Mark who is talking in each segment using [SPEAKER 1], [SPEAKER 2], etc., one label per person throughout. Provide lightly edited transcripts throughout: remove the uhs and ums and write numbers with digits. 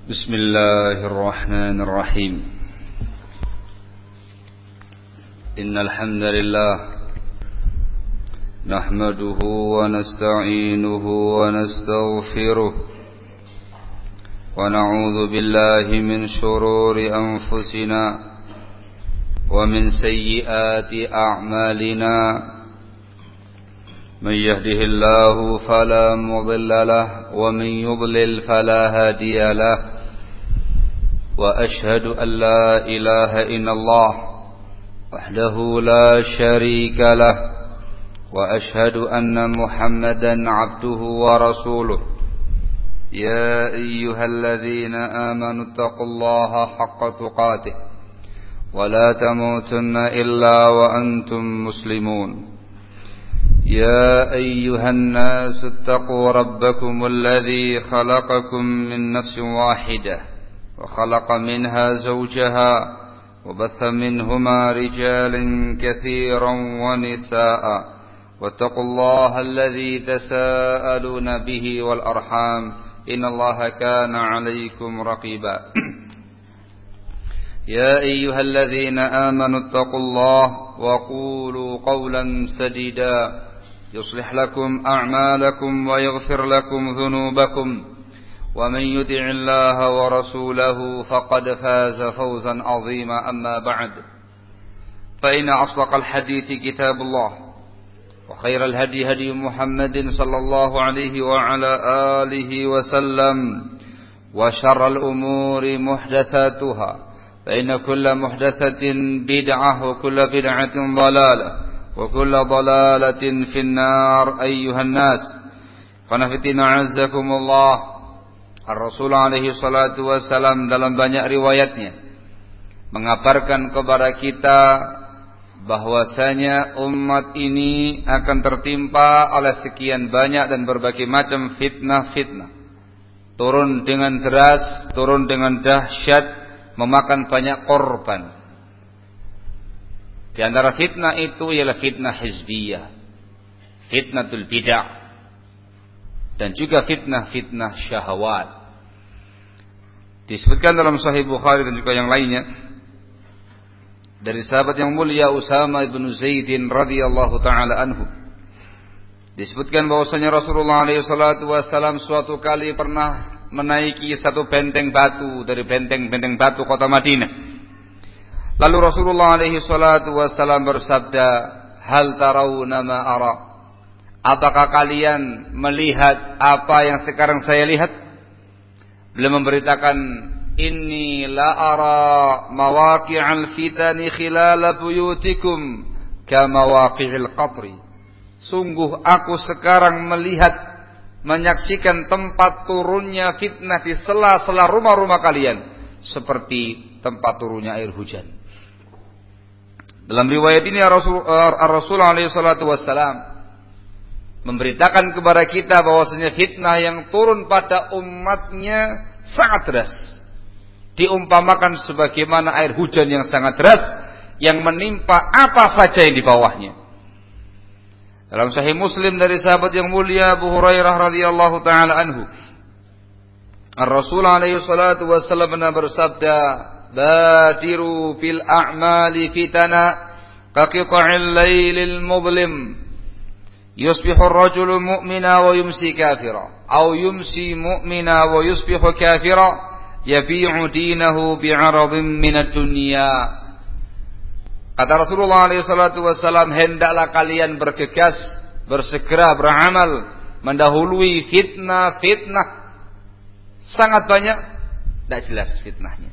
[SPEAKER 1] بسم الله الرحمن الرحيم إن الحمد لله نحمده ونستعينه ونستغفره ونعوذ بالله من شرور أنفسنا ومن سيئات أعمالنا من يهده الله فلا مضل له ومن يضلل فلا هادي له وأشهد أن لا إله إلا الله وحده لا شريك له وأشهد أن محمدا عبده ورسوله يا أيها الذين آمنوا اتقوا الله حق تقاته ولا تموتن إلا وأنتم مسلمون يا أيها الناس اتقوا ربكم الذي خلقكم من نفس واحدة وخلق منها زوجها وبث منهما رجالا كثيرا ونساء واتقوا الله الذي تساءلون به والأرحام إن الله كان عليكم رقيبا يا أيها الذين آمنوا اتقوا الله وقولوا قولا سديدا يصلح لكم أعمالكم ويغفر لكم ذنوبكم ومن يطع الله ورسوله فقد فاز فوزا عظيما أما بعد فإن أصدق الحديث كتاب الله وخير الهدي هدي محمد صلى الله عليه وعلى آله وسلم وشر الأمور محدثاتها فإن كل محدثة بدعة وكل بدعة ضلالة وكل ضلالة في النار أيها الناس فنفتنا عزكم الله Ar-Rasul alaihi salatu wassalam dalam banyak riwayatnya mengabarkan kepada kita bahwasanya umat ini akan tertimpa oleh sekian banyak dan berbagai macam fitnah-fitnah, turun dengan deras, turun dengan dahsyat, memakan banyak korban. Di antara fitnah itu ialah fitnah hizbiyah, fitnatul bid'ah, dan juga fitnah-fitnah syahwat. Disebutkan dalam Sahih Bukhari dan juga yang lainnya dari sahabat yang mulia Usama ibn Zaidin radhiyallahu taala anhu. Disebutkan bahwasanya Rasulullah alaihi salatu wasallam suatu kali pernah menaiki satu benteng batu dari benteng-benteng batu kota Madinah. Lalu Rasulullah alaihi salatu wasallam bersabda, "Hal tarawna ma ara?" Apakah kalian melihat apa yang sekarang saya lihat? Beliau memberitakan, "Inni la ara mawaqi'al fitani khilala buyutikum kama waqi'il qatri." Sungguh aku sekarang melihat, menyaksikan tempat turunnya fitnah di sela-sela rumah-rumah kalian seperti tempat turunnya air hujan. Dalam riwayat ini Rasul alaihi salatu wassalam memberitakan kepada kita bahwasanya fitnah yang turun pada umatnya sangat deras. Diumpamakan sebagaimana air hujan yang sangat deras yang menimpa apa saja yang di bawahnya. Dalam Sahih Muslim dari sahabat yang mulia Abu Hurairah radhiyallahu taala anhu, Ar-Rasul alaihi salatu wassalam bersabda, "Badiru bil a'mali fitana kaqita'il lailil mudlim yusbihu ar-rajulu mu'mina wa yumsi kafira aw yumsi mu'mina wa yusbihu kafira yabi'u dinahu bi'aradin minad dunya." Kata Rasulullah alaihi salatu wassalam, hendaklah kalian bergegas, bersegera beramal mendahului fitnah-fitnah. Sangat banyak, tidak jelas fitnahnya.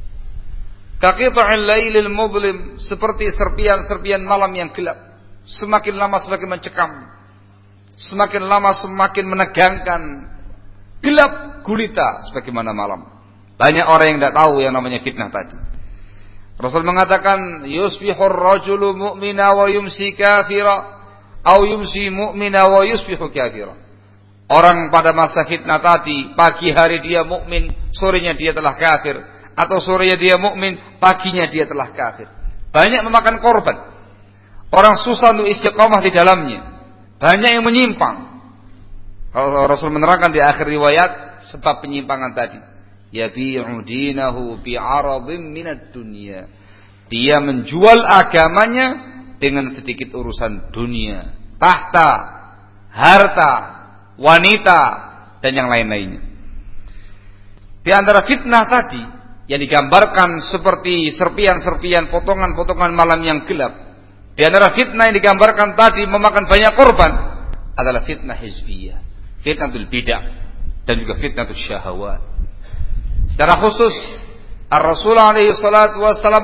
[SPEAKER 1] Kaqita'il lailil mudlim, seperti serpian-serpian malam yang gelap. Semakin lama semakin mencekam, semakin lama semakin menegangkan, gelap gulita sebagaimana malam. Banyak orang yang tidak tahu yang namanya fitnah tadi. Rasul mengatakan, "Yusbihur rajulu mu'mina wa yumsi kafira, aw yumsi mu'mina wa yusbihu kafira." Orang pada masa fitnah tadi, pagi hari dia mukmin, sorenya dia telah kafir, atau sorenya dia mukmin, paginya dia telah kafir. Banyak memakan korban. Orang susah untuk istiqamah di dalamnya. Banyak yang menyimpang. Kalau Rasul menerangkan di akhir riwayat sebab penyimpangan tadi. yabi'u dinahu bi'aradin minad dunya. Dia menjual agamanya dengan sedikit urusan dunia, tahta, harta, wanita, dan yang lain-lainnya. Di antara fitnah tadi yang digambarkan seperti serpian-serpian, potongan-potongan malam yang gelap, di antara fitnah yang digambarkan tadi memakan banyak korban adalah fitnah hizbiyah, fitnatul bid'ah, dan juga fitnatul syahawat. Secara khusus Ar-Rasul alaihi salatu wassalam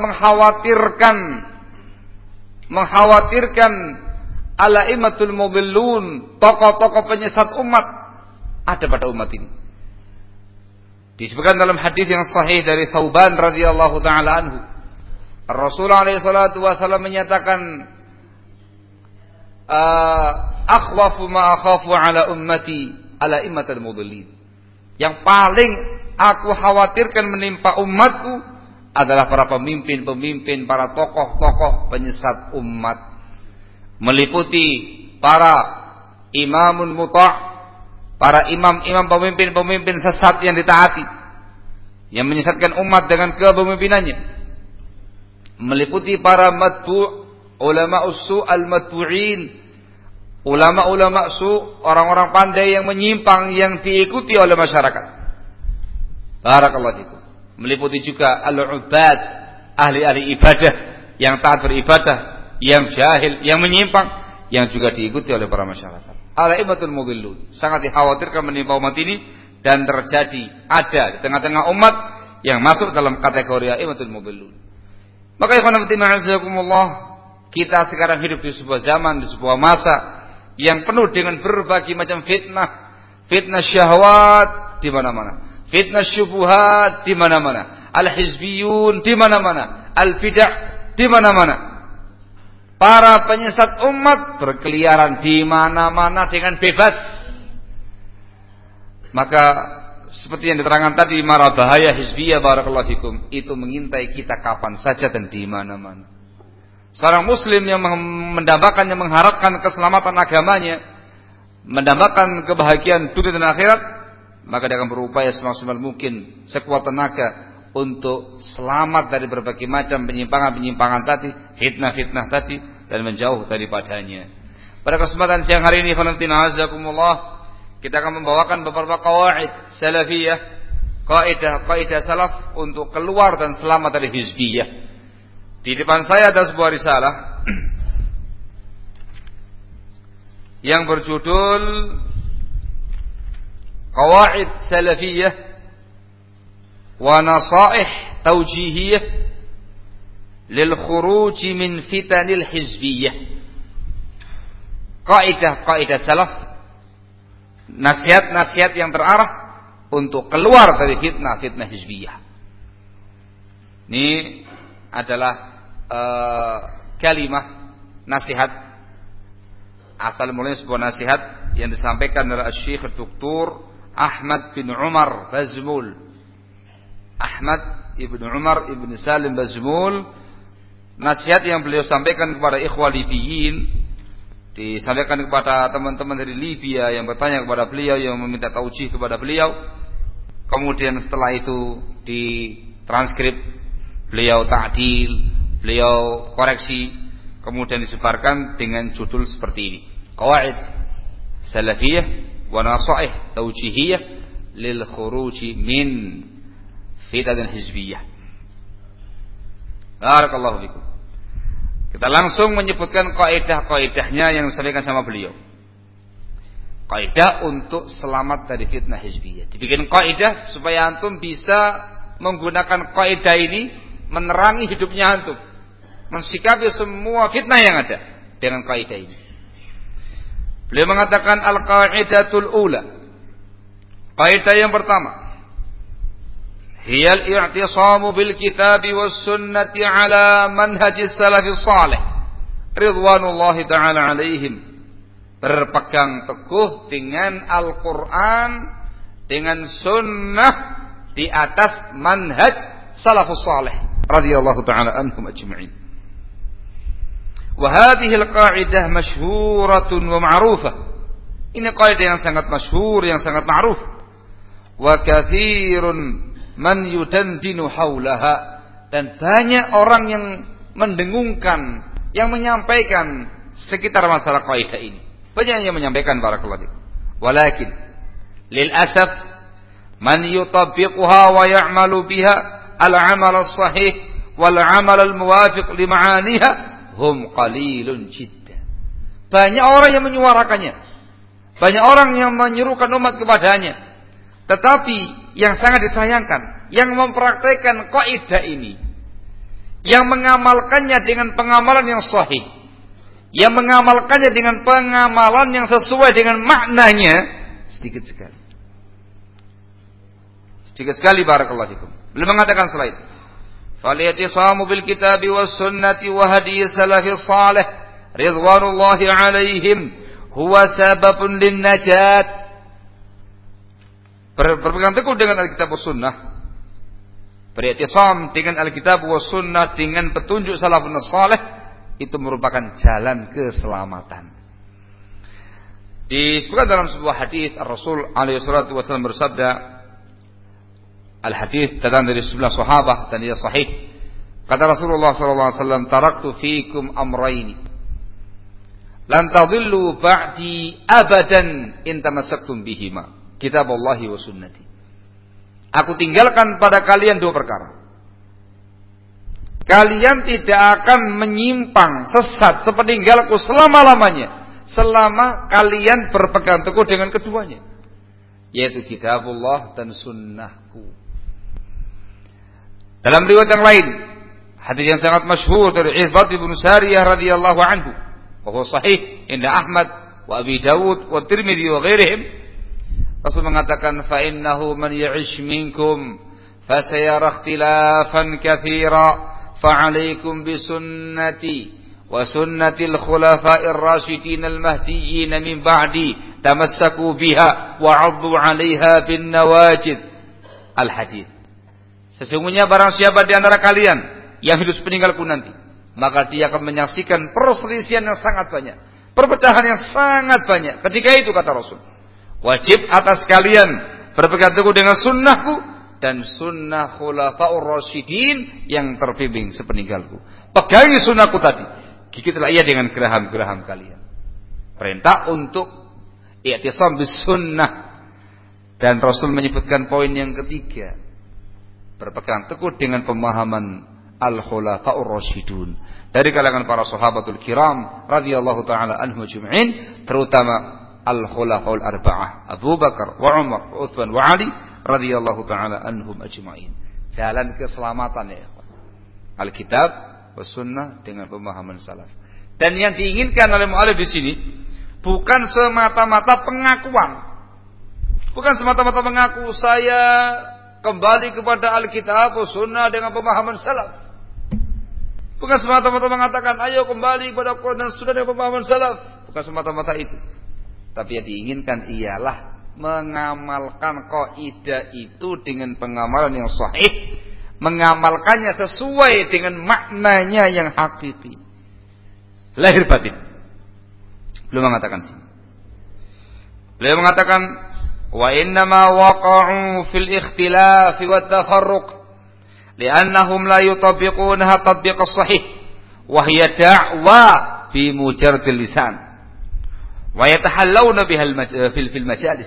[SPEAKER 1] mengkhawatirkan alaimatul mudillun, tokoh-tokoh penyesat umat ada pada umat ini. Disebutkan dalam hadis yang sahih dari Thauban radhiyallahu taala anhu, Ar-Rasul alaihi salatu wasallam menyatakan, akhwafu ma akhafu ala ummati alaimatul mudillin. Yang paling aku khawatirkan menimpa umatku adalah para pemimpin-pemimpin, para tokoh-tokoh penyesat umat, meliputi para imamun muta', para imam-imam, pemimpin-pemimpin sesat yang ditaati, yang menyesatkan umat dengan kepemimpinannya, meliputi para matbu', ulama usu al-matbu'in, ulama-ulama su, orang-orang pandai yang menyimpang, yang diikuti oleh masyarakat. Barakallahu fikum. Meliputi juga al-ubad, ahli-ahli ibadah yang taat beribadah, yang jahil, yang menyimpang, yang juga diikuti oleh para masyarakat. Alaimatul mudillun, sangat dikhawatirkan menimpa umat ini, dan terjadi ada di tengah-tengah umat yang masuk dalam kategori alaimatul mudillun. Maka ikhwan fillah azakumullah, kita sekarang hidup di sebuah zaman, di sebuah masa yang penuh dengan berbagai macam fitnah, fitnah syahwat di mana-mana, fitnah syubhat di mana-mana, al-hizbiyun di mana-mana, al-bid'ah di mana-mana. Para penyesat umat berkeliaran di mana-mana dengan bebas. Maka seperti yang diterangkan tadi, mara bahaya hizbiyah barakallahu fikum itu mengintai kita kapan saja dan di mana-mana. Seorang muslim yang mendambakan, yang mengharapkan keselamatan agamanya, mendambakan kebahagiaan dunia dan akhirat, maka dia akan berupaya semaksimal mungkin, sekuat tenaga untuk selamat dari berbagai macam penyimpangan-penyimpangan tadi, fitnah-fitnah tadi, dan menjauh daripadanya. Pada kesempatan siang hari ini, kita akan membawakan beberapa qawaid salafiyah, kaidah salaf untuk keluar dan selamat dari hizbiyah. Di depan saya ada sebuah risalah yang berjudul Qawaid Salafiyah wa Nasaih Tawjihiyah lil Khuruj min Fitanil Hizbiyah. Kaidah salaf, nasihat-nasihat yang terarah untuk keluar dari fitnah hizbiyah. Ini adalah kalimah nasihat, asal mulanya sebuah nasihat yang disampaikan oleh Syekh Dr. Ahmad bin Umar Bazmul, Ahmad ibn Umar ibn Salim Bazmul. Nasihat yang beliau sampaikan kepada ikhwah Libiyin, disampaikan kepada teman-teman dari Libya yang bertanya kepada beliau, yang meminta taujih kepada beliau. Kemudian setelah itu ditranskrip, beliau ta'dil, beliau koreksi, kemudian disebarkan dengan judul seperti ini: Qawaid Salafiyah wa Nasaih Tawjihiyah lil Khuruj min Fitanil Hizbiyah. Barakallahu fikum. Kita langsung menyebutkan kaidah-kaidahnya yang disampaikan sama beliau. Kaidah untuk selamat dari fitnah hizbiyah. Dibikin kaidah supaya antum bisa menggunakan kaidah ini menerangi hidupnya antum, mensikapi semua fitnah yang ada dengan kaidah ini. Beliau mengatakan al-qaidatul ula. Kaidah yang pertama, hiyal i'tisamu bil kitabi was sunnati ala manhajis salafis salih ridwanullahi ta'ala alaihim. Berpegang teguh dengan Al-Quran, dengan sunnah, di atas manhaj salafus salih radhiyallahu ta'ala anhum ajma'in. Wa hadhihi al-qa'idah masyhuratun wa ma'rufah. Ini kaidah yang sangat masyhur, yang sangat ma'ruf. Wa katsirun man yudandinu haulaha, dan banyak orang yang mendengungkan, yang menyampaikan sekitar masalah kaidah ini. Banyak yang menyampaikan barakallahu fikum. Walakin lil asaf man yutabbiquha wa ya'malu biha al-amal as-sahih wal 'amal al-muwafiq li ma'aniha hum qalilun jiddan. Banyak orang yang menyuarakannya, banyak orang yang menyerukan umat kepadanya, tetapi yang sangat disayangkan, yang mempraktikkan kaidah ini, yang mengamalkannya dengan pengamalan yang sahih, yang mengamalkannya dengan pengamalan yang sesuai dengan maknanya, sedikit sekali. Sedikit sekali barakallahu fikum. Beliau mengatakan selain فَلْيَتِصَامُ بِالْكِتَابِ وَالسُّنَّةِ وَهَدِيِ سَلَفِ الصَّالِحِ رِضْوَانُ اللَّهِ عَلَيْهِمْ هُوَ سَبَبٌ لِلنَّجَاةِ. Berpegang teguh dengan Alkitab wa Sunnah, beri'tisam dengan Alkitab wa Sunnah, dengan petunjuk salafun salih, itu merupakan jalan keselamatan. Disebutkan dalam sebuah hadis Rasul alaihi salatu wasallam bersabda, al-hadis datang dari sebelah sahabat dan dia sahih. Kata Rasulullah sallallahu alaihi wasallam, "Taraktu fikum amrayni lan tadhillu ba'di abadan in tamassaktum bihima, kitaballahi wa sunnati." Aku tinggalkan pada kalian dua perkara. Kalian tidak akan menyimpang sesat sepeninggalku selama-lamanya, selama kalian berpegang teguh dengan keduanya, yaitu kitabullah dan sunnahku. Dalam riwayat yang lain, hadis yang sangat masyhur dari Irbad bin Sariyah radhiyallahu anhu, bahwa sahih inda Ahmad wa Abi Dawud wa Tirmidzi wa ghairihim, Rasul mengatakan, fa innahu man ya'ish minkum fasayara ikhtilafan katsira fa 'alaikum bi sunnati wa sunnatil khulafa'ir rasyidin al mahdiyyin min ba'di tamassaku biha wa 'addu 'alaiha bin nawajid. Al hadis. Sesungguhnya barang siapa di antara kalian yang hidup sepeninggalku nanti, maka dia akan menyaksikan perselisihan yang sangat banyak, perpecahan yang sangat banyak. Ketika itu kata Rasul, wajib atas kalian berpegang teguh dengan sunnahku dan sunnah khulafaur rasyidin yang terbimbing sepeninggalku. Pegangi sunnahku tadi, gigitlah ia dengan geraham-geraham kalian. Perintah untuk i'tisam bis sunnah. Dan Rasul menyebutkan poin yang ketiga, berpegang teguh dengan pemahaman al-khulafaur rasyidun dari kalangan para sahabatul kiram radhiyallahu taala anhum ajma'in, terutama al-khulafaul arba'ah Abu Bakar wa Umar wa Utsman wa Ali radhiyallahu taala anhum ajma'in. Jalan keselamatan ya ikhwan, Alkitab wa Sunnah dengan pemahaman salaf. Dan yang diinginkan oleh mu'alif di sini bukan semata-mata pengakuan, bukan semata-mata mengaku saya kembali kepada Alkitab wa Sunnah dengan pemahaman salaf. Bukan semata-mata mengatakan ayo kembali kepada Quran dan Sunnah dengan pemahaman salaf. Bukan semata-mata itu. Tapi yang diinginkan ialah mengamalkan kaidah itu dengan pengamalan yang sahih, mengamalkannya sesuai dengan maknanya yang hakiki, lahir batin. Beliau mengatakan sini. Beliau mengatakan wa innama waqa'u fil ikhtilaf wat tafarruq li'annahum la yutabiqunaha tatbiq as-sahih wa hiya da'wa bi mujarradil lisan wa yatahallawna biha fil majalis.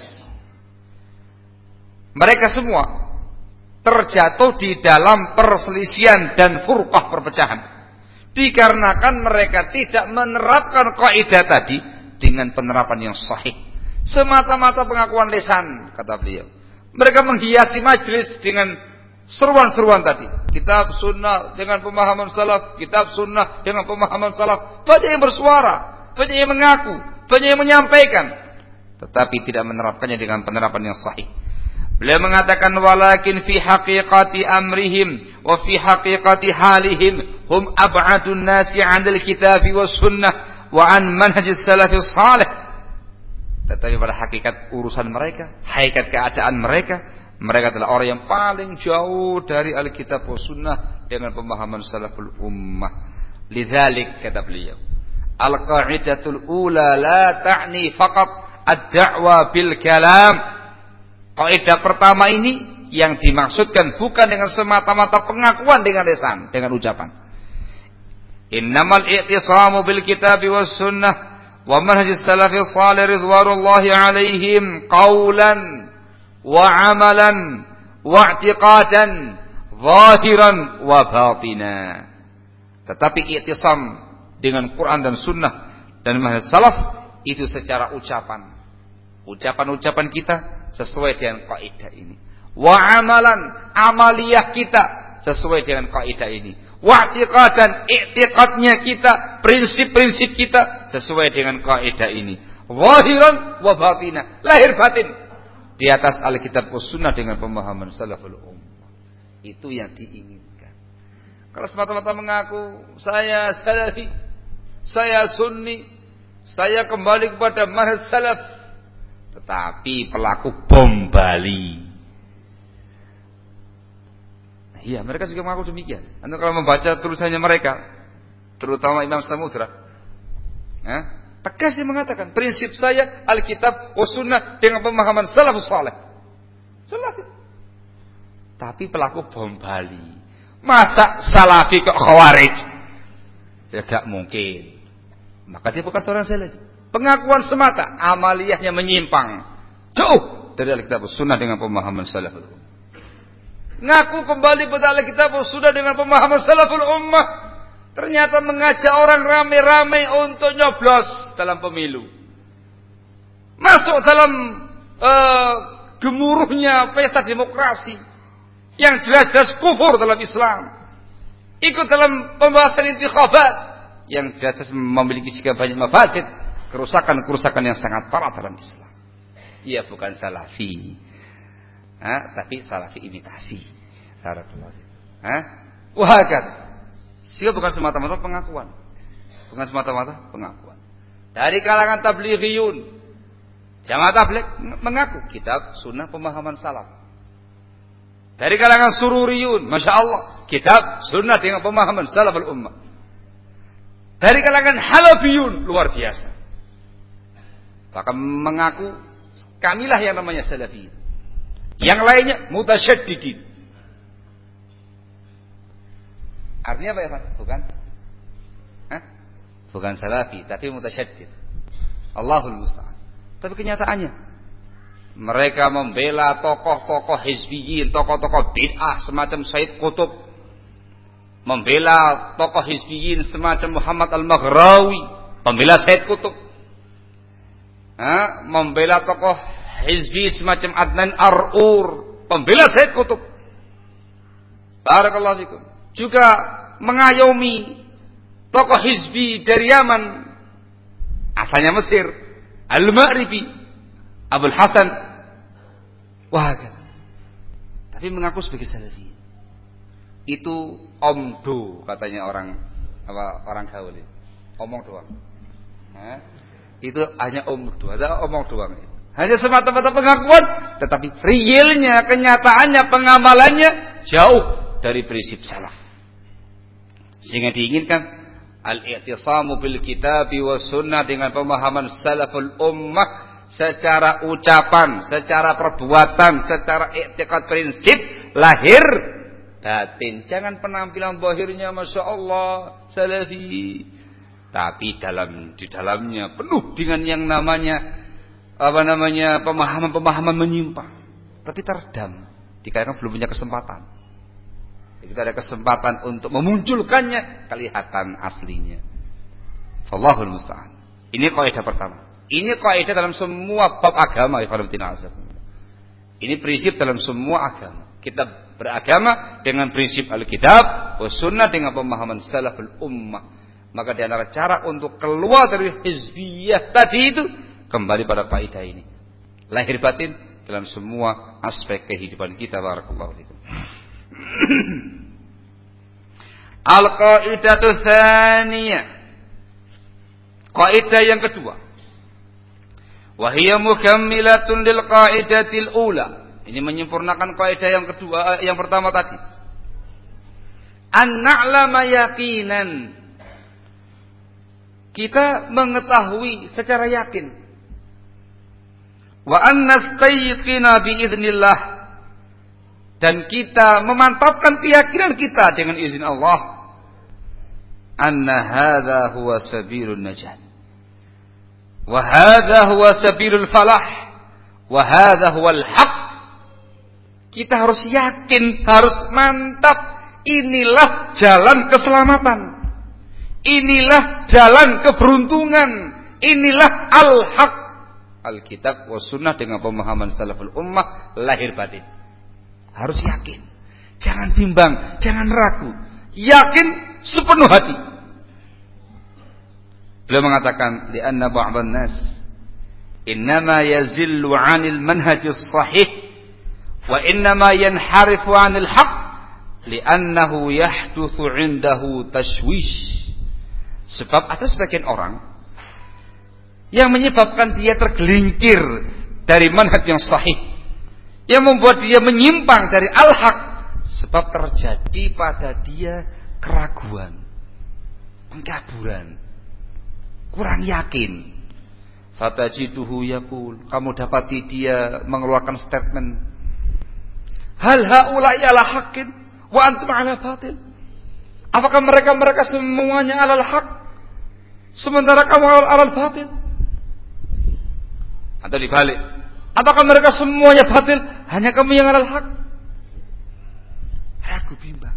[SPEAKER 1] Mereka semua terjatuh di dalam perselisihan dan furqah, perpecahan, dikarenakan mereka tidak menerapkan kaidah tadi dengan penerapan yang sahih. Semata-mata pengakuan lisan, kata beliau. Mereka menghiasi majelis dengan seruan-seruan tadi. Kitab sunnah dengan pemahaman salaf, kitab sunnah dengan pemahaman salaf. Banyak yang bersuara, banyak yang mengaku, banyak yang menyampaikan, tetapi tidak menerapkannya dengan penerapan yang sahih. Beliau mengatakan walakin fi haqiqati amrihim wa fi haqiqati halihim hum ab'adun nasi 'anil kitabi was sunnah wa an manhajis salafis salih. Tetapi pada hakikat urusan mereka, hakikat keadaan mereka, mereka adalah orang yang paling jauh dari Alkitab wa Sunnah dengan pemahaman salaful ummah. Lidzalik kata beliau, al-qa'idatul ula la ta'ni faqat ad-da'wa bil kalam. Kaidah pertama ini yang dimaksudkan bukan dengan semata-mata pengakuan dengan lisan, dengan ucapan. Innamal i'tisamu bil kitabi was sunnah wa manhajis salafis shalih ridwanullahi alaihim qaulan wa amalan wa i'tiqadan zahiran wa batina. Tetapi i'tisam dengan Quran dan sunnah dan manhaj salaf itu secara ucapan. Ucapan-ucapan kita sesuai dengan kaidah ini. Wa amalan, amaliyah kita sesuai dengan kaidah ini. Wa i'tiqadan, i'tiqadnya kita, prinsip-prinsip kita sesuai dengan kaidah ini. Zahiran wa batina, lahir batin di atas Alkitab was sunnah dengan pemahaman salaful ummah. Itu yang diinginkan. Kalau semata-mata mengaku saya salafi, saya sunni, saya kembali kepada manhaj salaf, tetapi pelaku bom Bali. Iya, mereka juga mengaku demikian. Anda kalau membaca tulisannya mereka, terutama Imam Samudra, tegas dia mengatakan, prinsip saya Alkitab was sunnah dengan pemahaman salafus saleh. Jelas. Tapi pelaku bom Bali. Masa salafi kok khawarij? Ya gak mungkin. Maka dia bukan seorang salafi. Pengakuan semata, amaliyahnya menyimpang jauh dari Alkitab was sunnah dengan pemahaman salaful ummah. Ngaku kembali pada Alkitab was sunnah dengan pemahaman salaful ummah, ternyata mengajak orang ramai-ramai untuk nyoblos dalam pemilu, masuk dalam gemuruhnya pesta demokrasi yang jelas-jelas kufur dalam Islam, ikut dalam pembahasan intikhabat yang jelas-jelas memiliki sekian banyak mafasid, kerusakan-kerusakan yang sangat parah dalam Islam. Ia bukan salafi, tapi salafi imitasi. Wahakat. Sehingga bukan semata-mata pengakuan. Bukan semata-mata pengakuan. Dari kalangan tablighiyun, jamaah tabligh mengaku kitab sunnah pemahaman salaf. Dari kalangan sururiyun, Masya Allah, kitab sunnah dengan pemahaman salaful ummah. Dari kalangan halafiyun, luar biasa. Bahkan mengaku kamilah yang namanya salafi. Yang lainnya mutasyaddidin. Artinya apa ya Pak? Bukan salafi, tapi mutasyaddid. Allahul musta'an. Tapi kenyataannya mereka membela tokoh-tokoh hizbiyin, tokoh-tokoh bid'ah semacam Said Qutb, membela tokoh hizbiyin semacam Muhammad Al-Maghrawi, pembela Said Qutb, membela tokoh hizbi semacam Adnan Ar'ur, pembela Said Qutb. Barakallahu fikum. Juga mengayomi tokoh hizbi dari Yaman, asalnya Mesir, Al-Ma'ribi, Abul Hasan. Wah, tapi mengaku sebagai salafi. Itu omdo katanya orang gaul. Omong doang. Itu hanya omdo, ada omong doang. Hanya semata-mata pengakuan, tetapi realnya, kenyataannya, pengamalannya jauh dari prinsip salaf. Sehingga diinginkan al-i'tisamu bil kitabi was sunnah dengan pemahaman salaful ummah secara ucapan, secara perbuatan, secara i'tiqad prinsip lahir batin. Jangan penampilan zahirnya Masya Allah salafi, tapi di dalamnya penuh dengan yang namanya pemahaman-pemahaman menyimpang, tapi teredam dikarenakan belum punya kesempatan. Kita ada kesempatan untuk memunculkannya, kelihatan aslinya. Wallahul musta'an. Ini kaidah pertama. Ini kaidah dalam semua bab agama. Ini prinsip dalam semua agama. Kita beragama dengan prinsip Alkitab was sunnah dengan pemahaman salaful ummah. Maka di antara cara untuk keluar dari hizbiyah tadi itu, kembali pada kaidah ini. Lahir batin dalam semua aspek kehidupan kita. Barakallahu fikum. Al-qaidatu tsaniyah. Kaidah yang kedua. Wa hiya mukammilatun lil qaidatil ula. Ini menyempurnakan kaidah yang kedua, yang pertama tadi. An na'lama yaqinan. Kita mengetahui secara yakin. Wa an nastayqina biidznillah. dan kita memantapkan keyakinan kita dengan izin Allah, anna hadza huwa sabilun najat, wa hadza huwa sabilul falah, wa hadza huwal haq. Kita harus yakin, harus mantap, inilah jalan keselamatan, inilah jalan keberuntungan, inilah al-haq, Alkitab wa sunnah dengan pemahaman salaful ummah lahir batin. Harus yakin, jangan bimbang, jangan ragu, yakin sepenuh hati. Beliau mengatakan, li'anna ba'dhan nas innama yazillu 'anil manhajis sahih wa innama yanharifu 'anil haqq li'annahu yahdutsu 'indahu tashwish. Sebab ada sebagian orang yang menyebabkan dia tergelincir dari manhaj yang sahih, yang membuat dia menyimpang dari al-haq, sebab terjadi pada dia keraguan, pengkaburan, kurang yakin. Fatajiduhu yaqul, kamu dapati dia mengeluarkan statement, hal haula'i ala haqqin wa antum ala batil. Apakah mereka semuanya alal haq sementara kamu alal batil? Atau dibalik, apakah mereka semuanya batil, hanya kamu yang alal haq? Ragu bimbang.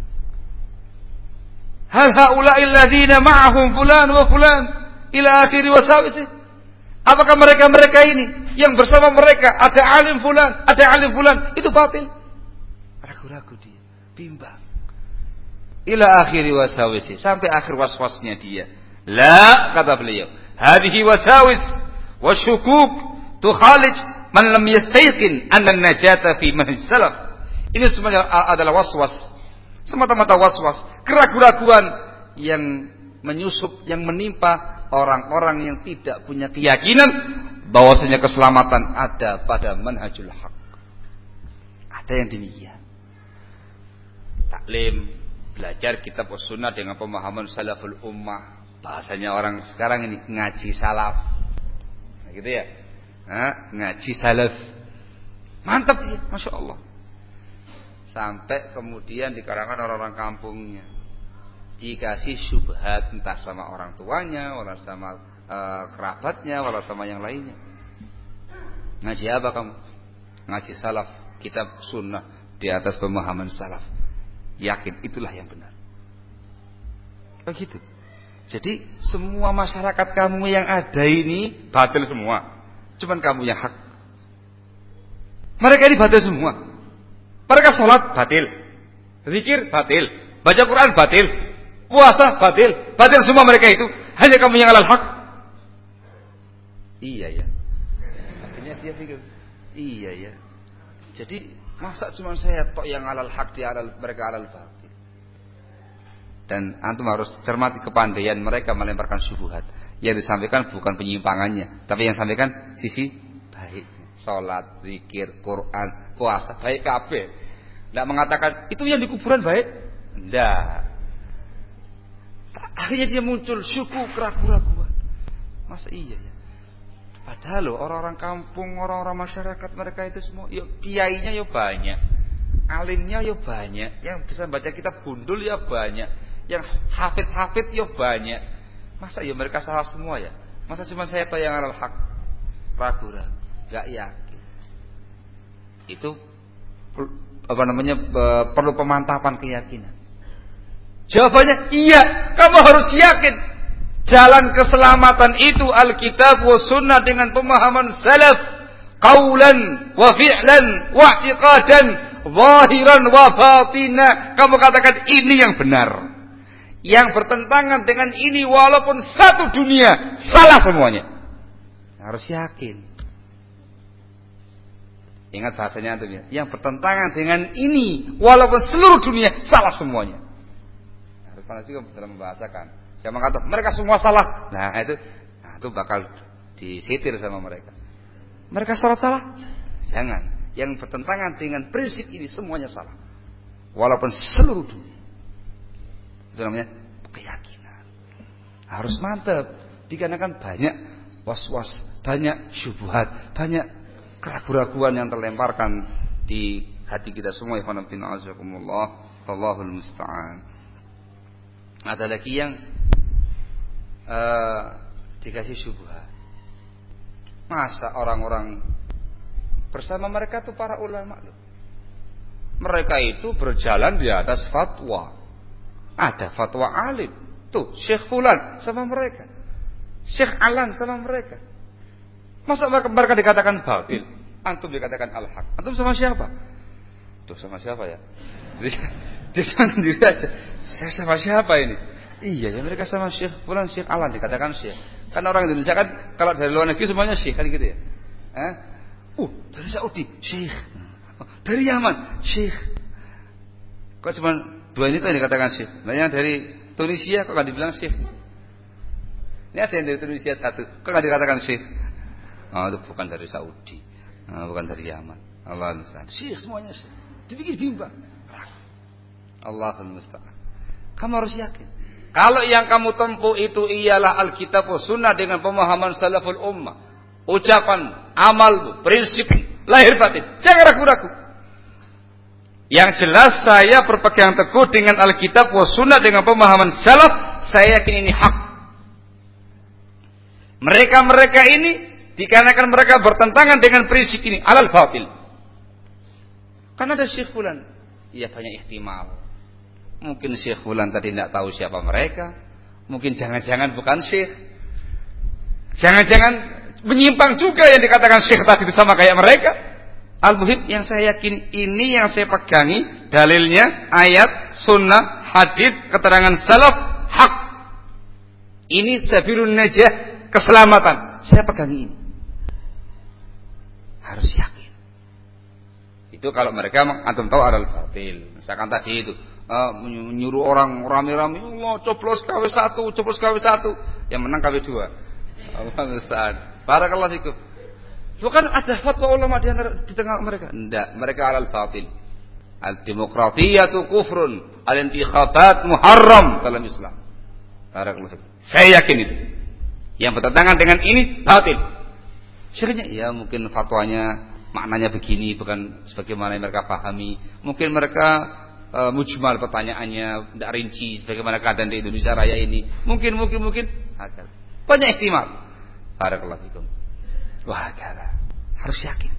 [SPEAKER 1] Hal haula'i alladziina ma'ahum fulan wa fulan ila akhir wasawisi. Apakah mereka ini yang bersama mereka ada alim fulan, ada alim fulan, itu batil? Ragu-ragu dia, bimbang. Ila akhir wasawisi, sampai akhir waswasnya dia. La, kata beliau, hadhihi wasawis wa syukuk tukhalij man lam yastayqin anna an-najata fi manhaj salaf. Ini semuanya adalah waswas, semata-mata waswas, keraguan-raguan yang menyusup, yang menimpa orang-orang yang tidak punya keyakinan bahwasanya keselamatan ada pada manhajul haq. Ada yang demikian. Taklim, belajar kitab sunnah dengan pemahaman salaful ummah. Bahasanya orang sekarang ini ngaji salaf, nah, gitu ya. Ngaji salaf, mantap dia, masya Allah. Sampai kemudian di kalangan orang-orang kampungnya dikasih syubhat, entah sama orang tuanya, walau sama kerabatnya, walau sama yang lainnya. Ngaji apa kamu? Ngaji salaf, kitab sunnah di atas pemahaman salaf. Yakin itulah yang benar. Begitu. Jadi semua masyarakat kamu yang ada ini batil semua. Cuman kamu yang hak. Mereka ini batil semua. Mereka sholat batil, zikir batil, baca Quran batil, puasa batil, batil semua mereka itu. Hanya kamu yang alal haq. Iya ya. Akhirnya dia pikir, iya ya. Jadi masa cuma saya tok yang alal haq, dia mereka alal batil. Dan antum harus cermati kepandaian mereka melemparkan syubhat. Yang disampaikan bukan penyimpangannya, tapi yang disampaikan sisi baik. Salat, zikir, Quran, puasa, baik kabeh. Tidak mengatakan itu yang di kuburan baik. Tidak. Akhirnya dia muncul syukur, keraguan-keraguan. Masa iya ya? Padahal loh, orang-orang kampung, orang-orang masyarakat mereka itu semua, yuk kiainya yuk banyak, alimnya yuk banyak, yang bisa baca kitab gundul ya banyak, yang hafid-hafid yuk banyak. Masa ya mereka salah semua ya? Masa cuma saya tahu yang alal haq? Ragu-ragu, gak yakin. Itu perlu pemantapan keyakinan. Jawabannya iya, kamu harus yakin. Jalan keselamatan itu Alkitab wa sunnah dengan pemahaman salaf, qaulan wa fi'lan wa i'tiqadan, zahiran wa batina. Kamu katakan ini yang benar. Yang bertentangan dengan ini walaupun satu dunia salah semuanya. Harus yakin. Ingat bahasanya itu ya. Yang bertentangan dengan ini walaupun seluruh dunia salah semuanya. Harus pandai juga dalam membahasakan. Saya mengatakan mereka semua salah. Nah itu bakal disitir sama mereka. Mereka salah. Jangan. Yang bertentangan dengan prinsip ini semuanya salah. Walaupun seluruh dunia. Itu namanya keyakinan. Harus mantap. Dikarenakan banyak was-was, banyak syubhat, banyak keraguan-keraguan yang terlemparkan di hati kita semua. Ikhwan fillah azakumullah, Allahul musta'an. Ada lagi yang dikasih syubhat. Masa orang-orang bersama mereka itu para ulama loh. Mereka itu berjalan di atas fatwa. Ada fatwa alim. Tuh, Syekh Fulan sama mereka. Syekh Alan sama mereka. Masa mereka dikatakan batil? Antum dikatakan al-haq. Antum sama siapa? Tuh, sama siapa ya? Dia sama sendiri aja. Saya sama siapa ini? Iya, ya mereka sama Syekh Fulan, Syekh Alan dikatakan Syekh. Kan orang Indonesia kan kalau dari luar negeri semuanya Syekh kan gitu ya. Dari Saudi, Syekh. Dari Yaman, Syekh. Kok cuma dua ini tuh yang dikatakan Syekh. Nah yang dari Tunisia kok nggak dibilang Syekh? Ini ada yang dari Tunisia satu, kok nggak dikatakan Syekh? Itu bukan dari Saudi, bukan dari Yaman. Allahul musta'an. Syekh semuanya Syekh. Dibikin bimbang. Allahul musta'an. Kamu harus yakin. Kalau yang kamu tempuh itu ialah Alkitab wa Sunnah dengan pemahaman salaful ummah, ucapan, amal, prinsip, lahir batin, jangan ragu-ragu. Yang jelas saya berpegang teguh dengan Alkitab wa Sunnah dengan pemahaman salaf, saya yakin ini hak. Mereka ini dikarenakan mereka bertentangan dengan prinsip ini alal batil. Kan ada Syekh Fulan, ya banyak ihtimal. Mungkin Syekh Fulan tadi tidak tahu siapa mereka. Mungkin jangan-jangan bukan Syekh. Jangan-jangan menyimpang juga yang dikatakan Syekh tadi itu sama kayak mereka. Al-muhim yang saya yakin ini yang saya pegangi dalilnya ayat, sunnah, hadis, keterangan salaf, hak. Ini sabilun najah, keselamatan. Saya pegangi ini. Harus yakin. Itu kalau mereka antum tahu alal batil. Misalkan tadi itu menyuruh orang rame-rame, Allah coblos KW1, coblos KW1, yang menang KW2. Allah musta'an. Barakallahu fikum. Bukan ada fatwa ulama di tengah mereka. Tidak, mereka alal batil. Al-demokratiyatu kufrun, al-intikhabat muharram dalam Islam. Barakallahu fikum. Saya yakin itu. Yang bertentangan dengan ini batil. Syariatnya ya mungkin fatwanya maknanya begini, bukan sebagaimana yang mereka pahami. Mungkin mereka mujmal pertanyaannya, tidak rinci sebagaimana keadaan di Indonesia Raya ini. Mungkin banyak ihtimal. Barakallahu fikum. Wah, harus yakin.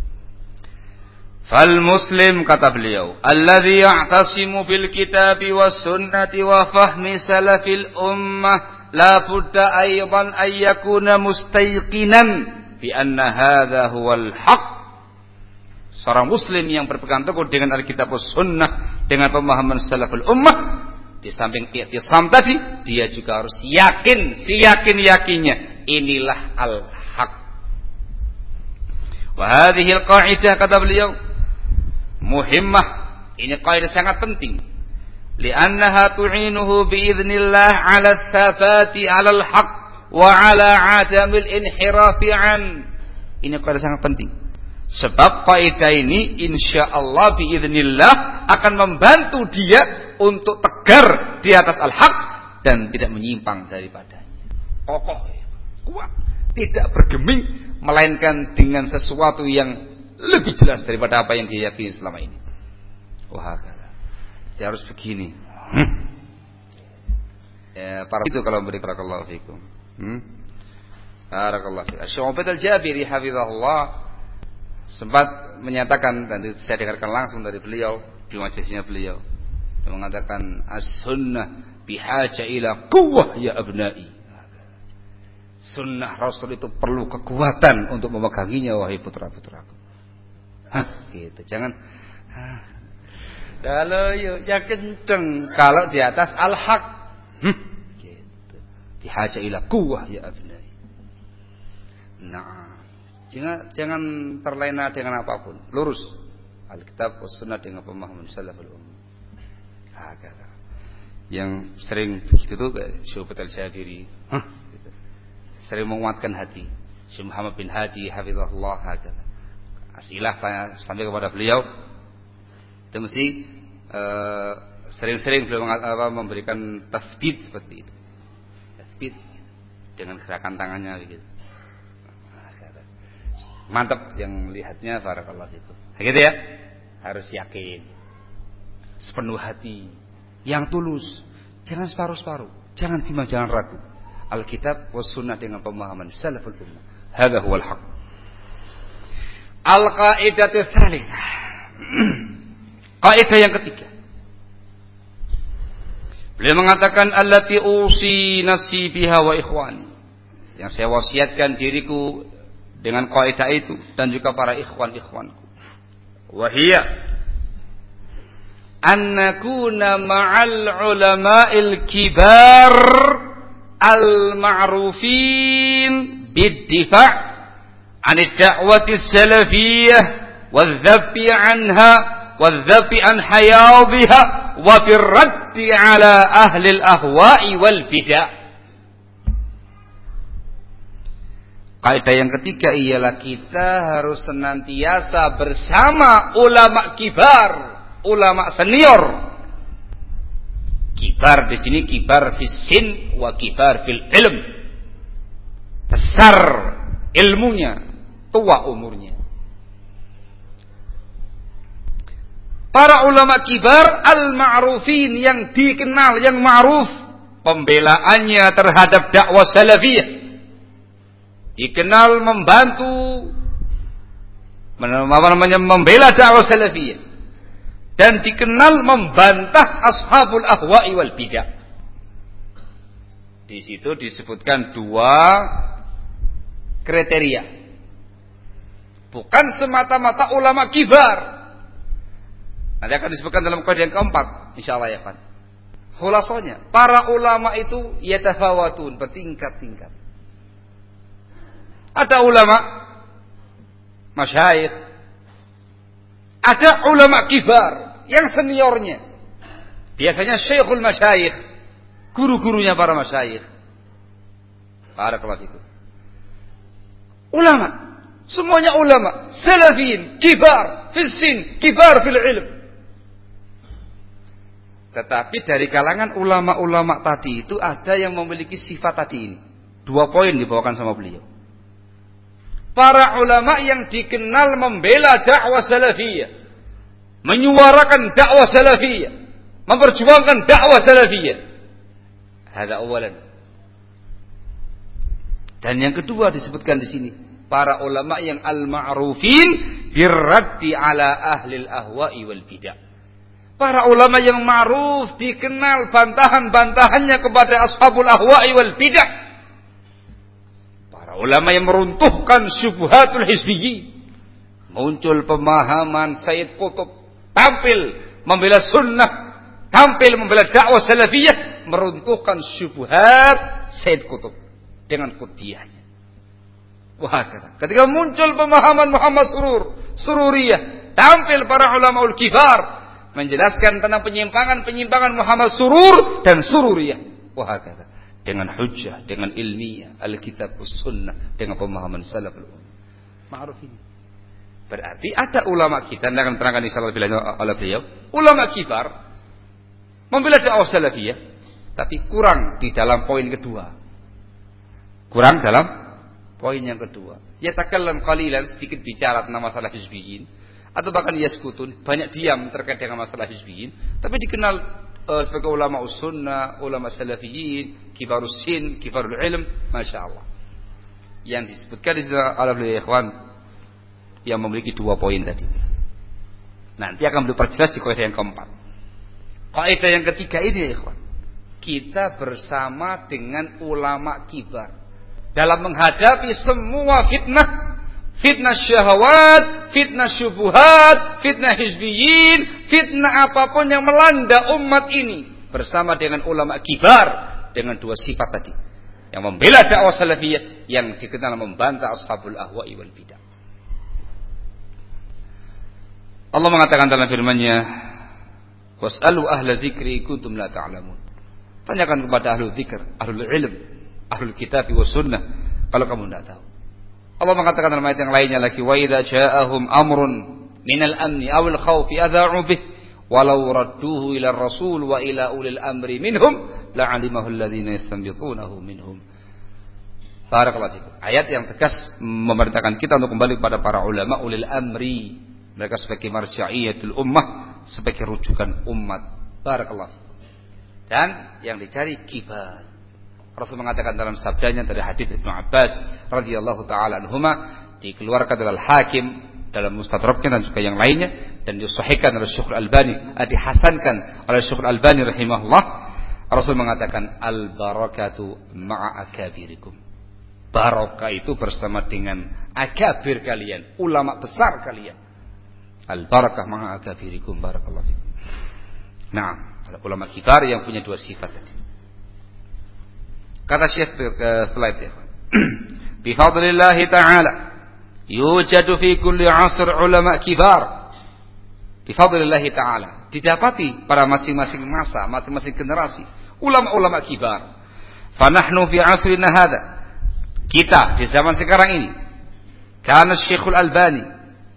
[SPEAKER 1] Fal muslim, kata beliau, alladhi ya'tasimu bil kitabi was sunnati wa fahmi salafil ummah la budda aydan ayyakuna mustayqinan bi anna hadha huwal haqq. Seorang muslim yang berpegang teguh dengan Alkitab dan Sunnah dengan pemahaman salaful ummah, di samping i'tisam tadi, dia juga harus yakin, seyakin-yakinnya inilah al-haq. Wa hadhihi al-qa'idah, kata beliau, muhimmah, ini kaidah sangat penting. Li'annaha tu'inuhu bi'idznillah 'ala tsabati 'ala al-haq wa 'ala 'adamil inhirafi 'an. Ini kaidah sangat penting. Sebab kaidah ini insyaallah biidznillah akan membantu dia untuk tegar di atas al-haq dan tidak menyimpang daripadanya. Kokoh, kuat, tidak bergeming melainkan dengan sesuatu yang lebih jelas daripada apa yang dia yakini selama ini. Wah, dia harus begini. Ya, para itu kalau beri barakallahu fikum. Barakallahu fikum. Syekh Ubaid al-Jabiri hafizahullah sempat menyatakan, dan saya dengarkan langsung dari beliau di majelisnya beliau, yang mengatakan as-sunnah bihaja ila quwwah ya abnai. Sunnah Rasul itu perlu kekuatan untuk memeganginya wahai putra-putraku. Gitu. Jangan kalau ya kenceng kalau di atas al-haq. Gitu. Bihaja ila quwwah ya abnai. Nah, jangan terlena dengan apapun. Lurus Alkitab was Sunnah dengan pemahaman salaful ummah. Yang sering begitu tuh kayak Syekh Ubaid al-Jabiri, gitu. Sering menguatkan hati. Syekh Muhammad bin Hadi hafizahullah hakala. Asilah tanya sampai kepada beliau. Itu mesti sering-sering beliau memberikan tasbih seperti itu. Tasbih dengan gerakan tangannya begitu. Mantap yang melihatnya, barakallahu fikum. Gitu ya. harus yakin, sepenuh hati, yang tulus, jangan separuh-separuh, jangan bimbang, jangan ragu. Alkitab was sunnah dengan pemahaman salaful ummah. Hadza huwal haq. Al-qaidatu tsalitsah. Kaidah yang ketiga. Beliau mengatakan allati usi nafsi biha wa ikhwani. Yang saya wasiatkan diriku dengan kaidah itu dan juga para ikhwan-ikhwanku. Wa hiya an nakuna ma'al ulama'il kibar al-ma'rufin bid-difa' 'an ad-da'wati as-salafiyyah wadh-dhafi 'anha wadh-dhafi 'an hayadhiha wa fi ar-raddi 'ala ahli al-ahwa'i wal bid'ah. Kaidah yang ketiga ialah kita harus senantiasa bersama ulama kibar, ulama senior. Kibar di sini kibar fis sin wa kibar fil ilm. Besar ilmunya, tua umurnya. Para ulama kibar al-ma'rufin yang dikenal, yang ma'ruf pembelaannya terhadap dakwah salafiyah. Dikenal membantu membela dakwah salafiyah dan dikenal membantah ashabul ahwa'i wal bidah. Di situ disebutkan dua kriteria. Bukan semata-mata ulama kibar. Nanti akan disebutkan dalam kaidah yang keempat, insyaallah ya kan. Khulasanya, para ulama itu yatafawatun, bertingkat-tingkat. Ada ulama masyayikh, ada ulama kibar yang seniornya. Biasanya syekhul masyayikh, guru-gurunya para masyayikh. Barakallahu fikum. Ulama, semuanya ulama, salafin, kibar fil sin, kibar fil ilm. Tetapi dari kalangan ulama-ulama tadi itu ada yang memiliki sifat tadi ini. 2 poin dibawakan sama beliau. Para ulama yang dikenal membela dakwah salafiyah, menyuarakan dakwah salafiyah, memperjuangkan dakwah salafiyah. Hada awalan. Dan yang kedua disebutkan di sini, para ulama yang al-ma'rufin birraddi ala ahli al-ahwa'i wal bidah. Para ulama yang ma'ruf dikenal bantahan-bantahannya kepada ashabul ahwa'i wal bidah. Ulama yang meruntuhkan syubhatul hizbiyyin. Muncul pemahaman Sayyid Qutb, tampil membela sunnah, tampil membela dakwah salafiyah, meruntuhkan syubhat Sayyid Qutb dengan qutbiyahnya. Wah, ketika muncul pemahaman Muhammad Sururiyah, tampil para ulama ul kibar menjelaskan tentang penyimpangan Muhammad Surur dan Sururiyah. Wah, dengan hujjah, dengan ilmiah, Alkitab Sunnah, dengan pemahaman salaful ummah. Ma'ruf ini. Berarti ada ulama kita, yang akan terangkan insyaallah oleh beliau, ulama kibar membela dakwah salafiyah, tapi kurang di dalam poin kedua. Kurang dalam poin yang kedua. Yatakallam qalilan, sedikit bicara tentang masalah hizbiyyin, atau bahkan yaskutun, banyak diam terkait dengan masalah hizbiyyin, tapi dikenal sebagai ulama sunnah, ulama salafiyin, kibarus sin, kibarul ilm, masya Allah. Yang disebutkan di sini oleh ikhwan yang memiliki 2 poin tadi. Nanti akan diperjelas di kaidah yang keempat. Kaidah yang ketiga ini, ikhwan, kita bersama dengan ulama kibar dalam menghadapi semua fitnah. Fitnah syahwat, fitnah syubuhat, fitnah hizbiyyin, fitnah apapun yang melanda umat ini. Bersama dengan ulama kibar, dengan 2 sifat tadi. Yang membela dakwah salafiyah, yang dikenal membantah ashabul ahwa'i wal bidah. Allah mengatakan dalam firman-Nya, was'alu ahla dzikri kuntum la ta'lamun. Tanyakan kepada ahlu dzikr, ahlul ilm, ahlul kitab wa sunnah, kalau kamu tidak tahu. Allah mengatakan dalam ayat yang lainnya lagi, wa idza ja'ahum amrun minal amni awil khawfi adha'u bih walau radduhu ila rasul wa ila ulil amri minhum la'alimahu alladhina yastanbitunahu minhum. Barakallahu fikum. Ayat yang tegas memerintahkan kita untuk kembali kepada para ulama ulil amri, Mereka sebagai marja'iyatul ummah, sebagai rujukan umat. Barakallahu. Dan yang dicari kibar. Rasul mengatakan dalam sabdanya dari hadis Ibnu Abbas radhiyallahu taala anhuma, dikeluarkan oleh Al-Hakim dalam Mustadraknya dan juga yang lainnya, dan disahihkan oleh Syekh Al-Albani, dihasankan oleh Syekh Al-Albani rahimahullah. Rasul mengatakan al-barakatu ma'a akabirikum. Barokah itu bersama dengan akabir kalian, ulama besar kalian. Al-barakah ma'a akabirikum. Barakallahu fikum. Nah, ada ulama kibar yang punya dua sifat tadi. Kata Syekh setelah itu, bi fadlillah ta'ala yujadu fi kulli 'asr ulama kibar. Bi fadlillah ta'ala, didapati pada masing-masing masa, masing-masing generasi ulama-ulama kibar. Fa nahnu fi 'asrina hadha, kita di zaman sekarang ini, kana Syekh Al-Albani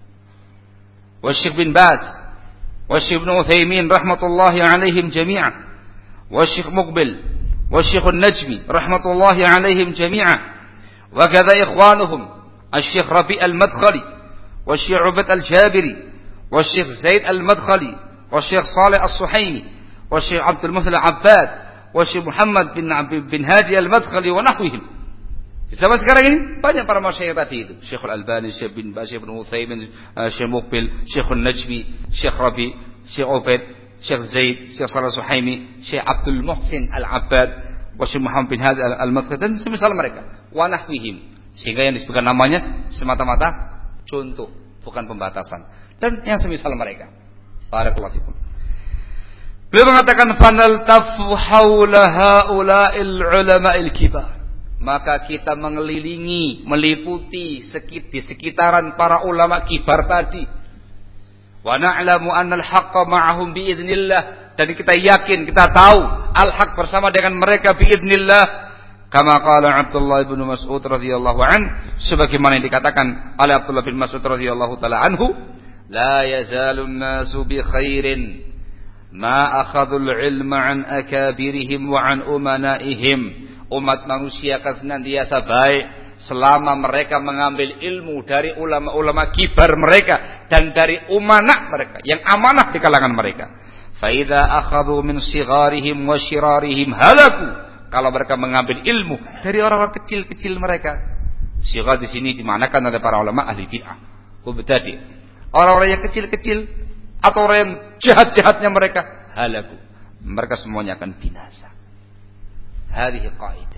[SPEAKER 1] wa Syekh bin Baz wa Syekh Ibnu Utsaimin rahmatullahi alaihim jami'an wa Syekh Muqbil والشيخ النجمي رحمة الله عليهم جميعا وكذا إخوانهم الشيخ ربيع المدخلي والشيخ عبد الجابري والشيخ زيد المدخلي والشيخ صالح الصحيمي والشيخ عبد المثل العباد والشيخ محمد بن هادي المدخلي ونحوهم. Di zaman sekarang ini banyak para masyayikh tadi itu, Syekh Al-Albani, Syekh bin Baz, Syekh Ibnu Utsaimin, Syekh Muqbil, Syekh Najmi, Syekh Rabi, Syekh Ubaid, Syekh Zaid, Syekh Salih Suhaimi, Syekh Abdul Muhsin Al-Abbad, wa Syekh Muhammad bin Hadi Al-Madkhali, dan semisal mereka, wa nahwihim. Sehingga yang disebutkan namanya semata-mata contoh, bukan pembatasan. Dan yang semisal mereka. Barakallahu fikum. Beliau mengatakan fanaltafu haula haula'il ulama'il kibar. Maka kita mengelilingi, meliputi di sekitaran para ulama kibar tadi. Wa na'lamu anna al-haqqa ma'ahum biidznillah, dan kita yakin, kita tahu al-haq bersama dengan mereka biidznillah, kama qala Abdullah bin Mas'ud radhiyallahu an, sebagaimana yang dikatakan oleh Abdullah bin Mas'ud radhiyallahu taala anhu, la yazalun nasu bi khairin ma akhadhul ilma an akabirihim wa an umanaihim. Umat manusia akan senantiasa baik selama mereka mengambil ilmu dari ulama-ulama kibar mereka dan dari umana mereka yang amanah di kalangan mereka. Fa idza akhadhu min sigharihim wa shirarihim halaku. Kalau mereka mengambil ilmu dari orang-orang kecil-kecil mereka. Sighar di sini dimanakan oleh para ulama ahli bid'ah. Mubtadi. Orang-orang yang kecil-kecil atau orang yang jahat-jahatnya mereka halaku. Mereka semuanya akan binasa. Hadhihi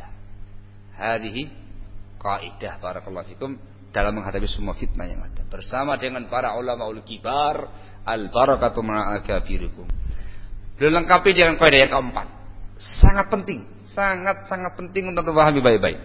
[SPEAKER 1] qaidah barakallahu fikum dalam menghadapi semua fitnah yang ada. Bersama dengan para ulama ul kibar, al barakatu ma'a akabirikum. Beliau lengkapi dengan kaidah yang keempat. Sangat penting, sangat penting untuk dipahami baik-baik.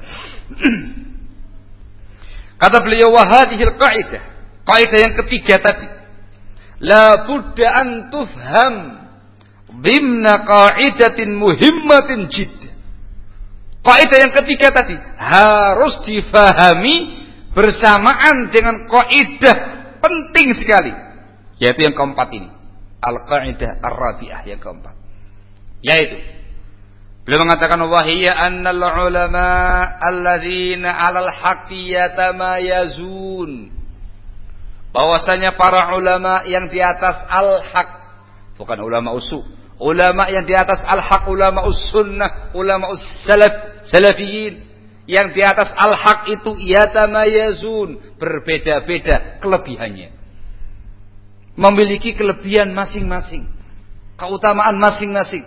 [SPEAKER 1] Kata beliau, wa hadhil qaidah. Kaidah yang ketiga tadi. La budda an tufham dhimna qaidatin muhimmatin jiddan. Kaidah yang ketiga tadi harus difahami bersamaan dengan kaidah penting sekali, yaitu yang keempat ini, al-qaidah ar-rabi'ah yang keempat, yaitu beliau mengatakan wahiyya annal ulama alladzina 'alal haqqi yatamayazun, bahwasanya para ulama yang di atas al-haq, bukan ulama usul, ulama yang di atas al-haq, ulama us-sunnah, ulama us-salafiyin yang di atas al-haq itu yatamayazun, berbeda-beda kelebihannya, memiliki kelebihan masing-masing, keutamaan masing-masing.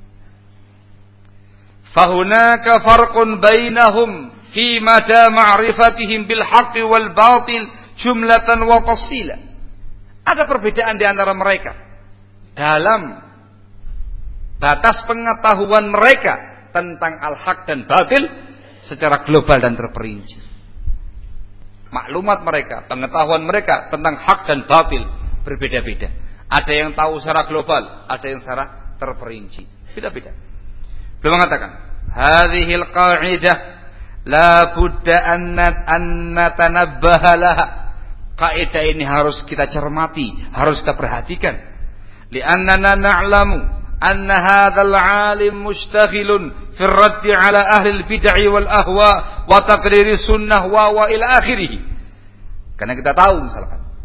[SPEAKER 1] Fahunaka farqun bainahum fi mada ma'rifatihim bil haqqi wal batil jumlatan wa tafsila. Ada perbedaan di antara mereka dalam batas pengetahuan mereka tentang al-haq dan batil secara global dan terperinci. Maklumat mereka, pengetahuan mereka tentang hak dan batil berbeda-beda. Ada yang tahu secara global, ada yang secara terperinci. Beda-beda. Beliau mengatakan, hadhil qa'idah la budda an natanabbaha laha. Kaidah ini harus kita cermati, harus kita perhatikan. Li'annana na'lamu anna hadzal 'alim mushtaghilun fi ar-radd 'ala ahli al-bid'ah wal ahwa wa taqrir sunnah wa ila akhirih. Karena kita tahu misalkan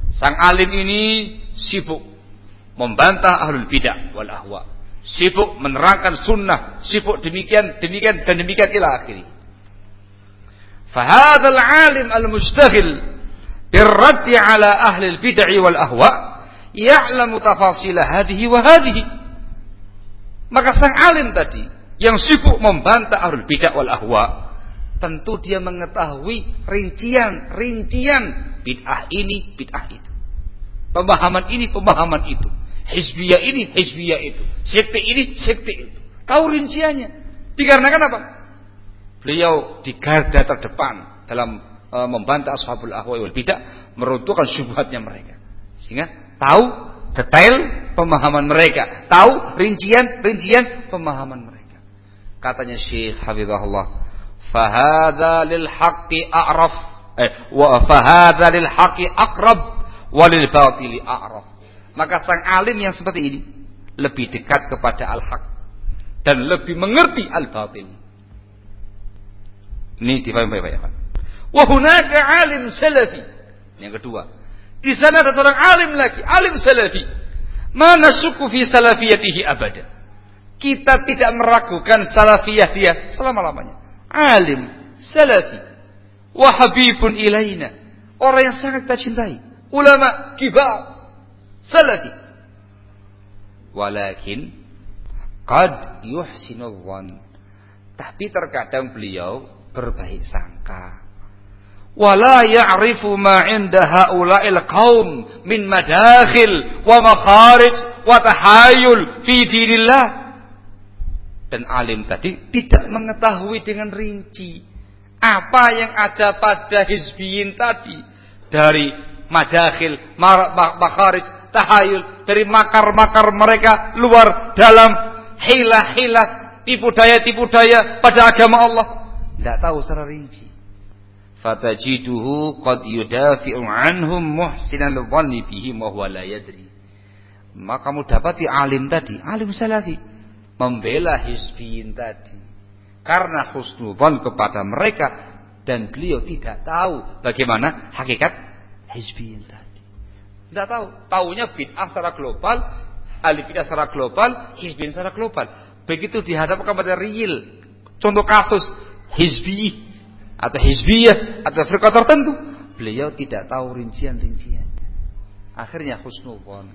[SPEAKER 1] Sang alim ini sibuk membantah ahlul bidah wal ahwa, sibuk menerangkan sunnah, sibuk demikian ila akhiri. Fahadzal alim al-mustaghil birraddi ala ahli al-bid'ah wal ahwa ya'lamu tafasil hadhihi wa hadhihi. Maka sang alim tadi yang sibuk membantah ahlul bidah wal ahwa, tentu dia mengetahui rincian bid'ah ini, bid'ah itu. Pemahaman ini, pemahaman itu. Hizbiyah ini, hizbiyah itu. Sekte ini, sekte itu. Tahu rinciannya. Dikarenakan apa? Beliau di garda terdepan dalam membantah ashabul ahwa wal bidah, meruntuhkan syubhatnya mereka. Sehingga tahu detail pemahaman mereka, tahu rincian pemahaman mereka. Katanya Syekh Hafizahullah, fahadha lil haqqi a'raf wa fahadha lil haqqi aqrab walil batili a'raf. Maka sang alim yang seperti ini lebih dekat kepada al-haq dan lebih mengerti al-batil. Ini dipahami baik-baik. Wa hunaka alim salafi. Yang kedua, di sana ada seorang alim lagi, alim salafi. Ma nashukku fi salafiyatihi abada. Kita tidak meragukan salafiyah dia selama-lamanya. Alim salafi wa habibun ilaina. Orang yang sangat kita cintai. Ulama kibar salafi, walakin qad yuhsinul dhann, tapi terkadang beliau berbaik sangka. Wala ya'rifu ma 'inda haula'il qaum min madakhil wa makharij wa tahayyul fi dinillah. Dan alim tadi tidak mengetahui dengan rinci apa yang ada pada hizbiyin tadi, dari madakhil, makharij, tahayul, dari makar-makar mereka luar dalam, hilah-hilah, tipu daya pada agama Allah. Tidak tahu secara rinci. Fatajiduhu qad yudafi'u anhum muhsinan dhanni bihim wa huwa la yadri. Maka kamu dapati alim tadi, alim salafi, membela hizbiyin tadi karena husnudzan kepada mereka, dan beliau tidak tahu bagaimana hakikat hizbiyin tadi. Tidak tahu. Taunya bid'ah secara global, ahli bid'ah secara global, hizbiyin secara global. Begitu dihadapkan pada real contoh kasus hizbi atau hizbiyah atau firqah tertentu, beliau tidak tahu rincian-rinciannya. Akhirnya husnudzan.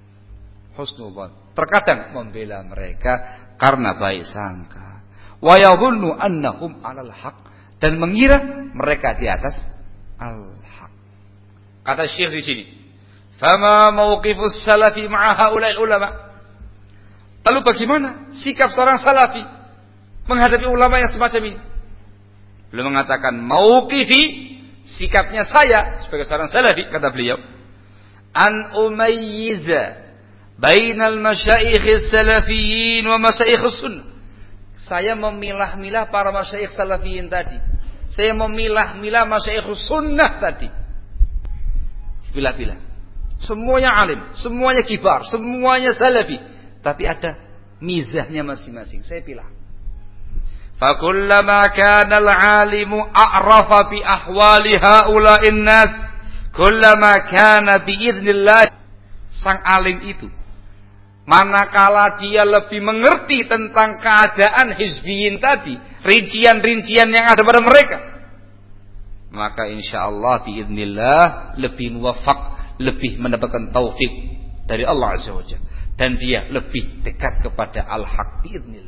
[SPEAKER 1] Terkadang membela mereka karena baik sangka. Wa yadhunnu annahum 'alal haq, dan mengira mereka di atas al-haq. Kata Syekh di sini, fama mauqifus salafi ma'a haula'il ulama. Lalu bagaimana sikap seorang salafi menghadapi ulama yang semacam ini? Beliau mengatakan, mauqifi, sikapnya saya sebagai seorang salafi, kata beliau, an umayyiza bainal masyayikhis salafiyyin wa masyayikhus sunnah. Saya memilah-milah para masyayikh salafiyin tadi. Saya memilah-milah masyayikhus sunnah tadi. Pilih-pilih. Semuanya alim, semuanya kibar, semuanya salafi, tapi ada mizahnya masing-masing. Saya pilih. Fakullama kana al-alimu a'rafa bi ahwali haula'in nas, kullama kana biidznillah. Sang alim itu, manakala dia lebih mengerti tentang keadaan hizbiyin tadi, rincian-rincian yang ada pada mereka, maka insyaallah biidznillah lebih muwaffaq, lebih mendapatkan taufik dari Allah Azza wa Jalla, dan dia lebih dekat kepada al-haq biidznillah.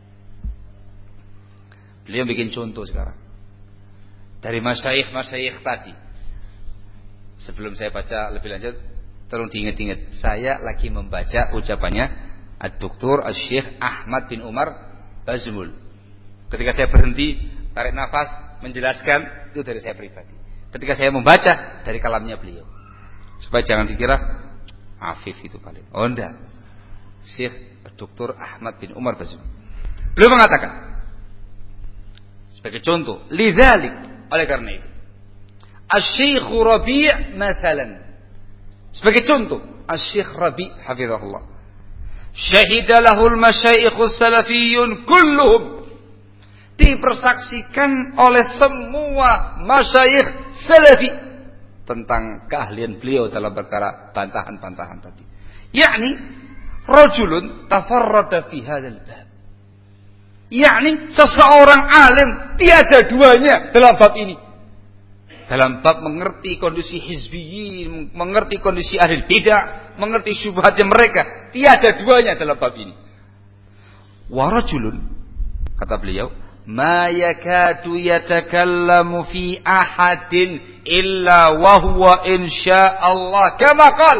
[SPEAKER 1] Beliau bikin contoh sekarang dari masyayikh tadi. Sebelum saya baca lebih lanjut, tolong diingat-ingat, saya lagi membaca ucapannya Ad-Doktor Asy-Syaikh Ahmad bin Umar Bazmul. Ketika saya berhenti, tarik nafas, menjelaskan, itu dari saya pribadi. Ketika saya membaca, dari kalamnya beliau. Supaya jangan dikira Afif itu paling. Oh enggak, Syekh Dr. Ahmad bin Umar Bazmul. Beliau mengatakan sebagai contoh, lidzalik, oleh karena itu, Asy-Syaikh Rabi' mathalan, sebagai contoh, Asy-Syaikh Rabi' hafizahullah, syahida lahul masyayikhus salafiyyun kulluhum, dipersaksikan oleh semua masyayikh salafi, tentang keahlian beliau dalam perkara bantahan-bantahan tadi. Yakni rajulun tafarrada fi hadzal bab. Yakni seseorang alim tiada duanya dalam bab ini. Dalam bab mengerti kondisi hizbiyin, mengerti kondisi ahli bidah, mengerti syubhatnya mereka, tiada duanya dalam bab ini. Wa rajulun, kata beliau, ma yakadu yatakallamu fi ahadin illa wa huwa insyaallah kama qal.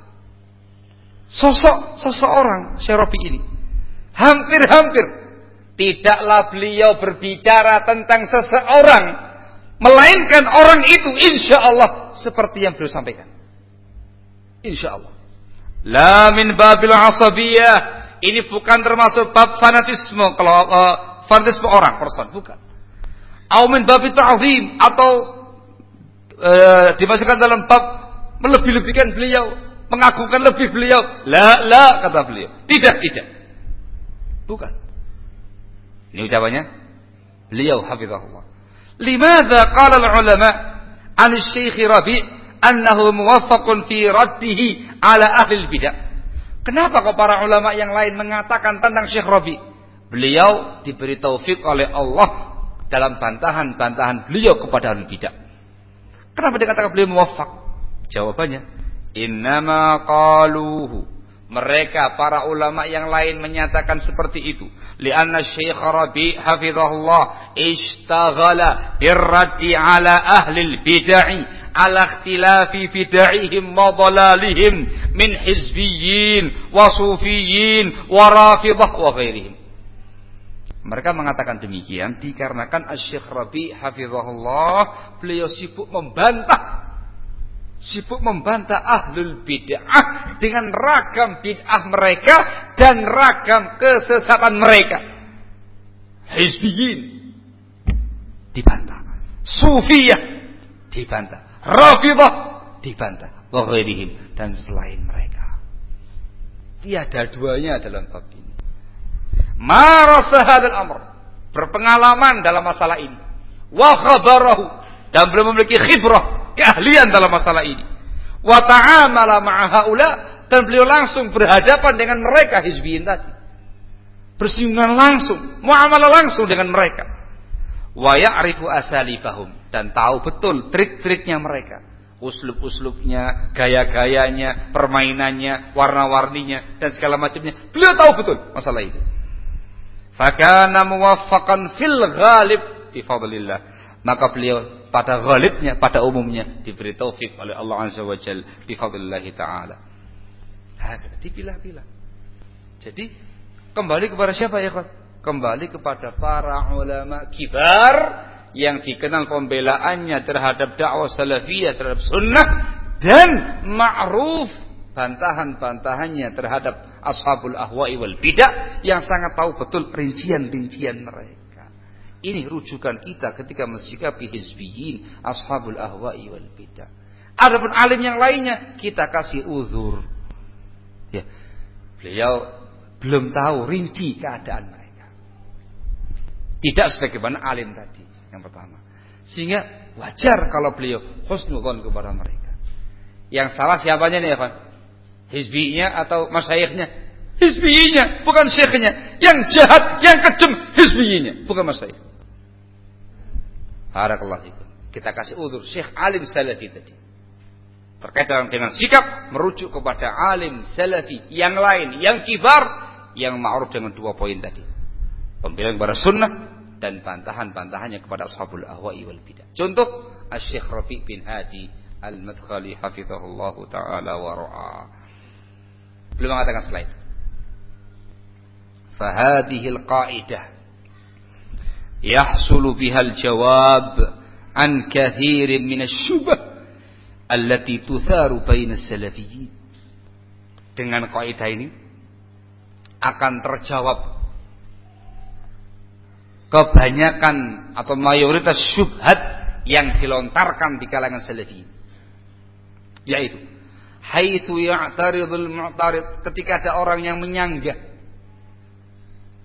[SPEAKER 1] Seseorang Syekh Rabi ini hampir tidaklah beliau berbicara tentang seseorang melainkan orang itu insyaallah seperti yang beliau sampaikan. Insyaallah. La min babil asabiyah. Ini bukan termasuk bab fanatisme kalau fanatisme orang, person, bukan. Au min babi ta'zim atau dimasukkan dalam bab melebih-lebihkan beliau, mengagungkan lebih beliau. La kata beliau. Tidak. Bukan. Ini ucapannya beliau hafizahullah. Limadza qala al-ulama an Syekh Rabi' annahu muwaffaqun fi raddihi ala ahli al-bidah. Kenapa kok para ulama yang lain mengatakan tentang Syekh Rabi'? Beliau diberi taufik oleh Allah dalam bantahan-bantahan beliau kepada ahli bidah. Kenapa dikatakan beliau muwaffaq? Jawabannya, innama qaluhu. Mereka para ulama yang lain menyatakan seperti itu. Lianna Syekh Rabi' hafizahullah ishtaghala birraddi ala ahli bid'ah ala ikhtilafi bid'ahihim wa dhalalihim min hizbiyyin wa sufiyyin wa rafidah wa ghairihim. Mereka mengatakan demikian dikarenakan Syekh Rabi' hafizahullah beliau sibuk membantah ahlul bid'ah dengan ragam bid'ah mereka dan ragam kesesatan mereka. Hizbiyin dibantah, Sufiyah dibantah, Rafidah dibantah, wa ghairihim dan selain mereka. Tiada duanya dalam bab ini. Marasa hadzal amr, berpengalaman dalam masalah ini. Wa khabarahu, dan belum memiliki khibrah, keahlian dalam masalah ini. Wa ta'amala ma'a haula, dan beliau langsung berhadapan dengan mereka hizbiyin tadi. Bersinggungan langsung, muamalah langsung dengan mereka. Wa ya'rifu asalibahum, dan tahu betul trik-triknya mereka. Uslub-uslubnya, gaya-gayanya, permainannya, warna-warninya dan segala macamnya. Beliau tahu betul masalah itu. Fakana muwaffaqan fil ghalib bi fadlillah. Maka beliau pada ghalibnya, pada umumnya diberi taufik oleh Allah Azza wa Jalla bi fadlillah taala. Dipilah-pilah. Jadi kembali kepada siapa ya, Pak? Kembali kepada para ulama kibar yang dikenal pembelaannya terhadap dakwah salafiyah, terhadap sunnah, dan ma'ruf bantahan-bantahannya terhadap ashabul ahwa'i wal bidah yang sangat tahu betul rincian-rincian mereka. Ini rujukan kita ketika mensikapi hizbiyin, ashabul ahwa'i wal bidah. Adapun alim yang lainnya kita kasih uzur. Ya, beliau belum tahu rinci keadaan mereka. Tidak sebagaimana alim tadi yang pertama. Sehingga wajar kalau beliau husnudzon kepada mereka. Yang salah siapanya nih, Evan? Hizbinya atau masyayikhnya? Hizbinya, bukan syekhnya. Yang jahat, yang kejam, hizbinya, bukan masyayikh. Barakallahu fikum. Kita kasih uzur Syekh alim salafi tadi. Terkait dengan sikap merujuk kepada alim salafi yang lain, yang kibar, yang ma'ruf dengan dua poin tadi. Pembelaan kepada sunnah dan bantahan-bantahannya kepada ashabul ahwa'i wal bidah. Contoh Syekh Rabi' bin Hadi Al-Madkhali hafizahullah ta'ala wa ra'a. Beliau mengatakan selain fahadihil qa'idah yahsulu bihal jawab an kathirin minasyubah allati tutharu baina salafiyyin. Dengan kaidah ini akan terjawab kebanyakan atau mayoritas syubhat yang dilontarkan di kalangan salafi, yaitu haitsu ya'taridul mu'tarid, ketika ada orang yang menyanggah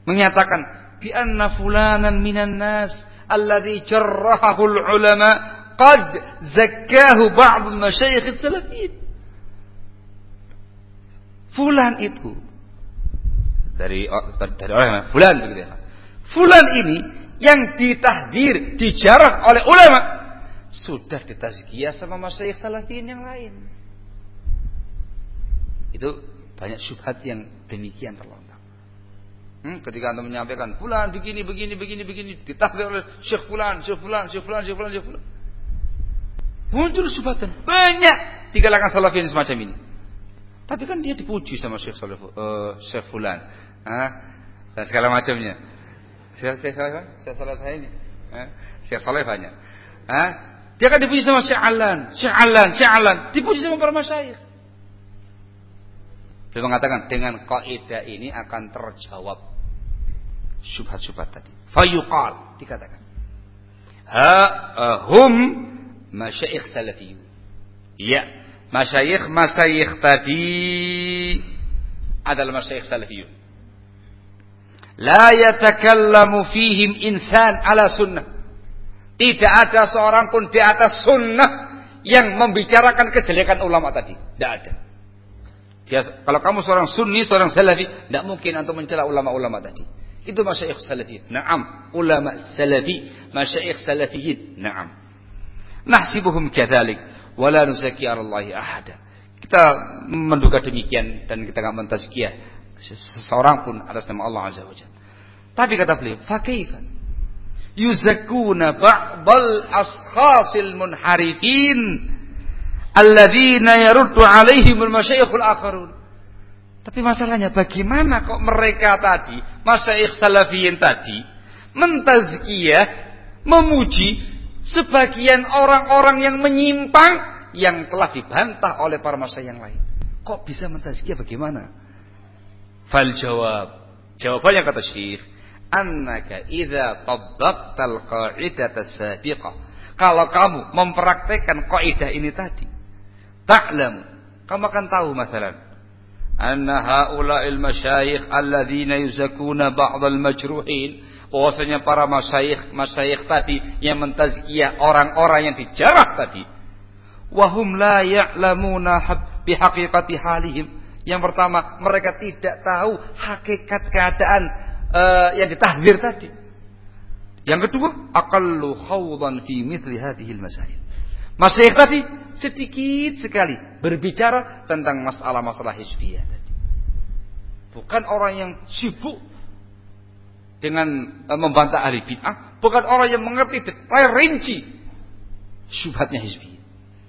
[SPEAKER 1] menyatakan bi anna fulanan minan nas alladhi jarrahahul ulama qad zakkahu ba'd al-masyayikh as-salafiyyin. Fulan itu dari orang fulan begitu ya. Fulan ini yang ditahdir, dijarah oleh ulama sudah ditazkiyah sama masyayikh salafiyyin yang lain. Itu banyak syubhat yang demikian terlontar. Ketika Anda menyampaikan fulan begini ditahdir oleh Syekh fulan. Muncul syubhatan banyak di kalangan salafiyyin semacam ini. Tapi kan dia dipuji sama Syekh fulan. Dan segala macamnya. Syekh Saleh banyak. Dia kan dipuji sama Syekh Alan, dipuji sama para masyayikh. Dia mengatakan dengan kaidah ini akan terjawab syubhat-syubhat tadi. Fayuqal, dikatakan. Hum masyayikh salafiyun. Ya, masyayikh tadi adalah masyayikh salafiyun. La yatakallamu fihim insan ala sunnah. Tidak ada seorang pun di atas sunnah yang membicarakan kejelekan ulama tadi. Tidak ada. Kalau kamu seorang sunni, seorang salafi, tidak mungkin untuk mencela ulama-ulama tadi. Itu masyayikh salafiyyin. Naam, ulama salafi, masyayikh salafiyyin. Naam. Nahsibuhum kadzalik wa la nuzakki 'ala Allahi ahada. Kita menduga demikian dan kita enggak mentazkiyah seseorang pun atas nama Allah Azza wa Jalla. Tapi kata beliau, fa kaifa yuzakkuna ba'dal ashkhasil munharifin alladzina yaruddu 'alaihim al-masyayikhul akharun. Tapi masalahnya bagaimana kok mereka tadi, masyayikh salafiyyin tadi, mentazkiyah, memuji sebagian orang-orang yang menyimpang yang telah dibantah oleh para masyayikh yang lain. Kok bisa mentazkiyah bagaimana? Fal jawabannya kata Syekh, annaka idza tabbaqtal qa'idata sabiqah. Kalau kamu mempraktekkan kaidah ini tadi, ta'lam, kamu akan tahu masalan anna haula'il masyayikh alladzina yuzakuna ba'dal majruhin, bahwasanya para masyayikh tadi yang mentazkiyah orang-orang yang dijarah tadi, wahum la ya'lamuna bihaqiqati halihim. Yang pertama, mereka tidak tahu hakikat keadaan yang ditahdir tadi. Yang kedua, aqallu khawdan fi mithli hadhil masail. Masyayikh tadi sedikit sekali berbicara tentang masalah-masalah hizbiyah tadi. Bukan orang yang sibuk dengan membantah ahli bid'ah, bukan orang yang mengerti detail rinci syubhatnya hizbiyah.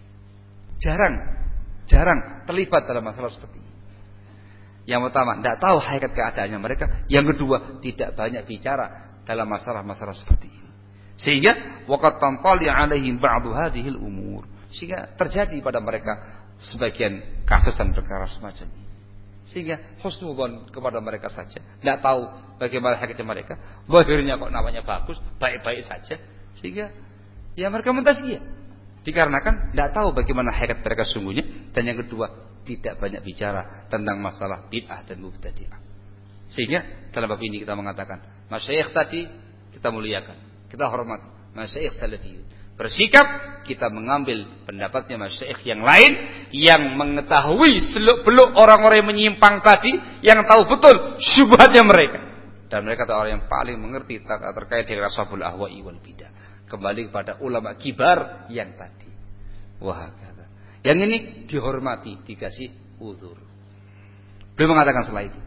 [SPEAKER 1] Jarang terlibat dalam masalah seperti ini. Yang pertama, tidak tahu hakikat keadaannya mereka. Yang kedua, tidak banyak bicara dalam masalah-masalah seperti ini. Sehingga waqad tanṭali 'alaihim ba'du hadhil umur. Sehingga terjadi pada mereka sebagian kasus dan perkara semacam ini. Sehingga husnudzon kepada mereka saja. Tidak tahu bagaimana hakikatnya mereka. Zahirnya kok namanya bagus, baik-baik saja. Sehingga ya mereka mentazkiyah. Dikarenakan tidak tahu bagaimana hakikat mereka sungguhnya. Dan yang kedua, tidak banyak bicara tentang masalah bid'ah dan mubtadi'ah. Sehingga dalam bab ini kita mengatakan, masyayikh tadi kita muliakan, kita hormat, masyayikh salafiyyin. Bersikap kita mengambil pendapatnya masyayikh yang lain yang mengetahui seluk-beluk orang-orang yang menyimpang tadi, yang tahu betul syubhatnya mereka. Dan mereka adalah orang yang paling mengerti terkait dengan ashabul ahwa'i wal bidah. Kembali kepada ulama kibar yang tadi. Wah, yang ini dihormati, dikasih uzur. Beliau mengatakan setelah itu,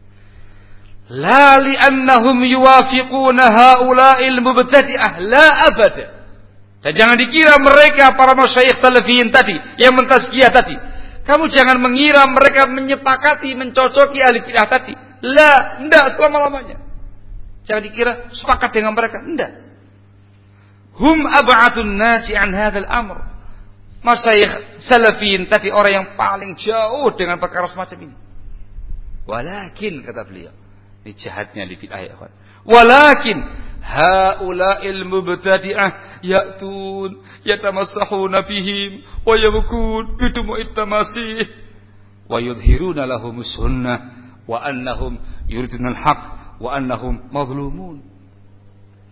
[SPEAKER 1] la li'annahum yuwafiquna haula'il mubtadi'ah la abada. Dan jangan dikira mereka para masyayikh salafiyyin tadi yang mentazkiyah tadi, kamu jangan mengira mereka menyepakati, mencocoki ahli bid'ah tadi. La, enggak selama-lamanya. Jangan dikira sepakat dengan mereka, enggak. Hum ab'atun nasi an hadzal amr. Masyayikh salafiyyin tadi orang yang paling jauh dengan perkara semacam ini. Walakin, kata beliau, ini jahatnya li bid'ah ya kawan. Walakin haula'il mubtadi'ah ya'tun yatamassahuna bihim wa yabkun bidumu'it tamasih wa yudhiruna lahumus sunnah wa annahum yuriduna al-haq wa annahum mazlumun.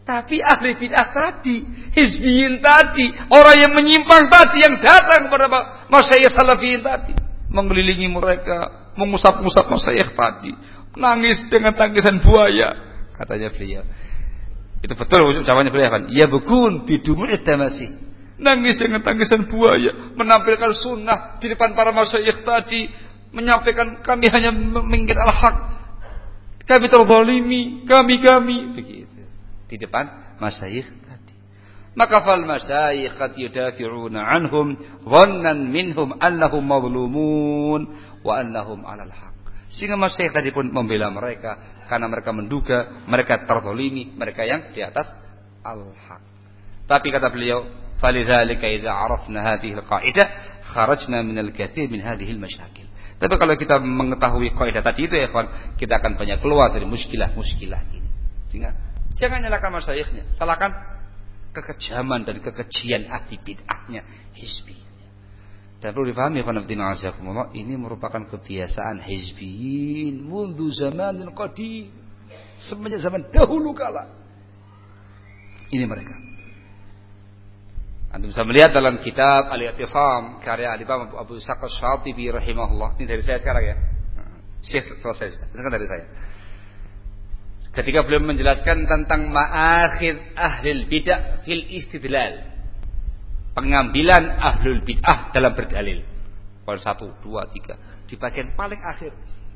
[SPEAKER 1] Tapi ahli bid'ah tadi, hizbiyin tadi, orang yang menyimpang tadi, yang datang kepada masyayikh salafiyin tadi, mengelilingi mereka, mengusap-usap masyayikh tadi, nangis dengan tangisan buaya, katanya beliau. Itu betul ucapannya beliau kan? Ya bukun bidumu'id damasi. Nangis dengan tangisan buaya, menampilkan sunnah di depan para masyayikh tadi, menyampaikan kami hanya mengingat al-haq, kami terzalimi, kami begitu di depan masyayikh tadi. Maka fal masyayikh qad yudafi'una anhum dhannan minhum annahum mazlumun wa annahum 'alal haq. Sehingga masyayikh tadi pun membela mereka karena mereka menduga mereka terzalimi, mereka yang di atas al-haq. Tapi kata beliau, falidzalika idza 'arafna hadhihi al-qa'idah kharajna min al-kathir min hadhihi al-masyakil. Tapi kalau kita mengetahui kaidah tadi itu ya kawan, kita akan banyak keluar dari muskilah-muskilah ini. Sehingga jangan nyalakan masyayikhnya, salahkan kekejaman dan kekejian ahli bid'ahnya, hizbiynya. Dan perlu dipahami ini merupakan kebiasaan hizbiyin mundu zamanin qadim, semenjak zaman dahulu kala. Ini mereka. Anda bisa melihat dalam kitab Al-I'tisam karya Al-Imam Abu Ishaq Asy-Syatibi rahimahullah. Ini dari saya sekarang ya. Syekh selesai. Ini kan dari saya. Ketika beliau menjelaskan tentang ma'akhidh ahlul bid'ah fil istidlal. Pengambilan ahlul bid'ah dalam berdalil. Poin 1, 2, 3. Di bagian paling akhir.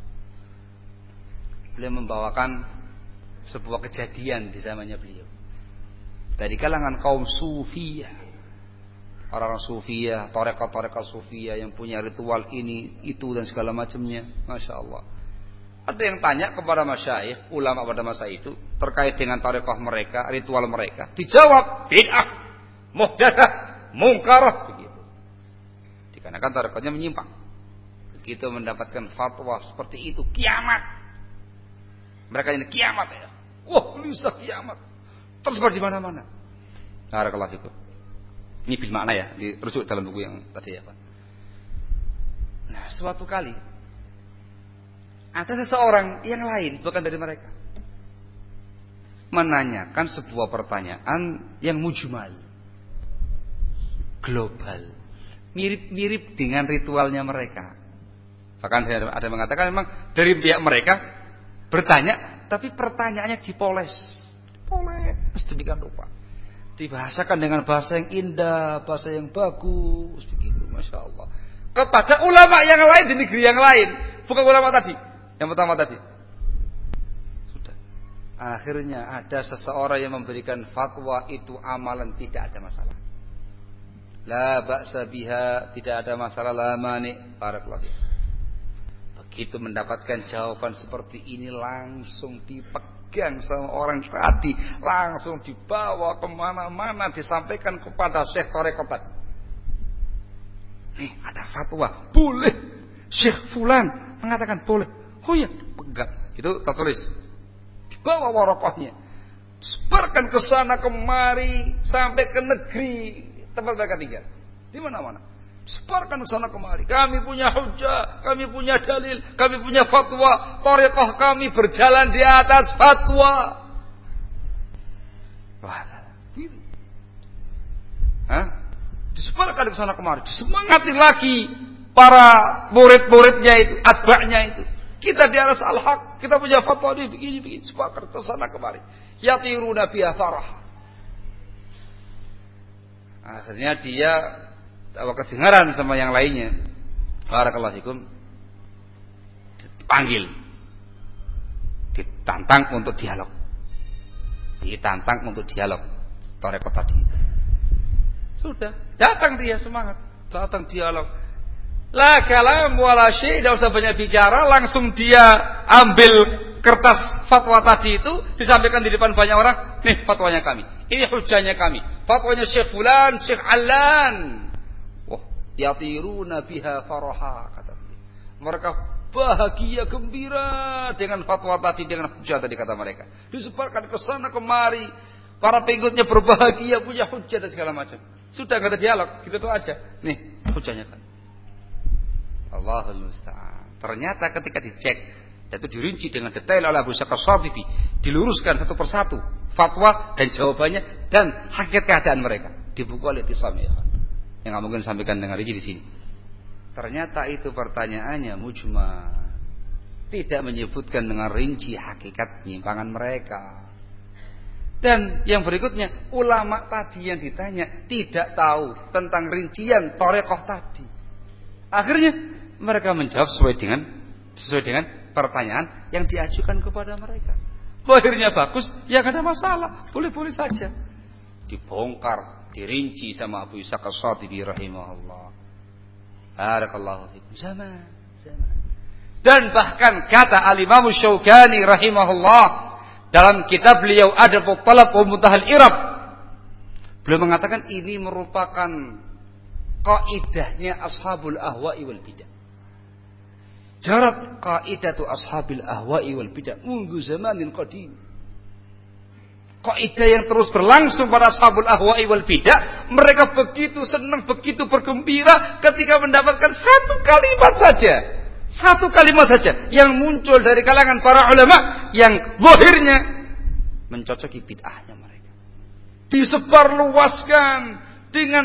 [SPEAKER 1] Beliau membawakan sebuah kejadian di zamannya beliau. Dari kalangan kaum sufiyah. Orang-orang sufiyah, tarekat-tarekat sufiyah yang punya ritual ini, itu dan segala macamnya. Masya Allah. Ada yang tanya kepada masyayikh, ulama pada masa itu, terkait dengan tarekat mereka, ritual mereka. Dijawab, bid'ah, muhdatsah, mungkarah, begitu. Dikarenakan tarekatnya menyimpang. Begitu mendapatkan fatwa seperti itu, kiamat. Mereka ini kiamat ya. Wah, bisa kiamat. Tersebar di mana-mana. Barakallahu fikum. Ini bil makna ya, dirujuk dalam buku yang tadi ya Pak. Nah, suatu kali ada seseorang yang lain, bukan dari mereka, menanyakan sebuah pertanyaan yang mujmal, global, mirip-mirip dengan ritualnya mereka. Bahkan ada yang mengatakan memang dari pihak mereka bertanya, tapi pertanyaannya dipoles sedemikian rupa. Dibahasakan dengan bahasa yang indah, bahasa yang bagus, begitu, masya Allah. Kepada ulama yang lain di negeri yang lain, bukan ulama tadi, yang pertama tadi. Sudah. Akhirnya ada seseorang yang memberikan fatwa itu amalan tidak ada masalah. La ba'sa biha, tidak ada masalah, la mani. Barakallahu fiik. Begitu mendapatkan jawaban seperti ini langsung dipegang sama orang tadi, langsung dibawa kemana-mana, disampaikan kepada Syekh Tarekat tadi. Nih ada fatwa, boleh. Syekh Fulan mengatakan boleh. Oh ya, pegang. Itu tertulis. Dibawa warokohnya, disebarkan ke sana kemari sampai ke negeri tempat mereka tinggal. Di mana-mana. Sebarkan ke sana kemari. Kami punya hujjah, kami punya dalil, kami punya fatwa. Thariqah kami berjalan di atas fatwa. Wah, gitu. Disebarkan ke sana kemari, disemangati lagi para murid-muridnya itu, atba'nya itu. Kita di atas al-haq, kita punya fatwa ini begini, sebarkan ke sana kemari. Yatiruna biha farah. Akhirnya dia kedengaran sama yang lainnya. Barakallahu fikum. Dipanggil. Ditantang untuk dialog. Tarekat tadi. Sudah, datang dia semangat, datang dialog. La kalam wala syai', tidak usah banyak bicara, langsung dia ambil kertas fatwa tadi itu, disampaikan di depan banyak orang. Nih fatwanya kami, ini hujahnya kami, fatwanya Syekh Fulan, Syekh Alan. Yatiruna biha faraha, kata beliau. Mereka bahagia gembira dengan fatwa tadi, dengan hujah tadi, kata mereka. Disebarkan ke sana kemari, para pengikutnya berbahagia, punya hujah dan segala macam. Sudah enggak ada dialog, gitu tuh aja. Nih hujahnya kan. Allahul musta'an. Ternyata ketika dicek dan itu dirinci dengan detail oleh Abu Ishaq Asy-Syatibi, diluruskan satu persatu fatwa dan jawabannya dan hakikat keadaan mereka di buku Al-I'tisam ya. Yang nggak mungkin sampaikan dengan rinci di sini. Ternyata itu pertanyaannya mujmal. Tidak menyebutkan dengan rinci hakikat penyimpangan mereka. Dan yang berikutnya, ulama tadi yang ditanya tidak tahu tentang rincian thariqah tadi. Akhirnya mereka menjawab sesuai dengan pertanyaan yang diajukan kepada mereka. Akhirnya bagus, ya tidak ada masalah, boleh-boleh saja. Dibongkar, dirinci sama Abu Ishaq Ash-Shatibi rahimahullah. Barakallahu fikum. Zaman. Dan bahkan kata Al-Imam Syaukani rahimahullah dalam kitab beliau Adabut Talab wa Muntahal Irab, beliau mengatakan ini merupakan kaidahnya ashabul ahwa'i wal bidah. Jarat kaidatu ashabil ahwa'i wal bidah mundu zamanin qadim. Kaidah yang terus berlangsung pada ashabul ahwa'i wal bidah, mereka begitu senang, begitu bergembira ketika mendapatkan satu kalimat saja yang muncul dari kalangan para ulama yang zahirnya mencocoki bid'ahnya mereka. Disebarluaskan dengan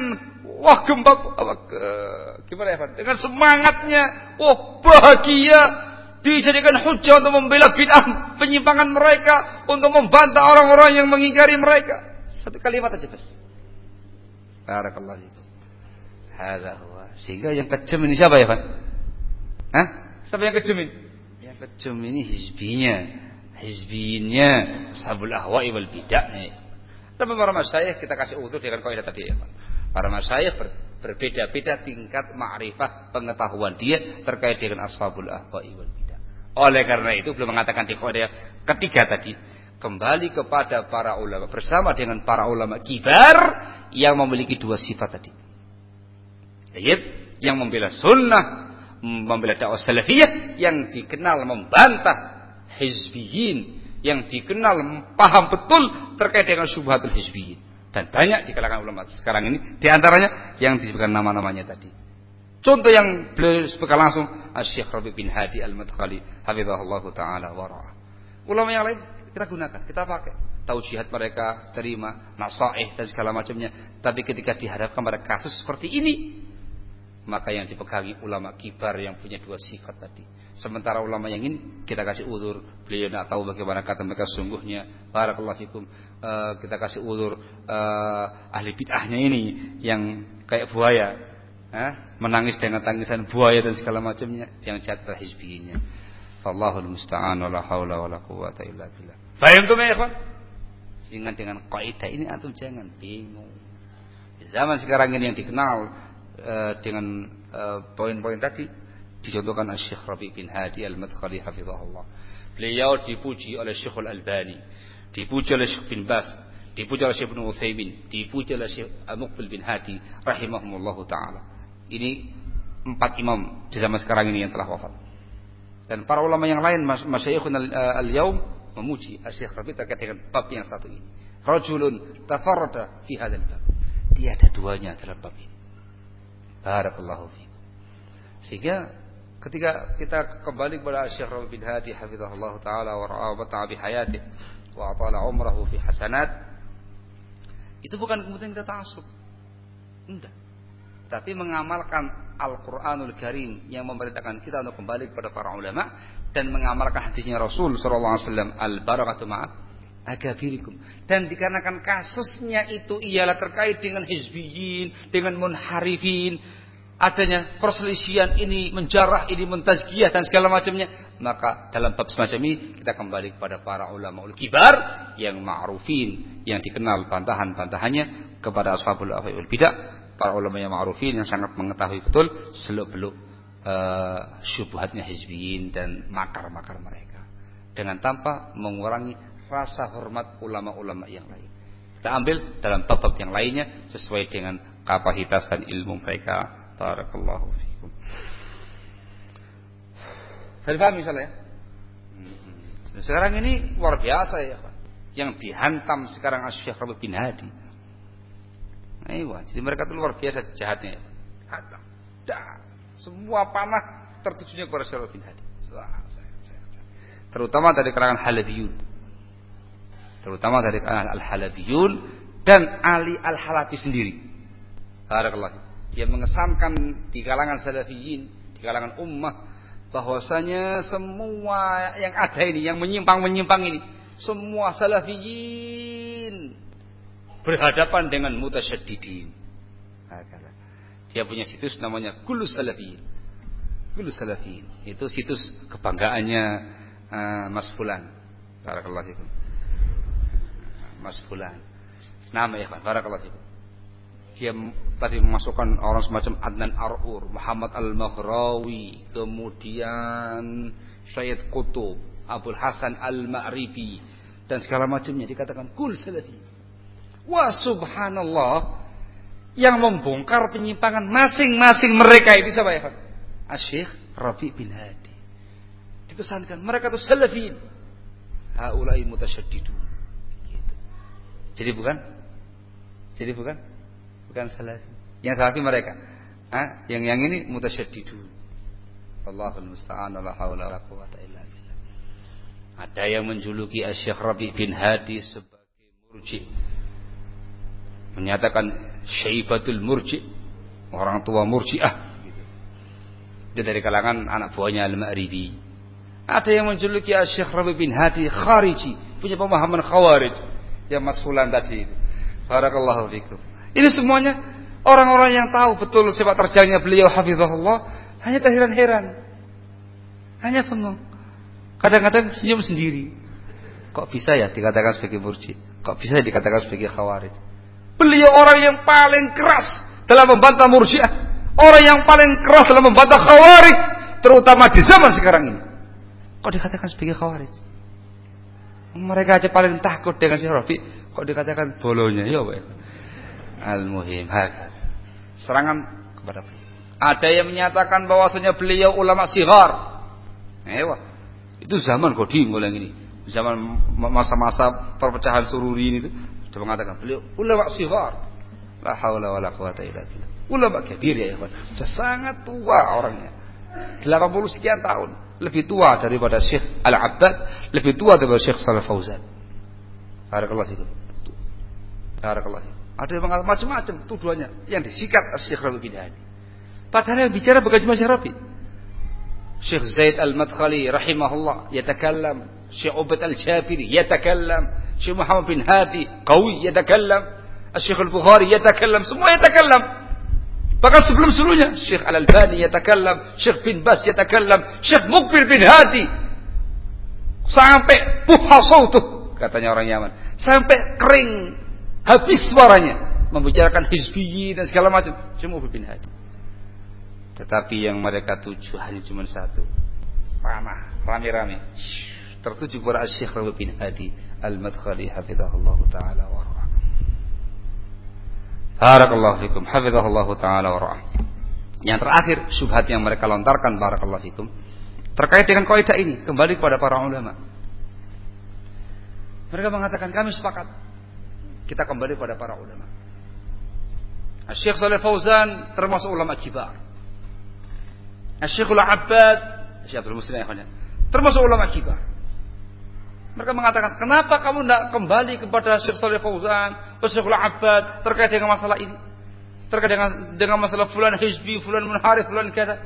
[SPEAKER 1] gimana ya Pak? Dengan semangatnya, bahagia, dijadikan hujah untuk membela bid'ah penyimpangan mereka, untuk membantah orang-orang yang mengingkari mereka. Satu kalimat aja bas. Barakallahu fikum. Hadza huwa. Sehingga yang kejam ini siapa ya Pak? Hah? Siapa yang kejam ini? Yang kejam ini hizbinya ashabul ahwa'i wal bidah nih. Tapi para masyayikh kita kasih udzur dengan kaidah tadi ya Pak. Para masyayikh berbeda-beda tingkat ma'rifah pengetahuan dia terkait dengan ashabul ahwa'i wal bidah. Oleh karena itu beliau mengatakan di kaidah ketiga tadi, kembali kepada para ulama bersama dengan para ulama kibar yang memiliki dua sifat tadi. Yang membela sunnah, membela dakwah salafiyah, yang dikenal membantah hizbiyin, yang dikenal paham betul terkait dengan syubhatul hizbiyin. Dan banyak di kalangan ulama sekarang ini, di antaranya yang disebutkan nama-namanya tadi. Contoh yang beliau sebutkan langsung, Syekh Rabi' bin Hadi Al-Madkhali hafizahullah taala wa ra'ah. Ulama yang lain kita gunakan, kita pakai. Taujihat mereka terima, nasaih dan segala macamnya. Tapi ketika dihadapkan pada kasus seperti ini, maka yang dipegangi ulama kibar yang punya dua sifat tadi. Sementara ulama yang ini kita kasih uzur, beliau tidak tahu bagaimana kata mereka sungguhnya. Barakallahu fikum. Kita kasih uzur ahli bid'ahnya ini yang kayak buaya, menangis dengan tangisan buaya dan segala macamnya, yang jahat hizbiynya. Fallahul musta'an wala haula wala quwwata illa billah. Faham tuh ya, ikhwan? Sehingga dengan kaidah ini antum jangan bingung. Di zaman sekarang ini yang dikenal dengan poin-poin tadi dicontohkan Syekh Rabi' bin Hadi Al-Madkhali hafizahullah. Beliau dipuji oleh Syekh Al-Albani, dipuji oleh Syekh bin Bas, dipuji oleh Syekh Ibnu Utsaimin, dipuji oleh Syekh Muqbil bin Hadi rahimahumullahu taala. Ini 4 imam di zaman sekarang ini yang telah wafat. Dan para ulama yang lain masyayikhun al-yaum memuji Syekh Rabi' terkait dengan bab yang satu ini. Rajulun tafarrada fi hadzal bab. Dia ada duanya dalam bab ini. Barakallahu fiikum. Sehingga ketika kita kembali kepada Syekh Rabi' bin Hadi hafizahullah taala wa ra'a wa ta'a bi hayati wa atala umrahu fi hasanat, itu bukan kemudian kita ta'assub. Enggak. Tapi mengamalkan Al-Qur'anul Karim yang memerintahkan kita untuk kembali kepada para ulama dan mengamalkan hadisnya Rasul sallallahu alaihi wasallam, al-barakatu ma'a akabirikum. Dan dikarenakan kasusnya itu ialah terkait dengan hizbiyin, dengan munharifin, adanya perselisihan ini menjarah, ini mentazkiyah dan segala macamnya, maka dalam bab semacam ini kita kembali kepada para ulama kibar yang ma'rufin, yang dikenal bantahan-bantahannya kepada ashabul ahwa'i wal bidah, para ulama yang ma'rufin yang sangat mengetahui betul seluk-beluk syubhatnya hizbiyin dan makar-makar mereka, dengan tanpa mengurangi rasa hormat ulama-ulama yang lain. Kita ambil dalam bab-bab yang lainnya sesuai dengan kapasitas dan ilmu mereka. Barakallahu fiikum. Saya paham misalnya. Sekarang ini luar biasa ya, Pak. Yang dihantam sekarang Syekh Rabi' bin Hadi. Jadi mereka itu luar biasa jahatnya. Hantam. Semua panah tertujunya kepada Syekh Rabi' bin Hadi. Terutama dari kalangan Halabiyun. terutama dari Al-Halabiyun dan Ali Al-Halabi sendiri. Barakallahu. Yang mengesankan di kalangan salafiyin, di kalangan ummah, bahwasanya semua yang ada ini, yang menyimpang-menyimpang ini, semua salafiyin berhadapan dengan mutasyaddidin. Dia punya situs namanya Kulus Salafiyin. Kulus Salafiyin. Itu situs kebanggaannya Mas Fulan. Barakallahu fikum. Mas Fulan. Nama ya, barakallahu fikum. Dia tadi memasukkan orang semacam Adnan Ar'ur, Muhammad Al-Maghrawi, kemudian Syed Qutub, Abdul Hasan Al-Ma'ribi, dan segala macamnya dikatakan kul salafi. Wah, subhanallah, yang membongkar penyimpangan masing-masing mereka itu siapa ya? Asy-Syaikh Rabi' bin Hadi. Dipesankan mereka itu salafiyin. Haula'i mutasyaddidun. Gitu. Jadi bukan salafi. Yang salafi mereka. Yang ini mutasyadidun. Allahul musta'an la haula wala quwwata illa billah. Ada yang menjuluki Asy-Syaikh Rabi' bin Hadi sebagai murji'. Menyatakan syaibatul murji', orang tua murji'ah gitu. Itu dari kalangan anak buahnya Al-Ma'ribi. Ada yang menjuluki Asy-Syaikh Rabi' bin Hadi khariji, punya pemahaman khawarij. Yang Mas Fulan tadi itu. Barakallahu fikum. Ini semuanya orang-orang yang tahu betul sepak terjangnya beliau hafizahullah, hanya terheran-heran, hanya bengong. Kadang-kadang senyum sendiri. Kok bisa ya dikatakan sebagai murji? Kok bisa dikatakan sebagai khawarij? Beliau orang yang paling keras dalam membantah murji'ah, orang yang paling keras dalam membantah khawarij, terutama di zaman sekarang ini. Kok dikatakan sebagai khawarij? Mereka aja paling takut dengan Syekh Rabi', kok dikatakan bolonya ya, Pak. Al-muhim hakad. Serangan kepada beliau. Ada yang menyatakan bahwasanya beliau ulama sighar. Itu zaman Qadim mulai ini. Zaman masa-masa perpecahan Sururi ini itu sudah mengatakan beliau ulama sighar. La haula wala quwata illa billah. Ulama kabir ya ikhwan. Sudah sangat tua orangnya. 80 sekian tahun. Lebih tua daripada Syekh Al-Abbad, lebih tua daripada Syekh Shalih Fauzan. Barakallahu fikum. Barakallahu. Ada yang mengatakan macam-macam tuduhannya yang disikat Syekh Rabi' bin Hadi. Padahal yang bicara bukan cuma Syekh Rabi'. Syekh Zaid Al-Madkhali rahimahullah yatakallam, Syekh Ubaid Al-Jabiri yatakallam, Syekh Muhammad bin Hadi Qawi yatakallam, Syekh Al-Bukhari yatakallam, semua yatakallam. Bahkan sebelum-sebelumnya Syekh Al-Albani yatakallam, Syekh bin Bas yatakallam, Syekh Mukbil bin Hadi sampai buha sautuh katanya orang Yaman, sampai kering habis suaranya membicarakan hizbiyyin dan segala macam. Cuma bin Hadi. Tetapi yang mereka tuju hanya cuma satu. Panah, rame-rame. Tertuju kepada Syekh Rabi' bin Hadi Al-Madkhali hafizahullah taala wa ra'ah. Barakallahu fikum hafizahullah taala wa ra'ah. Yang terakhir syubhat yang mereka lontarkan barakallahu fikum terkait dengan kaidah ini, kembali kepada para ulama. Mereka mengatakan kami sepakat. Kita kembali pada para ulama. Syekh Shalih Fauzan termasuk ulama kibar. Syekh Al-Abbad, Syekh Abdul Muslim termasuk ulama kibar. Mereka mengatakan, kenapa kamu tidak kembali kepada Syekh Shalih Fauzan, Syekh Al-Abbad terkait dengan masalah ini? Terkait dengan masalah fulan hizbi, fulan munharif, fulan kata.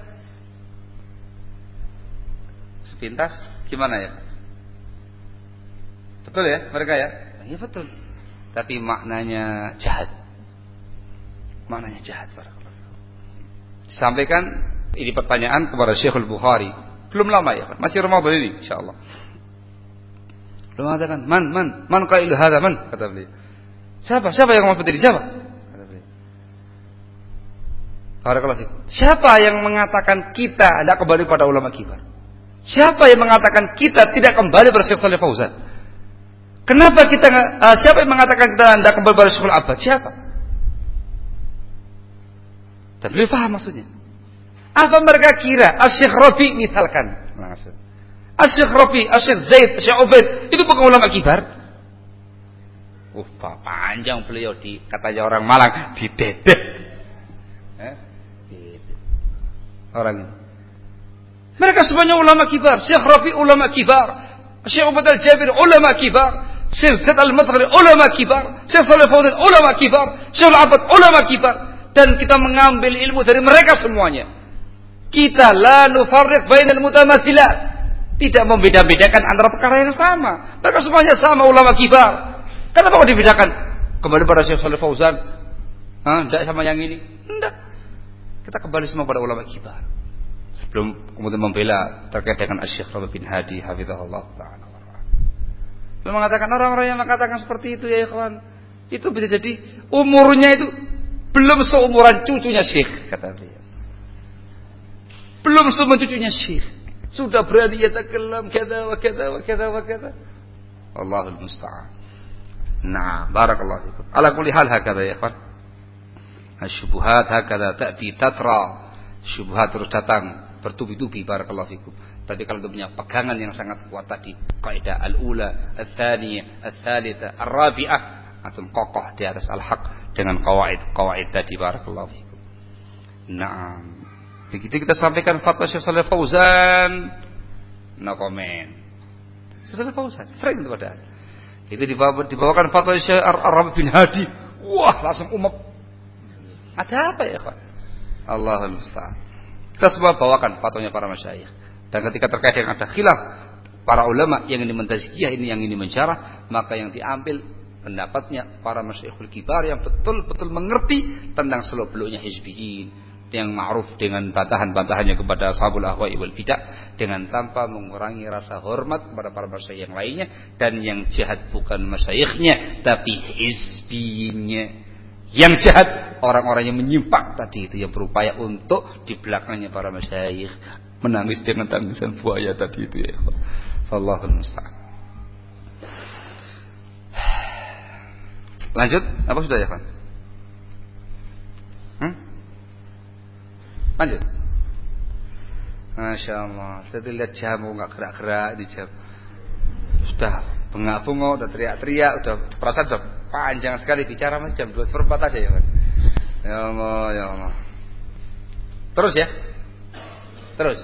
[SPEAKER 1] Sepintas gimana ya? Betul ya mereka ya? Iya betul. Tapi maknanya jahat. Maknanya jahat. Disampaikan ini pertanyaan kepada Syekhul Bukhari. Belum lama ya, masih Ramadan ini insyaallah. Belum mengatakan, man qailu hadza man, kata beliau. Siapa yang ngomong seperti ini? Siapa? Kata beliau. Barakallahu fiik. Siapa yang mengatakan kita tidak kembali pada ulama kibar? Siapa yang mengatakan kita tidak kembali pada Syekh Shalih Fauzan? Kenapa siapa yang mengatakan kita tidak kembali pada Syekh Al-Abbad? Siapa? Dan beliau paham maksudnya. Apa mereka kira Asy-Syaikh Rabi' misalkan langsung. Asy-Syaikh Rabi', Asy-Syaikh Zaid, Asy-Syaikh Ubaid itu bukan ulama kibar? Panjang beliau katanya orang Malang didedeh. Orang ini. Mereka semuanya ulama kibar. Syekh Rabi' ulama kibar. Syekh Ubaid Al-Jabir ulama kibar. Syekh Zaid Al-Madkhali ulama kibar, Syekh Shalih Fauzan ulama kibar, Syekh Al-Abbad ulama kibar, dan kita mengambil ilmu dari mereka semuanya. Kita la nufarriq bainal mutamathilat, tidak membeda-bedakan antara perkara yang sama. Mereka semuanya sama ulama kibar. Kenapa kok dibedakan? Kembali pada Syekh Shalih Fauzan, tidak sama yang ini. Tidak. Kita kembali semua pada ulama kibar. Belum kemudian membela terkait dengan Syekh Rabi' bin Hadi hafizahullah taala. Belum mengatakan orang-orang yang mengatakan seperti itu ya ikhwan, itu bisa jadi umurnya itu belum seumuran cucunya Syekh, kata beliau. Belum seumuran cucunya Syekh, sudah berani yatakallam kada wa kada wa kada wa kada. Allahul musta'an. Nah, barakallahu fikum. Ala kulli hal hakada ya ikhwan. Asyubuhat hakada ta'ti tatra. Syubhat terus datang bertubi-tubi, barakallahu fikum. Tapi kalau itu punya pegangan yang sangat kuat tadi, kaidah al-ula, al-thaniyah, al-thalitha, al-rabi'ah, antum kokoh di atas al-haq dengan kawaid tadi, barakallahu fikum. Naam. Begitu kita sampaikan fatwa Syekh Shalih Fauzan, no comment. Syekh Shalih Fauzan sering itu padahal. Itu dibawakan fatwa Syekh Rabi' bin Hadi. Wah, langsung umap. Ada apa ya, Pak? Allahul musta'an. Kita semua bawakan fatwanya para masyayikh. Dan ketika terkait dengan ada khilaf para ulama yang ini mentazkiyah, ini yang ini mensyarah, maka yang diambil pendapatnya para masyayikhul kibar yang betul-betul mengerti tentang seluk-beluknya hizbiyin, yang ma'ruf dengan bantahan-bantahannya kepada ashabul ahwa'i wal bidah, dengan tanpa mengurangi rasa hormat kepada para masyayikh yang lainnya, dan yang jahat bukan masyayikhnya tapi hizbiyinnya. Yang jahat orang-orang yang menyimpang tadi itu, yang berupaya untuk di belakangnya para masyayikh, menangis dengan tangisan buaya tadi itu ya. Allahul musta'an. Lanjut, apa sudah ya, Pak? Lanjut. Masya Allah. Saya lihat jamu nggak gerak-gerak di jam. Sudah bengak-bengok, udah teriak-teriak, udah perasaan udah panjang sekali bicara, masih jam 2:04 aja ya, Pak. Ya Allah, ya Allah. Terus ya. Terus.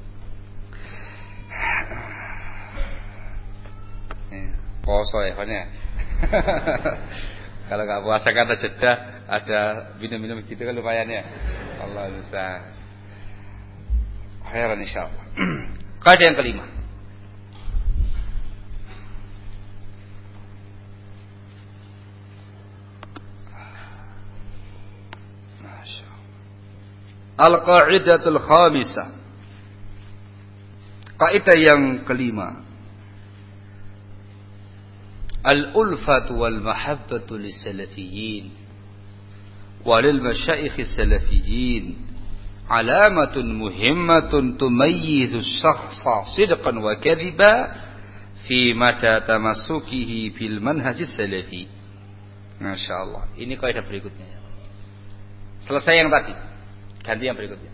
[SPEAKER 1] Poso ya, Pak ya. Kalau nggak puasa kata jeda, ada minum-minum gitu kan lumayan ya. Allah bisa. Khairan insyaallah. Kaidah yang kelima. Al-qa'idatul khamisah. Kaidah yang kelima. Al-ulfatu wal mahabbatu lis-salafiyyin wa lil masyayikh as-salafiyyin alamatun muhimmatun tumayyizu asy-syakhsa sidqan wa kadhiba fi mata tamassukihi bil manhaj as-salafi. Masyaallah. Ini kaidah berikutnya. Selesai yang tadi. Ganti yang berikutnya.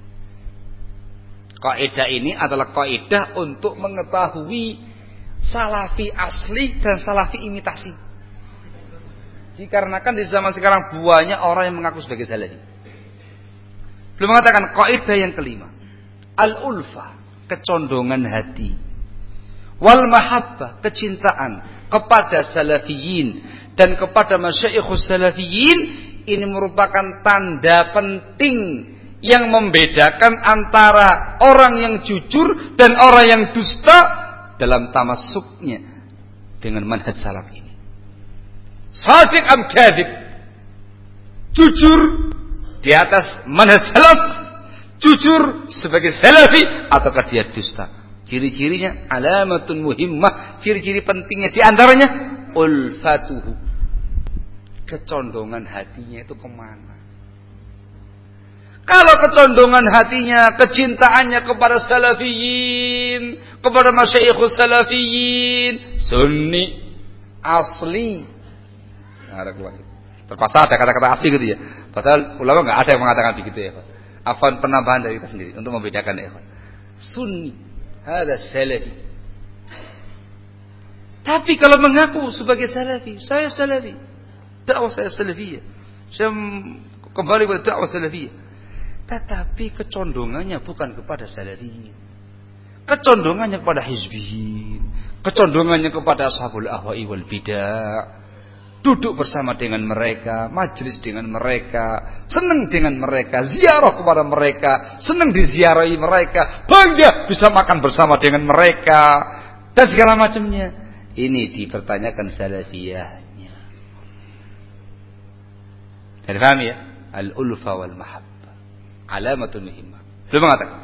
[SPEAKER 1] Kaidah ini adalah kaidah untuk mengetahui salafi asli dan salafi imitasi. Dikarenakan di zaman sekarang banyak orang yang mengaku sebagai salafi. Belum mengatakan kaidah yang kelima. Al-ulfah, kecondongan hati. Wal mahabbah, kecintaan kepada salafiyin dan kepada masyayikhus salafiyin. Ini merupakan tanda penting yang membedakan antara orang yang jujur dan orang yang dusta dalam tamassuknya dengan manhaj salaf ini. Shadiq am kadhib, jujur di atas manhaj salaf, jujur sebagai salafi, ataukah dia dusta. Ciri-cirinya alamatun muhimmah, ciri-ciri pentingnya di antaranya ulfatuhu, kecondongan hatinya itu kemana. Kalau kecondongan hatinya, kecintaannya kepada salafiyin, kepada masyayikhus salafiyin, sunni, asli. Terpaksa ada kata-kata asli gitu ya. Padahal ulama nggak ada yang mengatakan begitu ya. Afwan, penambahan dari kita sendiri untuk membedakan ya. Sunni, ada salafi. Tapi kalau mengaku sebagai salafi, saya salafi, dakwah saya salafiyah, saya kembali kepada dakwah salafiyah. Tetapi kecondongannya bukan kepada salafiyin, kecondongannya kepada hizbiyin, kecondongannya kepada ashabul ahwa'i wal bidah. Duduk bersama dengan mereka, majelis dengan mereka, senang dengan mereka, ziarah kepada mereka, senang diziarahi mereka, bangga bisa makan bersama dengan mereka, dan segala macamnya. Ini dipertanyakan salafiyahnya. Jadi paham ya? Al-ulfa wal mahabbah alamatun muhimmah. Belum mengatakan.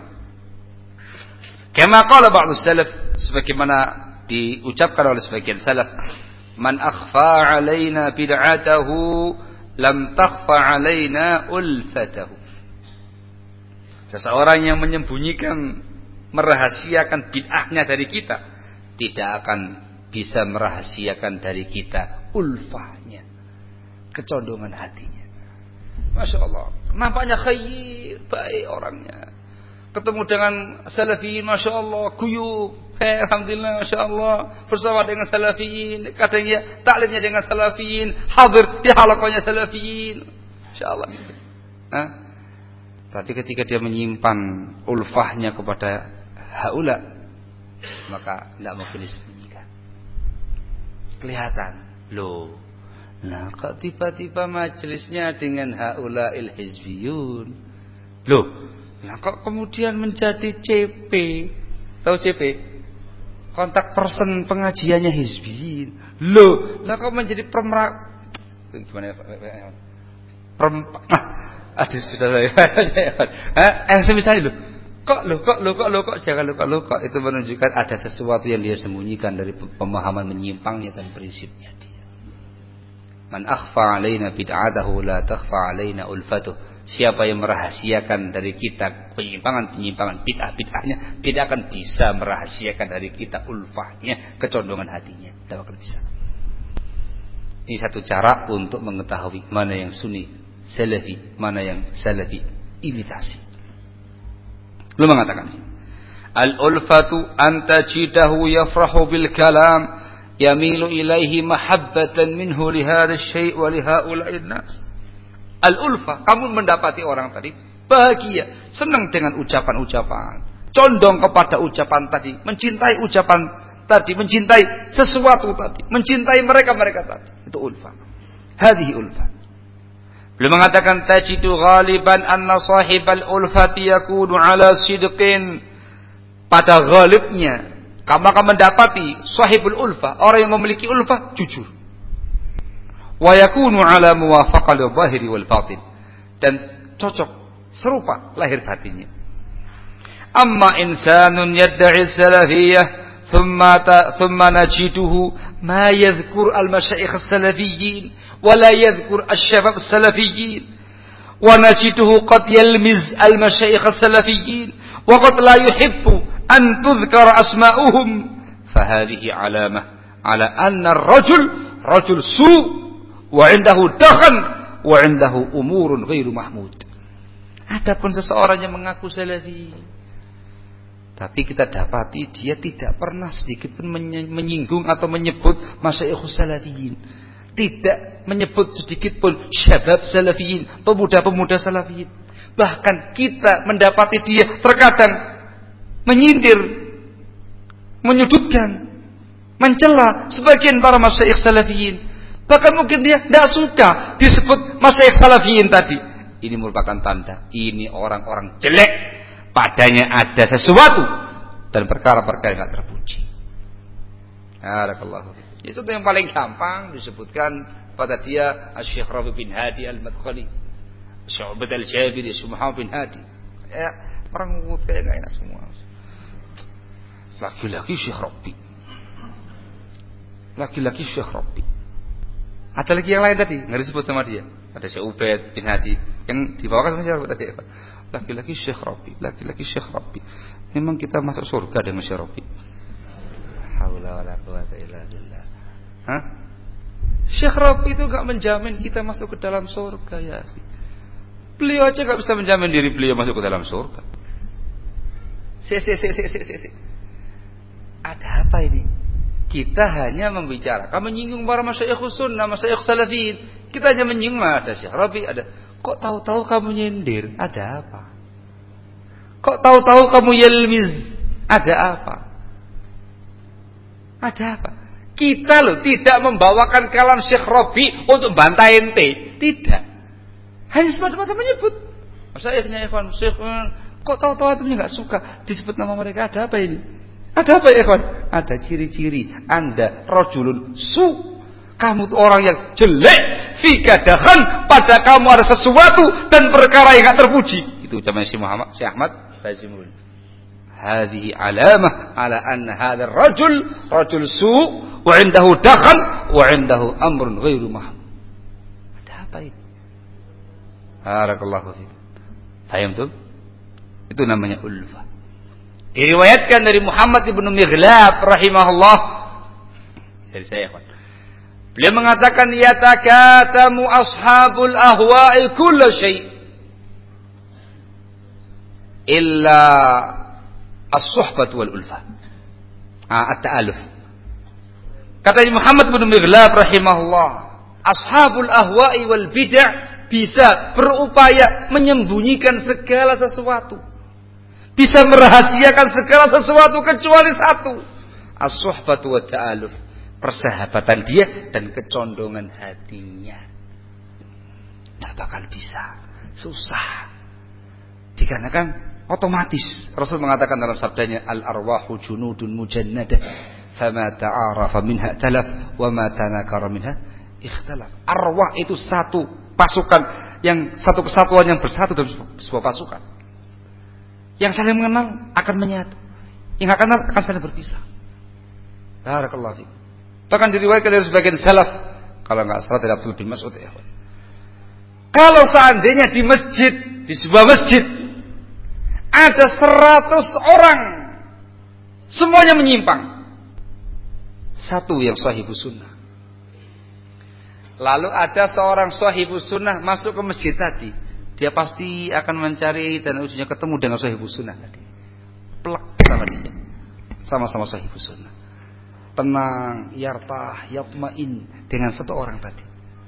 [SPEAKER 1] Kama qala ba'd salaf, sebagaimana diucapkan oleh sebagian salaf, man akhfa alaina bid'atahu lam takhfa alaina ulfatahu. Seseorang yang menyembunyikan, merahasiakan bid'ahnya dari kita, tidak akan bisa merahasiakan dari kita ulfahnya, kecondongan hatinya. Masya Allah, nampaknya khair, baik orangnya. Ketemu dengan salafiyin, Masya Allah, guyup. Alhamdulillah, Masya Allah, bersama dengan salafiyin. Katanya taklimnya dengan salafiyin, hadir di halaqahnya salafiyin. Masya Allah. Tapi ketika dia menyimpan ulfahnya kepada haula, maka tidak mungkin disembunyikan. Kelihatan, loh. Nah, kok tiba-tiba majelisnya dengan haula hizbiyun? Loh, nah kok kemudian menjadi CP? Tahu CP? Kontak person pengajiannya hizbiyin. Loh, lah kok menjadi gimana ya Pak? Aduh susah saya. Misalnya kok jangan kok itu menunjukkan ada sesuatu yang dia sembunyikan dari pemahaman menyimpangnya dan prinsipnya dia. Man akhfa alaina bid'atahu la takhfa alaina ulfatuh. Siapa yang merahasiakan dari kita penyimpangan bid'ah-bid'ahnya, tidak akan bisa merahasiakan dari kita ulfahnya, kecondongan hatinya. Tidak akan bisa. Ini satu cara untuk mengetahui mana yang sunni salafi, mana yang salafi imitasi. Belum mengatakan sini. Al-ulfatu antajidahu yafrahu bil kalam yamilu ilaihi mahabbatan minhu li hadha asy-syai' wa li haula'in nas. Al-ulfa, kamu mendapati orang tadi bahagia, senang dengan ucapan-ucapan, condong kepada ucapan tadi, mencintai ucapan tadi, mencintai sesuatu tadi, mencintai mereka tadi. Itu ulfa. Hadhihi ulfa. Beliau mengatakan tajidu ghaliban anna sahibal ulfati yakunu ala sidqin. Pada ghalibnya kamu akan mendapati sahibul ulfa, orang yang memiliki ulfa jujur. Wa yakunu ala muwafaqal zahiri wal batin, dan cocok serupa lahir batinnya. Amma insanun yad'i salafiyah thumma najiduhu ma yadhkur al masyayikh as-salafiyyin wa la yadhkur asy-syabab as-salafiyyin wa najiduhu qad yalmiz al masyayikh as-salafiyyin wa qad la yuhibbu an tudhkara asma'uhum fa hadhihi alamah ala anna ar-rajul su' wa indahu dakhan wa indahu umurun ghairu mahmud. Adapun seseorang yang mengaku salafi, tapi kita dapati dia tidak pernah sedikit pun menyinggung atau menyebut masyaikhus salafiyin, tidak menyebut sedikit pun syabab salafiyin, pemuda-pemuda salafiyin. Bahkan kita mendapati dia terkadang menyindir, menyudutkan, mencela sebagian para masyaikh salafiyin. Bahkan mungkin dia tidak suka disebut masyaikh salafiyin tadi. Ini merupakan tanda ini orang-orang jelek, padanya ada sesuatu dan perkara-perkara tidak terpuji. Barakallahu. Itu yang paling gampang disebutkan pada dia Syekh Rabi bin Hadi Al-Madkhali, Syekh Ubad Al-Jabiri, Syekh Muhammad bin Hadi. Orang ngomong kayak enggak enak semua. Laki-laki Syekh Rabi. Laki-laki Syekh Rabi. Ada lagi yang lain tadi, nggak disebut sama dia. Ada Syekh Ubaid bin Hadi yang dibawakan sama siapa tadi? Laki-laki Syekh Rabi, laki-laki Syekh Rabi. Memang kita masuk surga dengan Syekh Rabi. Haula wala quwata illa billah. Syekh Rabi itu nggak menjamin kita masuk ke dalam surga ya. Beliau aja nggak bisa menjamin diri beliau masuk ke dalam surga. Ada apa ini? Kita hanya membicarakan, menyinggung para masyaikhus sunnah, masyayikh salafiyin. Kita hanya menyinggung, ada Syekh Rabi, ada. Kok tahu-tahu kamu nyindir? Ada apa? Kok tahu-tahu kamu yelmiz? Ada apa? Ada apa? Kita loh tidak membawakan kalam Syekh Rabi untuk bantah ente. Tidak. Hanya semata-mata menyebut. Saya ikhwan, Syekh, kok tahu-tahu antumnya enggak suka disebut nama mereka? Ada apa ini? Ada apa ya ikhwan? Ada ciri-ciri Anda rajulun su. Kamu tuh orang yang jelek. Fika dahan, pada kamu ada sesuatu dan perkara yang enggak terpuji. Itu ucapan Syekh Ahmad Bazmul. Hadhihi alamah ala anna hadzal rajul su wa 'indahu dakhan wa 'indahu amrun ghairu mahmud. Ada apa ini? Barakallahu fiik. Paham tuh? Itu namanya ulfah. Diriwayatkan dari Muhammad ibn Mighlab rahimahullah, dari saya, Pak. Beliau mengatakan yatakatamu ashabul ahwa'i kullu syai' illa as-suhbatu wal ulfah. At-ta'aluf. Kata Muhammad ibn Mighlab rahimahullah, ashabul ahwa'i wal bid'ah bisa berupaya menyembunyikan segala sesuatu, bisa merahasiakan segala sesuatu kecuali satu, as-suhbatu wa ta'aluf, persahabatan dia dan kecondongan hatinya. Tidak bakal bisa, susah. Dikarenakan otomatis Rasul mengatakan dalam sabdanya, al-arwahu junudun mujannadah, fama ta'arafa minha talaf, wa ma tanakara minha ikhtalaf. Arwah itu satu pasukan, yang satu kesatuan yang bersatu dalam sebuah pasukan. Yang saling mengenal akan menyatu, yang akan kenal akan saling berpisah. Barakallahu fiik. Bahkan diriwayatkan dari sebagian salaf, kalau enggak salah dari Abdul bin Mas'ud ya. Kalau seandainya di masjid, di sebuah masjid ada 100 orang semuanya menyimpang, satu yang sahibus sunnah. Lalu ada seorang sahibus sunnah masuk ke masjid tadi, dia pasti akan mencari dan ujungnya ketemu dengan sahibus sunnah tadi. Plek sama dia, sama-sama sahibus sunnah. Tenang, yartah, yatmain dengan satu orang tadi.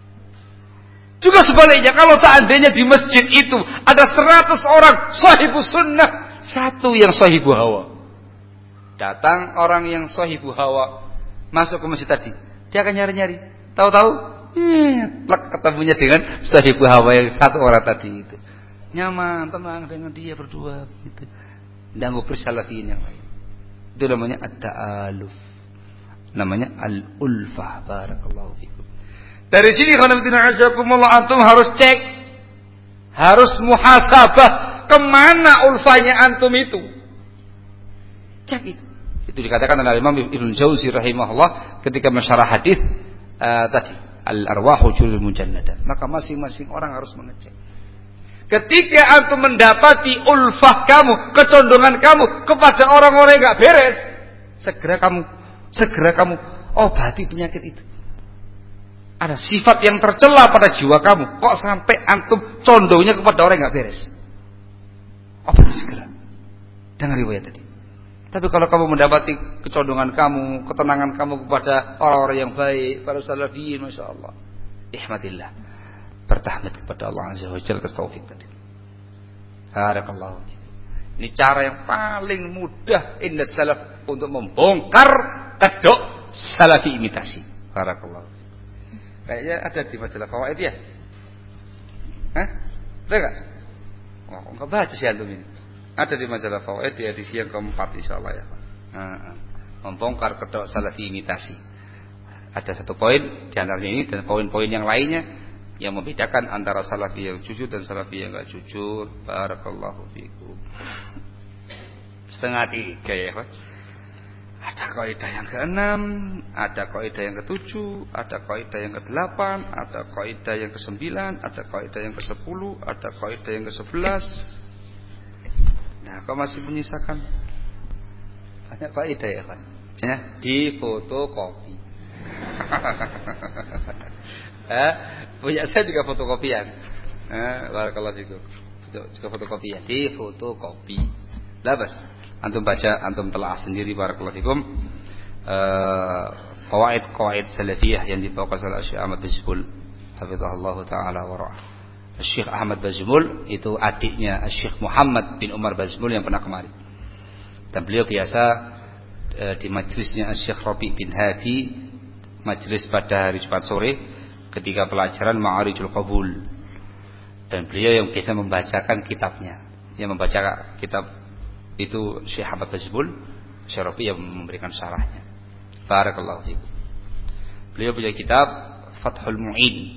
[SPEAKER 1] Juga sebaliknya, kalau seandainya di masjid itu ada 100 orang sahibus sunnah, satu yang sahibu hawa. Datang orang yang sahibu hawa masuk ke masjid tadi, dia akan nyari-nyari. Tahu-tahu plek ketemunya dengan sahibu hawa yang satu orang tadi itu. Nyaman, tenang dengan dia berdua gitu. Tidak ngobrol salafiyin yang lain. Itu namanya at-ta'aluf. Namanya al-ulfah. Barakallahu fikum. Dari sini antum harus cek, harus muhasabah kemana ulfahnya antum itu. Cek itu. Itu dikatakan oleh Imam Ibnu Jauzi rahimahullah ketika mensyarah hadis tadi. Al-arwahu julul mujannadah. Maka masing-masing orang harus mengecek. Ketika antum mendapati ulfah kamu, kecondongan kamu kepada orang-orang yang gak beres, segera kamu obati penyakit itu. Ada sifat yang tercela pada jiwa kamu, kok sampai antum condongnya kepada orang yang gak beres. Obati segera. Dengan riwayat tadi. Tapi kalau kamu mendapati kecondongan kamu, ketenangan kamu kepada orang-orang yang baik, para salafiyin, masya Allah, ihmadillah, bertahmid kepada Allah Azza wa Jalla atas taufik tadi. Barakallahu. Ini cara yang paling mudah inda salaf untuk membongkar kedok salafi imitasi. Barakallahu. Kayaknya ada di majalah Fawaid ya? Hah? Ada enggak? Oh, enggak baca sih antum ini. Ada di majalah Fawaid di edisi yang keempat insyaallah ya. Membongkar kedok salafi imitasi. Ada satu poin di antaranya ini dan poin-poin yang lainnya yang membedakan antara salafi yang jujur dan salafi yang enggak jujur. Barakallahu fikum. 2:30 ya, Pak. Ada kaidah yang ke-6, ada kaidah yang ke-7, ada kaidah yang ke-8, ada kaidah yang ke-9, ada kaidah yang ke-10, ada kaidah yang ke-11. Nah, kau masih menyisakan banyak kaidah ya, Pak. Di fotokopi. Punya saya juga fotokopian. Barakallahu fikum. Juga fotokopian, di fotokopi. Labas. Antum baca, antum telah sendiri barakallahu fikum. Qawaid salafiyah yang dibawakan oleh Syekh Ahmad Bazmul, hafizahullah taala wa ra'ah. Syekh Ahmad Bazmul itu adiknya Syekh Muhammad bin Umar Bazmul yang pernah kemari. Dan beliau biasa di majelisnya Syekh Rabi bin Hadi, majelis pada hari Jumat sore ketika pelajaran Ma'arijul Qabul, dan beliau yang biasa membacakan kitabnya, yang membaca kitab itu Syekh Ahmad Bazbul, Syekh Rabi yang memberikan syarahnya. Barakallahu fiikum. Beliau punya kitab Fathul Mu'in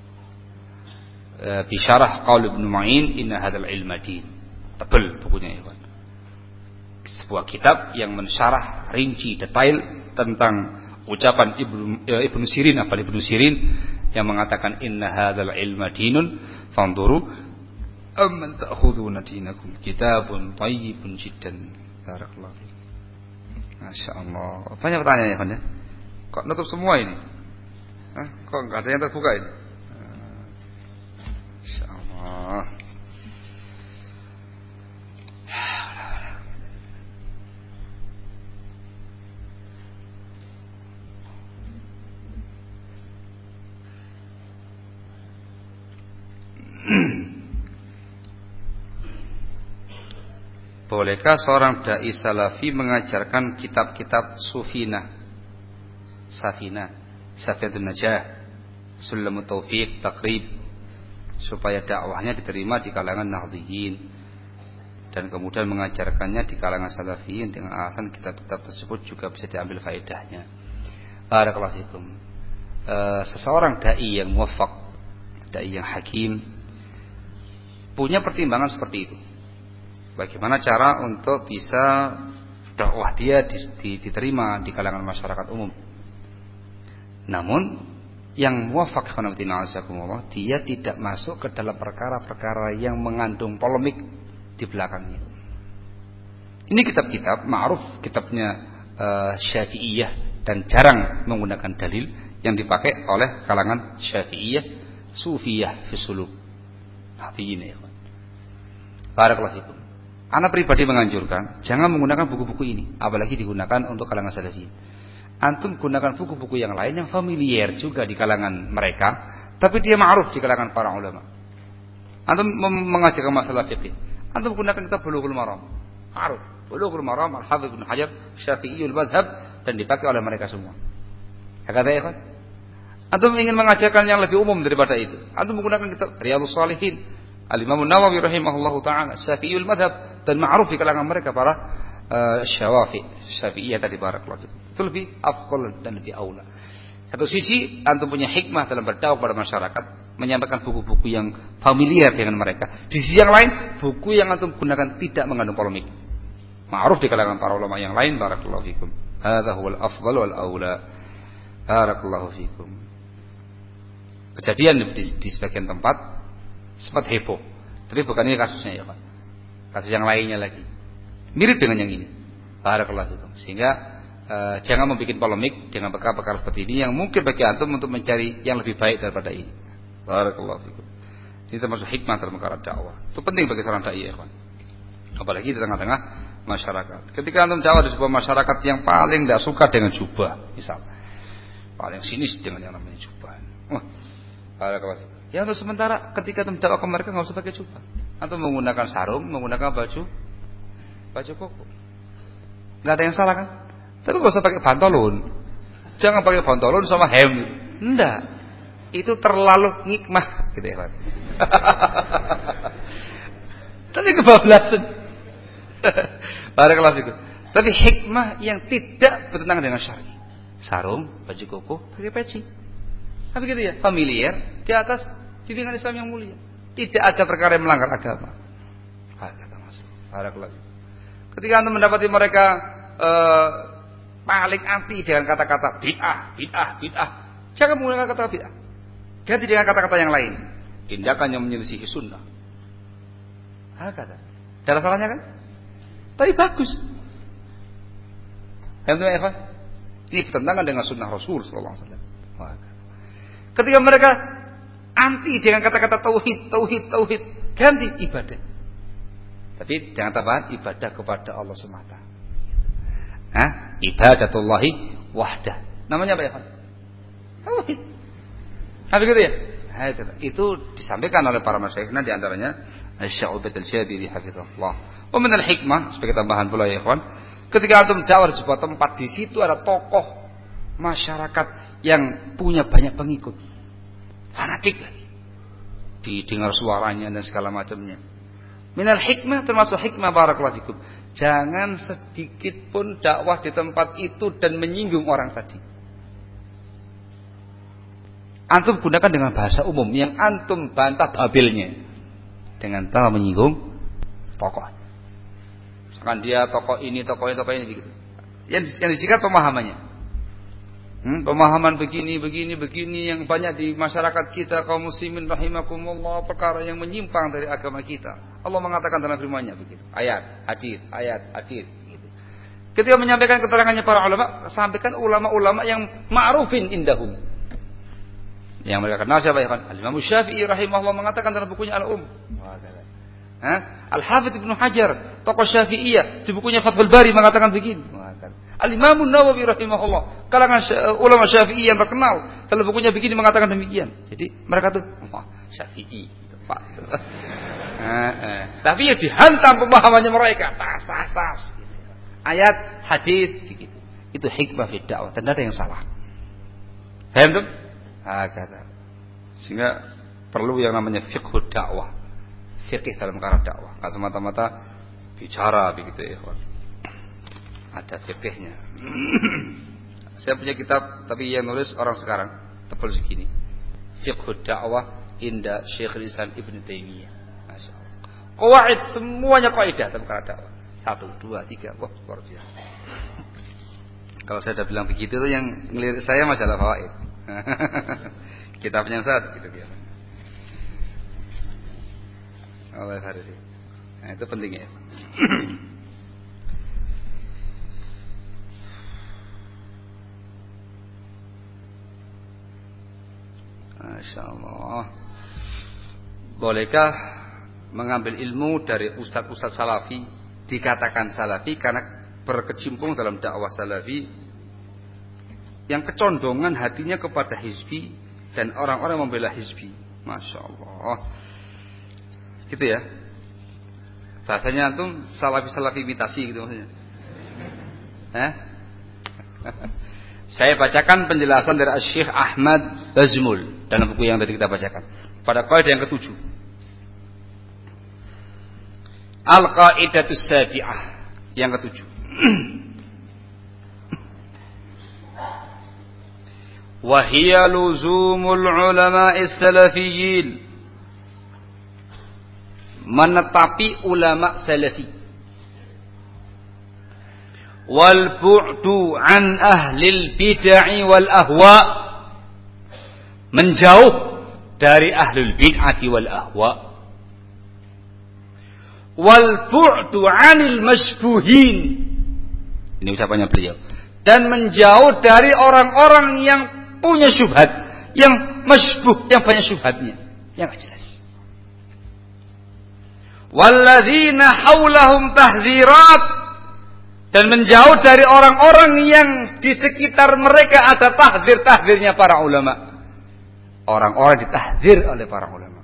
[SPEAKER 1] bi syarah Qaul Ibnu Ma'in inna hadzal ilma din. Tebal bukunya ya, sebuah kitab yang mensyarah rinci detail tentang ucapan Ibnu Sirin, Ibnu Sirin yang mengatakan inna hadzal ilma dinun fanduru amman ta'khuduna dinakum kitabun thayyibun jiddan. Barakallahu fiik. Masyaallah. Banyak pertanyaan ya, Pak ya? Kok nutup semua ini? Kok enggak ada yang terbuka ini? Masyaallah. Bolehkah seorang dai salafi mengajarkan kitab-kitab Safinah, Safinatun Najah, Sulamut Taufiq, Taqrib, supaya dakwahnya diterima di kalangan Nahdliyin, dan kemudian mengajarkannya di kalangan Salafiyin dengan alasan kitab-kitab tersebut juga bisa diambil faedahnya. Barakallahu fikum. Seseorang dai yang muwaffaq, dai yang hakim, punya pertimbangan seperti itu. Bagaimana cara untuk bisa dakwah dia diterima di kalangan masyarakat umum. Namun yang muwafaq dia tidak masuk ke dalam perkara-perkara yang mengandung polemik di belakangnya. Ini kitab-kitab ma'ruf, kitabnya Syafi'iyah, dan jarang menggunakan dalil yang dipakai oleh kalangan Syafi'iyah, Sufiyah fi suluk. Hati ini ya. Barakallahu fikum. Ana pribadi menganjurkan jangan menggunakan buku-buku ini, apalagi digunakan untuk kalangan salafi. Antum gunakan buku-buku yang lain yang familiar juga di kalangan mereka, tapi dia ma'ruf di kalangan para ulama. Antum mengajarkan masalah fikih, antum gunakan kitab Bulughul Maram, ma'ruf. Bulughul Maram Al-Hafidz Ibnu Hajar, Syafi'iyul Madhab, dan dipakai oleh mereka semua. Hakata ya kan? Antum ingin mengajarkan yang lebih umum daripada itu, antum menggunakan kitab Riyadhus Shalihin, Al-Imam An-Nawawi rahimahullahu taala, Syafi'iyul Madhab, dan ma'ruf di kalangan mereka para Syafi'iyah tadi. Barakallahu fikum. Itu lebih afdal dan lebih aula. Satu sisi antum punya hikmah dalam berdakwah pada masyarakat, menyampaikan buku-buku yang familiar dengan mereka. Di sisi yang lain, buku yang antum gunakan tidak mengandung polemik, ma'ruf di kalangan para ulama yang lain. Barakallahu fikum. Hadza huwal afdal wal aula. Barakallahu fikum. Kejadian di sebagian tempat sempat heboh, tapi bukan ini kasusnya ya Pak. Kasus yang lainnya lagi mirip dengan yang ini. Barakallahu fikum. Sehingga jangan membuat polemik dengan perkara-perkara seperti ini yang mungkin bagi antum untuk mencari yang lebih baik daripada ini. Barakallahu fikum. Ini termasuk hikmah dalam perkara dakwah. Itu penting bagi seorang dai ya Pak. Apalagi di tengah-tengah masyarakat. Ketika antum dakwah di sebuah masyarakat yang paling tidak suka dengan jubah, misal, paling sinis dengan yang namanya jubah. Barakallahu fikum. Ya untuk sementara ketika antum dakwah ke mereka enggak usah pakai jubah. Antum menggunakan sarung, menggunakan baju koko. Enggak ada yang salah kan? Tapi enggak usah pakai pantolon. Jangan pakai pantolon sama hem. Enggak. Itu terlalu nikmah gitu ya, Pak. Tapi kebablasan. Barakallahu fikum. Tapi hikmah yang tidak bertentangan dengan syar'i. Sarung, baju koko, pakai peci. Tapi gitu ya, familiar di atas bimbingan Islam yang mulia. Tidak ada perkara yang melanggar agama. Kata masuk. Barakallahu fikum. Ketika antum mendapati mereka paling anti dengan kata-kata bid'ah, jangan menggunakan kata bid'ah. Ganti dengan kata-kata yang lain. Tindakan yang menyelisihi sunnah. Kata. Ada salahnya kan? Tapi bagus. Ini bertentangan dengan sunnah Rasul sallallahu alaihi wasallam. Ketika mereka anti dengan kata-kata tauhid, ganti ibadah. Tapi jangan tambahan ibadah kepada Allah semata. Ibadatullahi wahdah. Namanya apa ya, Pak? Tauhid. Nah, begitu ya? Itu disampaikan oleh para masyayikhna, di antaranya Syekh Ubaid al-Jabiri hafizahullah. Wa min al-hikmah, sebagai tambahan pula ya ikhwan, Ketika antum dakwah di sebuah tempat, di situ ada tokoh masyarakat yang punya banyak pengikut, fanatik lagi, didengar suaranya dan segala macamnya. Minal hikmah, termasuk hikmah barakallahu fikum, jangan sedikit pun dakwah di tempat itu dan menyinggung orang tadi. Antum gunakan dengan bahasa umum yang antum bantah babilnya, dengan tanpa menyinggung tokoh. Misalkan dia tokoh ini begitu. Yang disikat pemahamannya. Pemahaman begini yang banyak di masyarakat kita kaum muslimin rahimakumullah, perkara yang menyimpang dari agama kita. Allah mengatakan dalam firman-Nya begitu. Ayat, hadis gitu. Ketika menyampaikan keterangannya para ulama, sampaikan ulama-ulama yang ma'rufin indahum. Yang mereka kenal siapa ya kan? Al-Imam Syafi'i rahimahullah mengatakan dalam bukunya Al-Um. Al-Hafidz Ibnu Hajar, tokoh Syafi'iyah, di bukunya Fathul Bari mengatakan begini. Al-Imam Nawawi rahimahullah, kalangan ulama Syafi'i yang terkenal, dalam bukunya begini mengatakan demikian. Jadi mereka tuh Syafi'i, Pak. Tapi ya dihantam pemahamannya mereka, tas. Ayat, hadis begitu. Itu hikmah fi dakwah, dan ada yang salah. Paham tuh? Kata. Sehingga perlu yang namanya fiqh dakwah. Fikih dalam perkara dakwah, enggak semata-mata bicara begitu ya, ikhwan. Ada fikihnya. Saya punya kitab, tapi yang nulis orang sekarang, tebal segini. Fiqh dakwah inda Syekhul Islam Ibn Taimiyah. Masyaallah. Qawaid, semuanya kaidah dalam perkara dakwah. 1, 2, 3. Wah, luar biasa. Kalau saya udah bilang begitu tuh yang ngelirik saya masalah fawaid. Kitabnya satu gitu biasa. Allah Harisi. Nah, itu pentingnya. Masya Allah. Bolehkah mengambil ilmu dari ustadz-ustadz salafi dikatakan salafi karena berkecimpung dalam dakwah salafi yang kecondongan hatinya kepada hizbi dan orang-orang membela hizbi? Masya Allah. Gitu ya. Bahasanya antum salafi imitasi gitu maksudnya. Saya bacakan penjelasan dari Syekh Ahmad Bazmul dalam buku yang tadi kita bacakan. Pada kaidah yang ke-7. Al-Qaidatus Sabi'ah yang ke-7. Wa hiya luzumul ulama'is salafiyyin, menetapi ulama salafi, wal bu'du an ahlil bid'ah wal ahwa, menjauh dari ahlul bid'ah wal ahwa, wal bu'du anil masbuhin, ini ucapannya beliau, dan menjauh dari orang-orang yang punya syubhat, yang masbuh, yang banyak syubhatnya, yang enggak jelas. Walladzina haulahum tahdzirat, dan menjauh dari orang-orang yang di sekitar mereka ada tahdzir-tahdzirnya para ulama. Orang-orang ditahdzir oleh para ulama.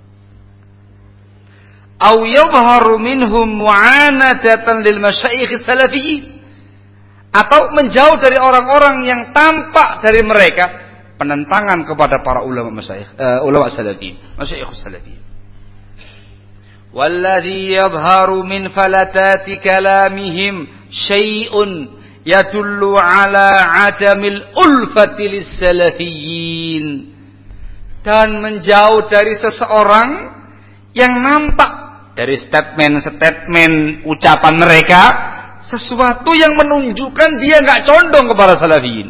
[SPEAKER 1] Aw yadhharu minhum mu'anadatan lil masyayikh salafiyyin, atau menjauh dari orang-orang yang tampak dari mereka penentangan kepada para ulama masyayikh, ulama salafiyyin, masyayikh salafiyyin. Walladhi yadhharu min falatati kalamihim syai'un yadullu ala adamil ulfati lis-salafiyyin, dan menjauh dari seseorang yang nampak dari statement ucapan mereka sesuatu yang menunjukkan dia enggak condong kepada salafiyin.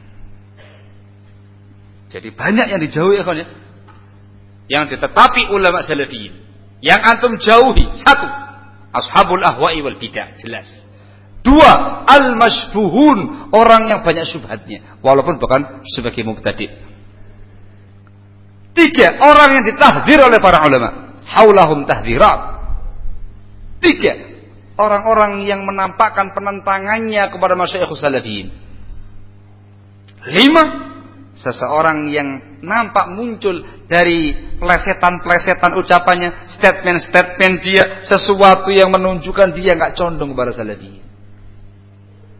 [SPEAKER 1] Jadi banyak yang dijauhi ya, yang ditetapi ulama salafiyin. Yang antum jauhi, 1, ashabul ahwa'i wal bidah, jelas. 2, al-masbuhun, orang yang banyak syubhatnya, walaupun bukan sebagai mubtadi'. 3, orang yang ditahdzir oleh para ulama, haulahum tahdzirat. 3, orang-orang yang menampakkan penentangannya kepada masyayikh salafiyin. 5, seseorang yang nampak muncul dari plesetan-plesetan ucapannya, statement-statement dia, sesuatu yang menunjukkan dia enggak condong kepada salafi.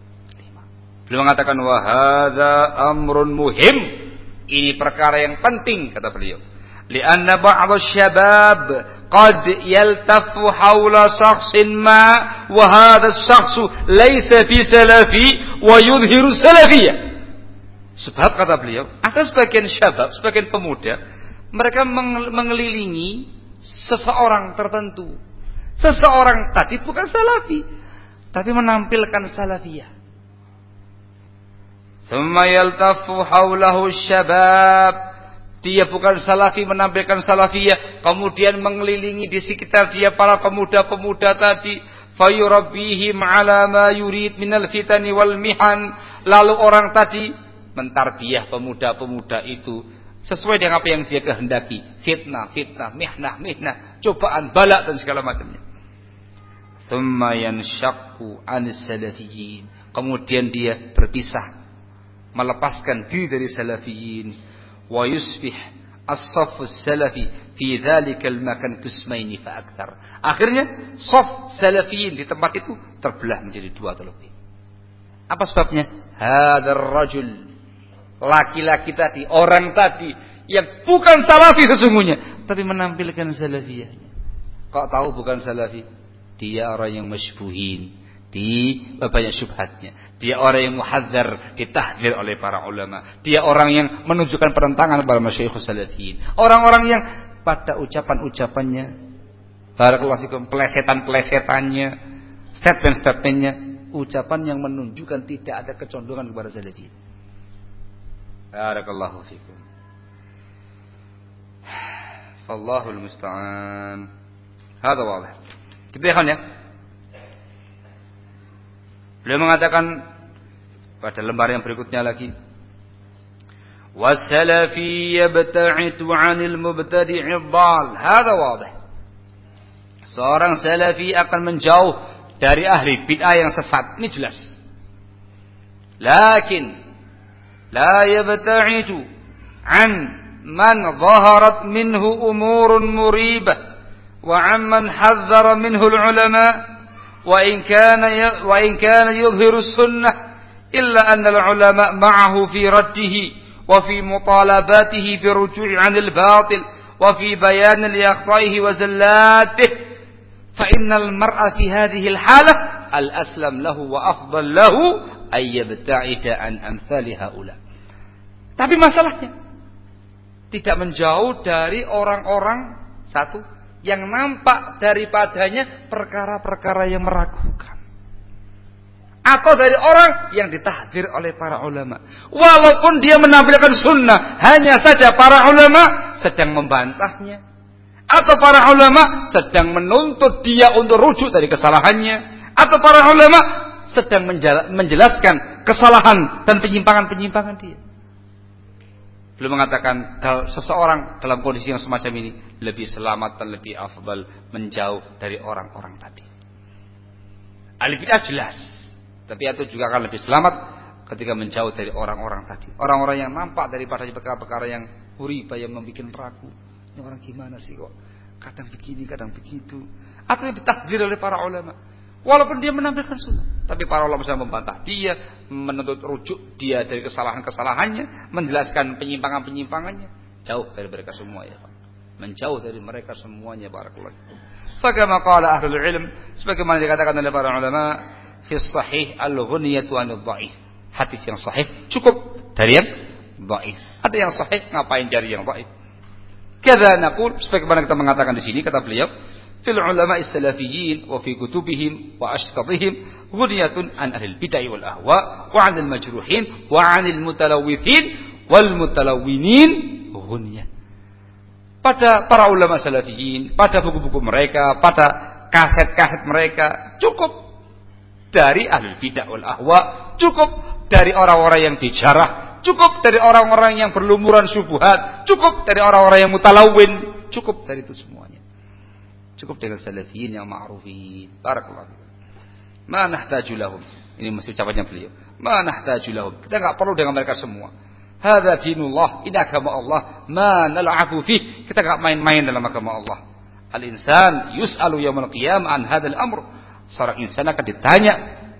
[SPEAKER 1] Beliau mengatakan wa hadza amrun muhim. Ini perkara yang penting kata beliau. Lianna ba'd asy-syabab qad yaltafu haula shakhsin ma wa hadha asy-shakhsu laysa fi salafi wa yudhiru salafiyah. Sebab kata beliau, ada sebagian syabab, sebagian pemuda, mereka mengelilingi seseorang tertentu. Seseorang tadi bukan salafi, tapi menampilkan salafiyah. Thumma yaltafu haulahu syabab. Dia bukan salafi menampilkan salafiyah, kemudian mengelilingi di sekitar dia para pemuda-pemuda tadi, fayurabbihim ala ma yurid minal fitani wal mihan. Lalu orang tadi mentarbiyah pemuda-pemuda itu sesuai dengan apa yang dia kehendaki, fitnah, mihnah, cobaan, balak dan segala macamnya. Thumma yanshaqqu 'anis salafiyyin. Kemudian dia berpisah, melepaskan diri dari salafiyin. Wa yusbih as-saff as-salafi fi dhalika al-makan qismaini fa akthar. Akhirnya shaf salafiyin di tempat itu terbelah menjadi dua atau lebih. Apa sebabnya? Hadzal rajul, laki-laki tadi, orang tadi yang bukan salafi sesungguhnya, tapi menampilkan salafiyahnya. Kok tahu bukan salafi? Dia orang yang masybuhin, di banyak syubhatnya. Dia orang yang muhadzar, ditahdzir oleh para ulama. Dia orang yang menunjukkan pertentangan kepada masyayikh salafiyin. Orang-orang yang pada ucapan-ucapannya, barakallahu fikum, pelesetan-pelesetannya, statement-statementnya, ucapan yang menunjukkan tidak ada kecondongan kepada salafiyin. Barakallahu fikum. Wallahul musta'an. Hada wadih. Kita lihat ya. Beliau mengatakan pada lembar yang berikutnya lagi, wasalafi yabta'itu 'anil mubtadi'i dhal. Hada wadih. Seorang salafi akan menjauh dari ahli bid'ah yang sesat. Ini jelas. Lakin la yabta'itu 'an man dhaharat minhu umurun muribah wa 'amman hadzara minhu al-ulama. وإن كان يظهر السنة إلا أن العلماء معه في رده وفي مطالباته برجوع عن الباطل وفي بيان لأخطائه وزلاته فإن المرء في هذه الحالة الأسلم له وأفضل له أن يبتعد عن أمثال هؤلاء. Tapi masalahnya tidak menjauh dari orang-orang satu yang nampak daripadanya perkara-perkara yang meragukan, atau dari orang yang ditahdzir oleh para ulama. Walaupun dia menampilkan sunnah, hanya saja para ulama sedang membantahnya, atau para ulama sedang menuntut dia untuk rujuk dari kesalahannya, atau para ulama sedang menjelaskan kesalahan dan penyimpangan-penyimpangan dia. Beliau mengatakan seseorang dalam kondisi yang semacam ini lebih selamat dan lebih afdal menjauh dari orang-orang tadi. Ahli bid'ah jelas, tapi itu juga akan lebih selamat ketika menjauh dari orang-orang tadi. Orang-orang yang nampak daripada perkara-perkara yang huribah, yang membuat ragu. Ini orang gimana sih kok? Kadang begini, kadang begitu. Atau yang ditahdzir oleh para ulama. Walaupun dia menampilkan sunnah, tapi para ulama sedang membantah dia, menuntut rujuk dia dari kesalahan-kesalahannya, menjelaskan penyimpangan-penyimpangannya. Jauh dari mereka semua ya, menjauh dari mereka semuanya. Barakallahu. Fakama qala ahlul ilm, sebagaimana dikatakan oleh para ulama, fi sahih al-ghunyatu 'anil dhaif. Hadis yang sahih cukup dari yang dhaif. Ada yang sahih, ngapain cari yang dhaif? Kadza naqul, sebagaimana kita mengatakan di sini, kata beliau, fil ulama as-salafiyyin wa fi kutubihim wa ashtabihim ghunyatun an ahli al-bid'ah wal ahwa wa 'anil majruhin wa 'anil mutalawwithin wal mutalawwinin ghunyah. Pada para ulama salafiyyin, pada buku-buku mereka, pada kaset-kaset mereka, cukup dari ahli bid'ah wal ahwa, cukup dari orang-orang yang dijarah, cukup dari orang-orang yang berlumuran syubhat, cukup dari orang-orang yang mutalawwin, cukup dari itu semuanya. Cukup dengan salafiyin yang ma'rufin. Barakallahu fikum. Ma nahtaju lahum. Ini masih ucapannya beliau. Ma nahtaju lahum. Kita enggak perlu dengan mereka semua. Hadza dinullah, ini agama Allah. Ma nal'abu fi. Kita enggak main-main dalam agama Allah. Al-insan yus'alu yaumil qiyamah an hadzal amr. Seorang insan akan ditanya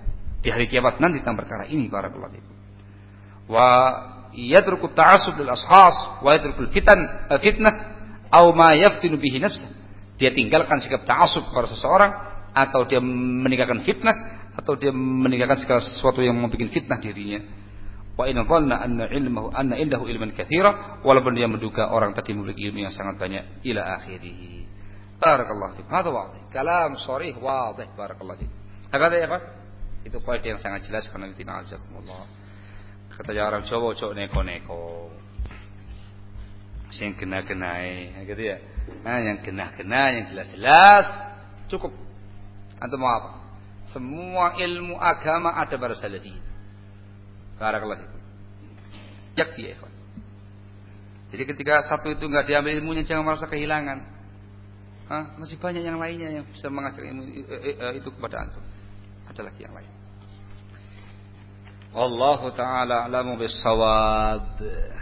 [SPEAKER 1] di hari kiamat nanti tentang perkara ini barakallahu fikum. Wa yatruku ta'assub lil ashas wa yatruku fitnah aw ma yaftinu bihi nafsah. Dia tinggalkan sikap ta'assub kepada seseorang, atau dia meninggalkan fitnah, atau dia meninggalkan segala sesuatu yang membuat fitnah dirinya. Wa in dhanna anna indahu ilman katsira, walaupun dia menduga orang tadi memiliki ilmu yang sangat banyak, ila akhirih. Barakallahu fiik. Hada wadih. Kalam sharih wadih. Barakallahu fiik. Hakada ya Pak? Itu poin yang sangat jelas karena kita azakumullah. Kata orang Jawa, cok neko-neko. Sing kena-kenae, gitu ya. Nah, yang kena-kena, yang jelas-jelas cukup. Antum mau apa? Semua ilmu agama ada pada salafi. Barakallahu fiik. Yakfi ya, ikhwan. Jadi ketika satu itu enggak diambil ilmunya, jangan merasa kehilangan. Masih banyak yang lainnya yang bisa mengajar ilmu itu kepada antum. Ada lagi yang lain. Wallahu ta'ala a'lamu bis-shawab.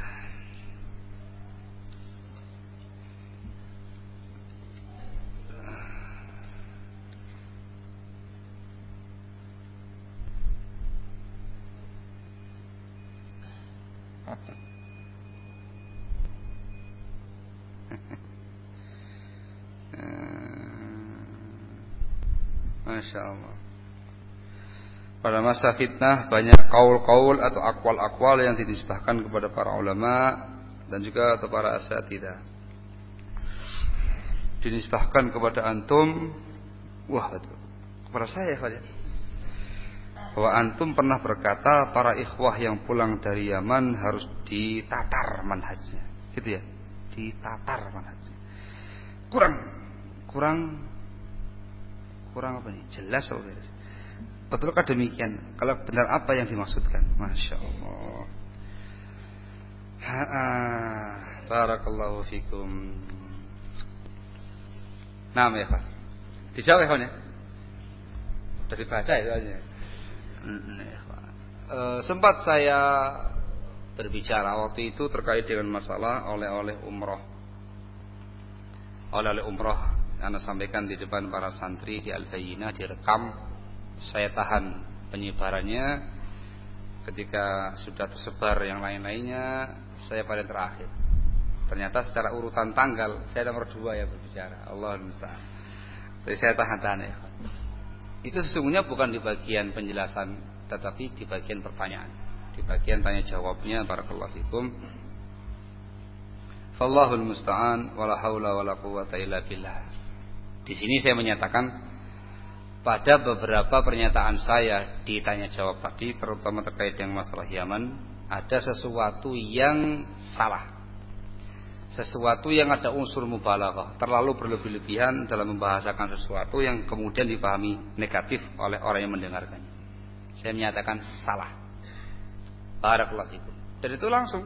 [SPEAKER 1] Masya Allah. Pada masa fitnah banyak kaul-kaul atau akwal-akwal yang dinisbahkan kepada para ulama dan juga atau para asatidzah. Dinisbahkan kepada antum, wah betul. Kepada saya saja. Bahwa antum pernah berkata para ikhwah yang pulang dari Yaman harus ditatar manhajnya. Gitu ya. Ditatar manhajnya. Kurang apa nih? Jelas atau tidak? Betulkah demikian? Kalau benar apa yang dimaksudkan? Masya Allah. Barakallahu fikum. Nama ya Pak. Dijawab ya? Sudah dibaca ya soalnya. Sempat saya berbicara waktu itu terkait dengan masalah oleh-oleh umroh. Oleh-oleh umroh. Anda sampaikan di depan para santri di Al-Bayyinah, direkam. Saya tahan penyebarannya. Ketika sudah tersebar yang lain-lainnya, saya pada terakhir. Ternyata secara urutan tanggal saya nomor 2 ya berbicara. Allahul musta'an. Jadi saya tahan ya. Itu sesungguhnya bukan di bagian penjelasan, tetapi di bagian pertanyaan. Di bagian tanya jawabnya. Barakallahu fikum. Fallahul musta'an. Wala haula wala quwwata illa billah. Di sini saya menyatakan pada beberapa pernyataan saya di tanya jawab tadi, terutama terkait dengan masalah Yaman, ada sesuatu yang salah, sesuatu yang ada unsur mubalaghah, terlalu berlebih-lebihan dalam membahasakan sesuatu yang kemudian dipahami negatif oleh orang yang mendengarkannya. Saya menyatakan salah. Barakallahu fikum. Dan itu langsung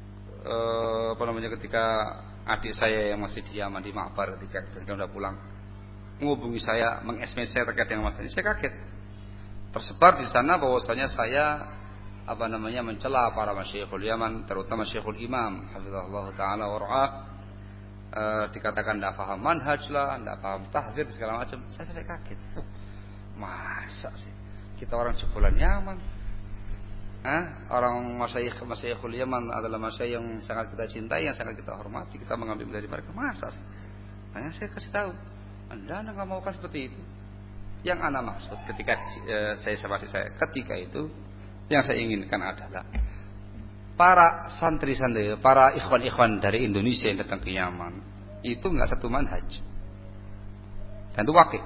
[SPEAKER 1] ketika adik saya yang masih di Yaman di Ma'bar ketika sudah pulang menghubungi saya, meng-SMS saya terkait dengan masalah ini, saya kaget. Tersebar di sana bahwasanya saya mencela para masyayikhul Yaman, terutama Syekhul Imam hafizahullah taala wa ra'ah. Dikatakan tidak paham manhaj lah, tidak paham tahdzir segala macam. Saya sampai kaget. Masa sih kita orang jebolan Yaman? Orang masyayikhul Yaman adalah masyayikh yang sangat kita cintai, yang sangat kita hormati, kita mengambil dari mereka. Masa sih? Makanya saya kasih tahu, Anda nggak mau kan seperti itu. Yang Anda maksud ketika saya ketika itu yang saya inginkan adalah para santri-santri, para ikhwan-ikhwan dari Indonesia yang datang ke Yaman itu nggak satu manhaj, dan itu wakil,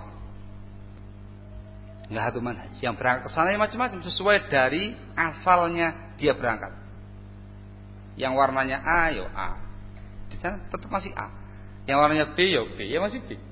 [SPEAKER 1] nggak satu manhaj. Yang berangkat ke sana macam-macam sesuai dari asalnya dia berangkat. Yang warnanya A, yo A, di sana tetap masih A. Yang warnanya B, yo B, ya masih B.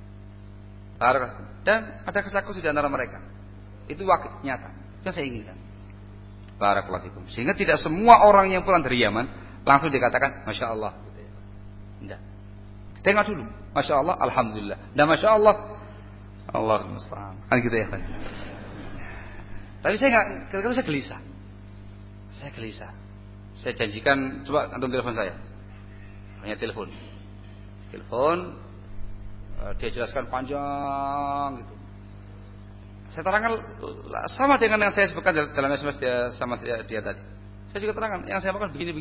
[SPEAKER 1] Dan ada kesakuan di antara mereka. Itu wakil nyata. Itu yang saya inginkan. Barakallahu fikum. Sehingga tidak semua orang yang pulang dari Yaman langsung dikatakan Masya Allah. Tidak. Tengok dulu. Masya Allah, Alhamdulillah. Dan Masya Allah, Allahul musta'an. Kan gitu ya kan. Tapi saya gelisah. Saya gelisah. Saya janjikan, coba antum telepon saya. Hanya telepon. Dia jelaskan panjang gitu. Saya terangkan sama dengan yang saya sebutkan dalam SMS dia sama dia tadi. Saya juga terangkan yang saya makan begini.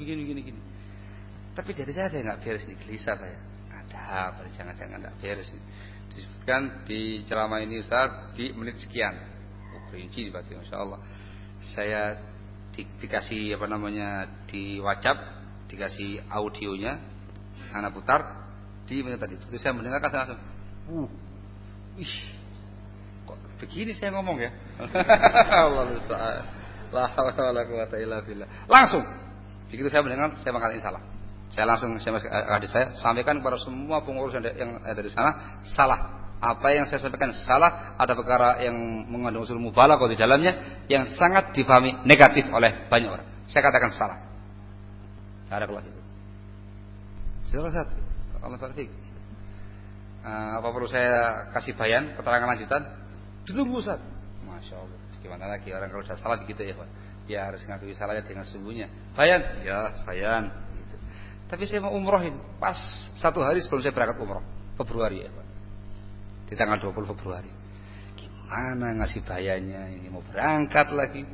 [SPEAKER 1] Tapi dari saya nggak beres nih, gelisah saya. Ada apa? Jangan nggak beres nih. Disebutkan di ceramah ini Ustaz di menit sekian. Rinci berarti Masya Allah. Saya dikasih di WhatsApp, dikasih audionya, anak putar di menit tadi. Itu saya mendengarkan saya langsung, ih, kok begini saya ngomong ya? Allah musta'an. La haula wala quwata illa billah. Langsung. Begitu saya mendengar, saya mengatakan salah. Saya langsung adik saya sampaikan kepada semua pengurus yang ada di sana, salah. Apa yang saya sampaikan salah, ada perkara yang mengandung unsur mubalaghah di dalamnya yang sangat dipahami negatif oleh banyak orang. Saya katakan salah. Ada kelas itu. Silakan Ustaz. Allah barik. Apa perlu saya kasih bayan keterangan lanjutan? Ditunggu Ustaz. Masya Allah. Gimana lagi orang kalau sudah salah begitu ya Pak? Ya harus ngakui salahnya dengan sungguhnya. Bayan, ya bayan. Gitu. Tapi saya mau umrohin pas 1 hari sebelum saya berangkat umroh Februari ya Pak. Di tanggal 20 Februari. Gimana ngasih bayannya ini mau berangkat lagi?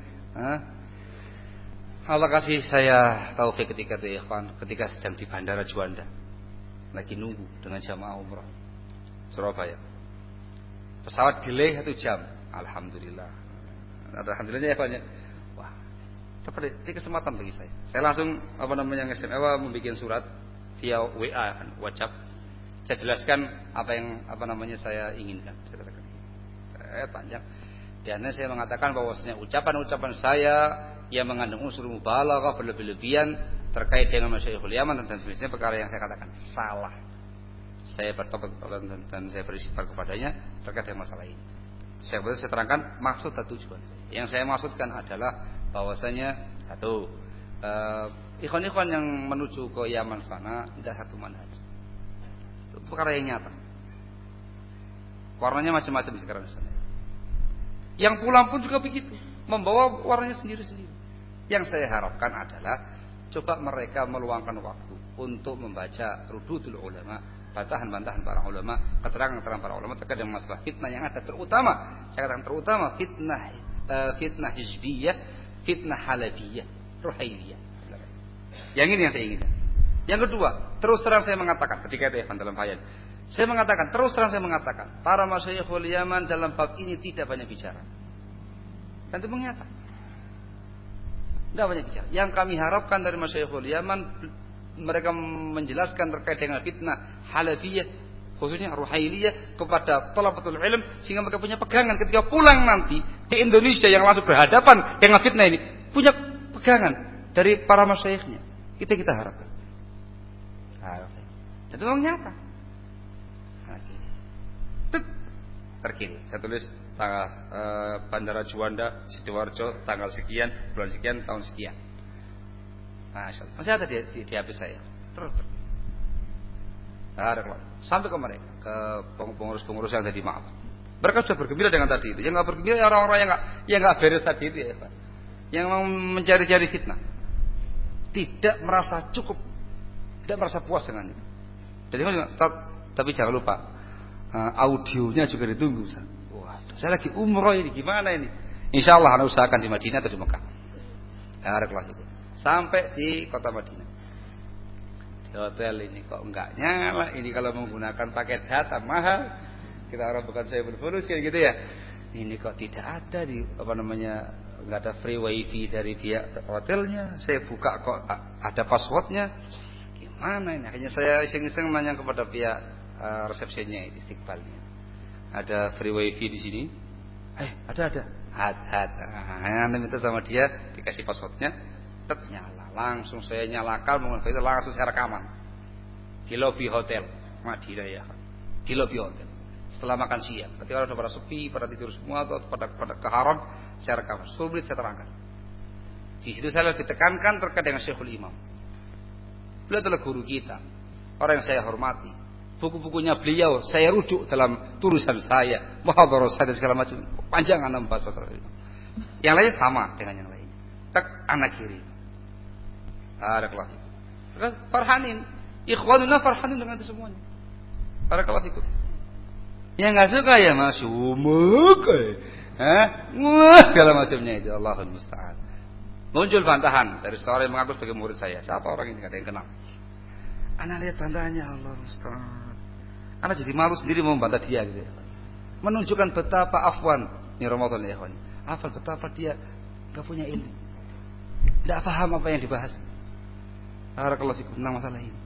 [SPEAKER 1] Allah kasih saya taufik ketika itu ya Pak, ketika sedang di Bandara Juanda. Lagi nunggu dengan jamaah umroh Surabaya. Pesawat delay 1 jam. Alhamdulillah. Alhamdulillah ya Pak. Wah, tepat ini kesempatan bagi saya. Saya langsung membuat surat via WA WhatsApp. Saya jelaskan apa yang saya inginkan. Panjang. Dan saya mengatakan bahwasanya ucapan-ucapan saya yang mengandung unsur mubalaghah berlebih-lebihan terkait dengan Masyayikhul Yaman dan sejenisnya perkara yang saya katakan salah. Saya bertobat dan saya beristighfar kepadanya terkait dengan masalah ini. Saya terangkan maksud dan tujuan. Yang saya maksudkan adalah bahwasanya ikhwan-ikhwan yang menuju ke Yaman sana tidak satu manhaj. Itu perkara yang nyata. Warnanya macam-macam sekarang di sana. Yang pulang pun juga begitu, membawa warnanya sendiri-sendiri. Yang saya harapkan adalah coba mereka meluangkan waktu untuk membaca Rududul Ulama, bantahan-bantahan para ulama, keterangan-keterangan para ulama terkait dengan masalah fitnah yang ada, terutama saya katakan terutama fitnah hizbiyah, fitnah halabiyah, ruhailiyah. Yang ini yang saya inginkan. Yang kedua, terus terang saya mengatakan ketika itu dalam bayan, saya mengatakan para masyayikhul Yaman dalam bab ini tidak banyak bicara. Dan itu nyata. Tidak banyak bicara. Yang kami harapkan dari masyayikhul Yaman, mereka menjelaskan terkait dengan fitnah halafiyah, khususnya ruhailiyah kepada thalabatul ilm, sehingga mereka punya pegangan ketika pulang nanti di Indonesia yang langsung berhadapan dengan fitnah ini, punya pegangan dari para masyayikhnya. Itu kita harapkan. Dan itu memang nyata. Terkini saya tulis tanggal Bandara Juanda Sidoarjo tanggal sekian bulan sekian tahun sekian. Masih ada di HP saya. Terus. Sampai ke mereka, ke pengurus-pengurus yang tadi maaf. Mereka sudah bergembira dengan tadi itu. Yang nggak bergembira orang-orang yang nggak beres tadi itu ya Pak. Yang mau mencari-cari fitnah. Tidak merasa cukup, tidak merasa puas dengan itu. Jadi tapi jangan lupa audionya juga ditunggu. Waduh, saya lagi umroh ini, gimana ini? Insya Allah anda usahakan di Madinah atau di Mekah. Ada kelas itu. Sampai di kota Madinah. Di hotel ini kok enggak nyala. Ini kalau menggunakan paket data mahal. Kita orang bukan saya berfungsi gitu ya. Ini kok tidak ada di enggak ada free wifi dari pihak hotelnya. Saya buka kok ada passwordnya. Gimana ini? Akhirnya saya iseng-iseng nanya kepada pihak resepsinya, istiqbalnya. Ada free wifi di sini? Ada. Anda minta sama dia, dikasih passwordnya, nyala. Langsung saya nyalakan, menggunakan langsung saya rekaman di lobi hotel Madinah ya. Di lobi hotel. Setelah makan siang, ketika orang sudah pada sepi, pada tidur semua atau pada keharam, saya rekaman. 10 menit saya terangkan. Di situ saya lebih tekankan terkait dengan Syekhul Imam. Beliau adalah guru kita, orang yang saya hormati. Buku-bukunya beliau saya rujuk dalam tulisan saya, muhadharah saya dan segala macam. Panjang anda membahas masalah ini. Yang lainnya sama dengan yang lain. Tak anak kiri. Ada kelas. Farhanin, ikhwanuna farhanin dengan itu semuanya. Ada kelas itu. Yang nggak suka ya Mas Umuk. Wah, segala macamnya itu. Allahul musta'an. Muncul bantahan dari seorang yang mengaku sebagai murid saya. Siapa orang ini? Nggak ada yang kenal. Ana lihat bantahannya, Allah musta'an. Ana jadi malu sendiri mau membantah dia gitu. Menunjukkan betapa afwan ini Ramadan ya kawan. Afwan betapa dia enggak punya ilmu. Enggak paham apa yang dibahas. Barakallahu fikum tentang masalah ini.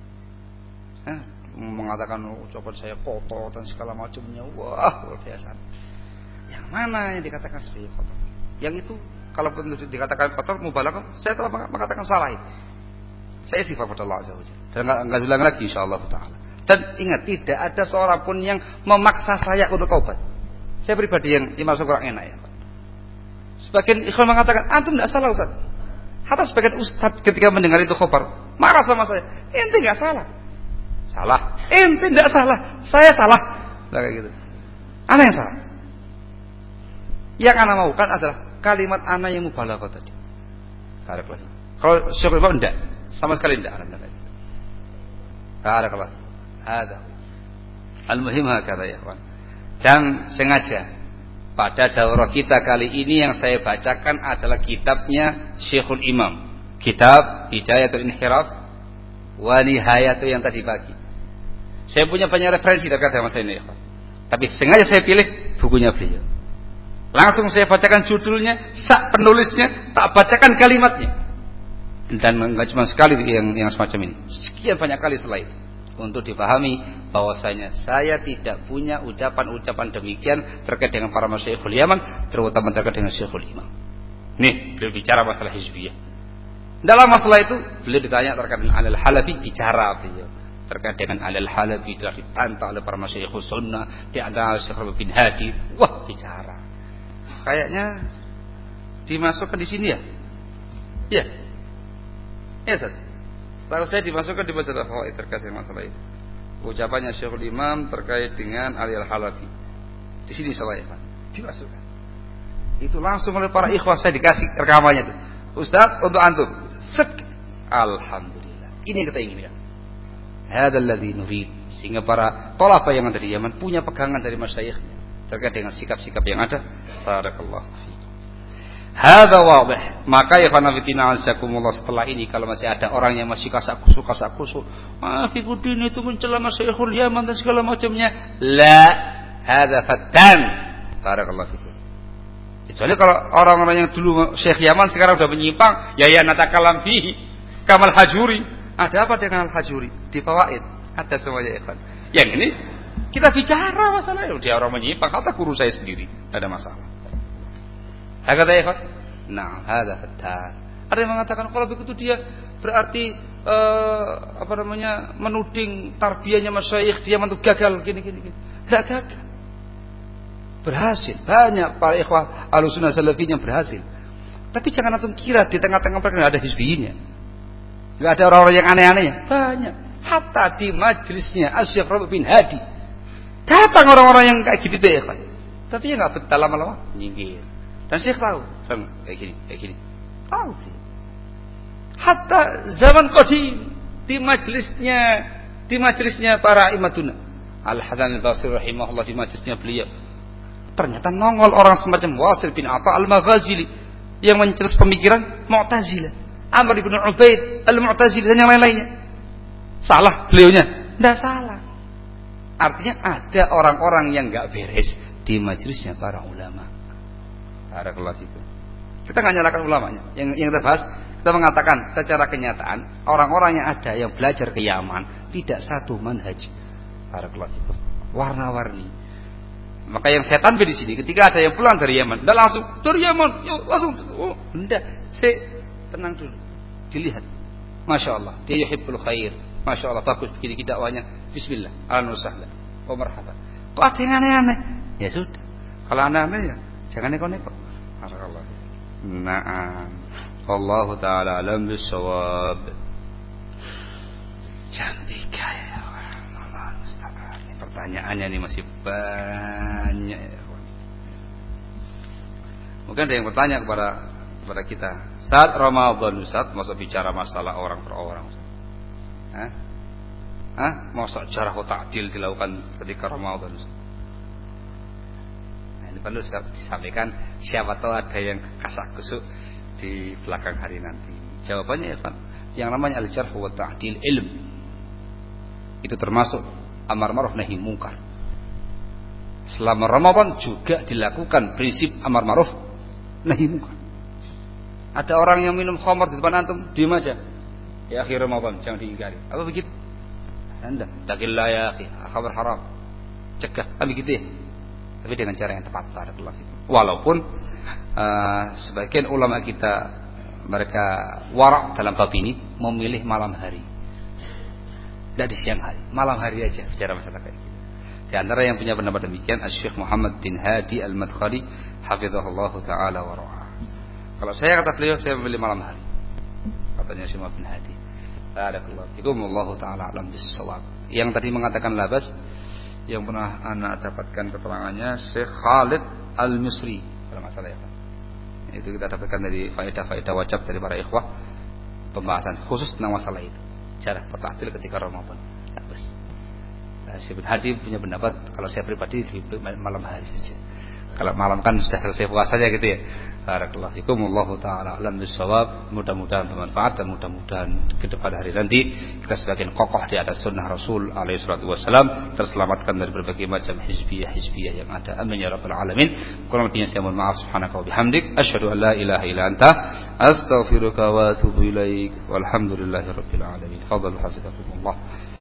[SPEAKER 1] Mengatakan ucapan saya kotor dan segala macamnya. Wah, luar biasa. Yang mana yang dikatakan sebagai kotor? Yang itu kalaupun dikatakan kotor mubalaghah, saya telah mengatakan salah itu. Saya istighfar kepada Allah Azza wa Jalla. Dan enggak ulang lagi insyaallah taala. Dan ingat, tidak ada seorang pun yang memaksa saya untuk taubat. Saya pribadi yang masuk kurang enak ya. Sebagian ikhwan mengatakan, antum tidak salah Ustaz. Hatta sebagian ustaz ketika mendengar itu khabar, marah sama saya. Ente nggak salah. Salah. Ente tidak salah. Saya salah. Nah, kayak gitu. Ana yang salah. Yang ana maukan adalah kalimat ana yang mubalaghah tadi. Kalau syukur enggak, sama sekali enggak. Barakallah. Ada. Al-muhim hakadha ya kawan. Dan sengaja pada daurah kita kali ini yang saya bacakan adalah kitabnya Syekhul Imam. Kitab Hidayatul Inhiraf wa Nihayatu yang tadi pagi. Saya punya banyak referensi terkait dengan masalah ini ya kawan. Tapi sengaja saya pilih bukunya beliau. Langsung saya bacakan judulnya, penulisnya, tak bacakan kalimatnya. Dan enggak cuma sekali yang semacam ini. Sekian banyak kali setelah itu. Untuk dipahami bahwasanya saya tidak punya ucapan-ucapan demikian terkait dengan para masyayikhul Yaman, terutama terkait dengan Syekhul Imam. Nih, beliau bicara masalah hizbiyah. Dalam masalah itu, beliau ditanya terkait dengan Al-Halabi, bicara beliau. Terkait dengan Al-Halabi telah ditantang oleh para masyayikhul sunnah, di antara Syekh Rabi' bin Hadi. Wah, bicara. Kayaknya dimasukkan di sini ya? Iya. Iya, Ustaz. Setahu saya dimasukkan di masalah fawaid terkait dengan masalah itu. Ucapannya Syekhul Imam terkait dengan Ali Al-Halabi. Di sini saya Pak. Dimasukkan. Itu langsung oleh para ikhwah saya dikasih rekamannya itu. Ustaz, untuk antum. Alhamdulillah. Ini yang kita inginkan. Hadzal ladzi nurid. Sehingga para thalaba yang ada di Yaman punya pegangan dari masyayikhnya terkait dengan sikap-sikap yang ada. Barakallahu. Hadza wadih. Maka ya khanafitina azakumullah, setelah ini kalau masih ada orang yang masih kasak-kusuk, Fikruddin itu mencela Masyayikhul Yaman dan segala macamnya. La, hadza fattan. Barakallahu fikum. Kecuali kalau orang-orang yang dulu Syekh Yaman sekarang sudah menyimpang, ya natakalam fihi kamal Hajuri. Ada apa dengan Al-Hajuri? Di fawaid ada semuanya ikhwan. Yang ini kita bicara masalahnya. Dia orang menyimpang, kata guru saya sendiri, tidak ada masalah. Hakata ya, nah, hada fattan. Ada yang mengatakan kalau begitu dia berarti menuding tarbiyahnya masyayikh dia itu gagal gini. Tidak gagal. Berhasil. Banyak para ikhwah Ahlussunnah Salafiyyin yang berhasil. Tapi jangan antum kira di tengah-tengah mereka ada hizbiyinnya. Enggak ada orang-orang yang aneh-anehnya. Banyak. Hatta di majlisnya Syekh Rabi' bin Hadi datang orang-orang yang kayak gitu ya, ikhwan. Tapi ya enggak betah lama-lama nyinggir. Dan Syekh tahu, kayak gini. Tahu dia. Hatta zaman qadim di majlisnya para imatuna. Al-Hasan Al-Basri rahimahullah, di majlisnya beliau. Ternyata nongol orang semacam Wasil bin Atha Al-Maghazili yang mencetus pemikiran Mu'tazilah. Amr bin Ubaid Al-Mu'tazili dan yang lain-lainnya. Salah beliaunya? Tidak salah. Artinya ada orang-orang yang enggak beres di majlisnya para ulama. Barakallahu fikum. Kita enggak nyalakan ulamanya. Yang kita bahas, kita mengatakan secara kenyataan orang-orang yang ada yang belajar ke Yaman tidak satu manhaj. Barakallahu fikum. Warna-warni. Maka yang saya tampil di sini ketika ada yang pulang dari Yaman, enggak langsung dari Yaman, yuk langsung. Oh, enggak. Tenang dulu. Dilihat. Masya Allah, dia yuhibbul khair. Masya Allah, bagus begini dakwanya. Bismillah, ahlan wa sahlan, wa marhaban. Kok ada yang aneh-aneh? Ya sudah. Kalau aneh-aneh ya jangan neko-neko. Barakallahu. Na'am. Wallahu taala alam bisawab. Cantik ya. Allah musta'an. Pertanyaannya ini masih banyak ya. Mungkin ada yang bertanya kepada kita, saat Ramadan Ustaz, masa bicara masalah orang per orang. Masa jarah wa ta'dil dilakukan ketika Ramadan Ustaz? perlu sekarang disampaikan, siapa tahu ada yang kasak-kusuk di belakang hari nanti. Jawabannya ya Pak, yang namanya al-jarh wa ta'dil ilm itu termasuk amar ma'ruf nahi munkar. Selama Ramadan juga dilakukan prinsip amar ma'ruf nahi munkar. Ada orang yang minum khamar di depan antum, diam aja. Di akhir Ramadan jangan diingkari. Apa begitu? Anda takillah ya akhi, khamar haram. Cegah, apa begitu ya? Tapi dengan cara yang tepat, barakallahu fikum. Walaupun sebagian ulama kita mereka warak dalam bab ini memilih malam hari. Tidak di siang hari, malam hari aja bicara masalah kayak gitu. Di antara yang punya pendapat demikian Asy-Syaikh Muhammad bin Hadi Al-Madkhali hafizahullahu taala wa ra'ah. Kalau saya kata beliau saya memilih malam hari. Katanya Syekh Muhammad bin Hadi. Barakallahu fikum, wallahu taala alam bis-shawab. Yang tadi mengatakan labas yang pernah anak dapatkan keterangannya Syekh Khalid Al-Misri dalam masalah ya Pak. Itu kita dapatkan dari faedah-faedah wajib dari para ikhwah pembahasan khusus tentang masalah itu. Cara bertahlil ketika Ramadan. Labas. Syekh bin Hadi punya pendapat kalau saya pribadi lebih malam hari saja. Kalau malam kan sudah selesai puasanya gitu ya. Barakallahu fikum, wallahu taala alam bis-shawab. Mudah-mudahan bermanfaat dan mudah-mudahan ke depan hari nanti kita semakin kokoh di atas sunnah Rasul alaihi salatu wasallam, terselamatkan dari berbagai macam hizbiyah yang ada. Amin ya rabbal alamin. Kurang lebihnya saya mohon maaf. Subhanaka wa bihamdik asyhadu an la ilaha illa anta astaghfiruka wa atubu ilaik. Walhamdulillahirabbil alamin. Fadhlu hafizakumullah.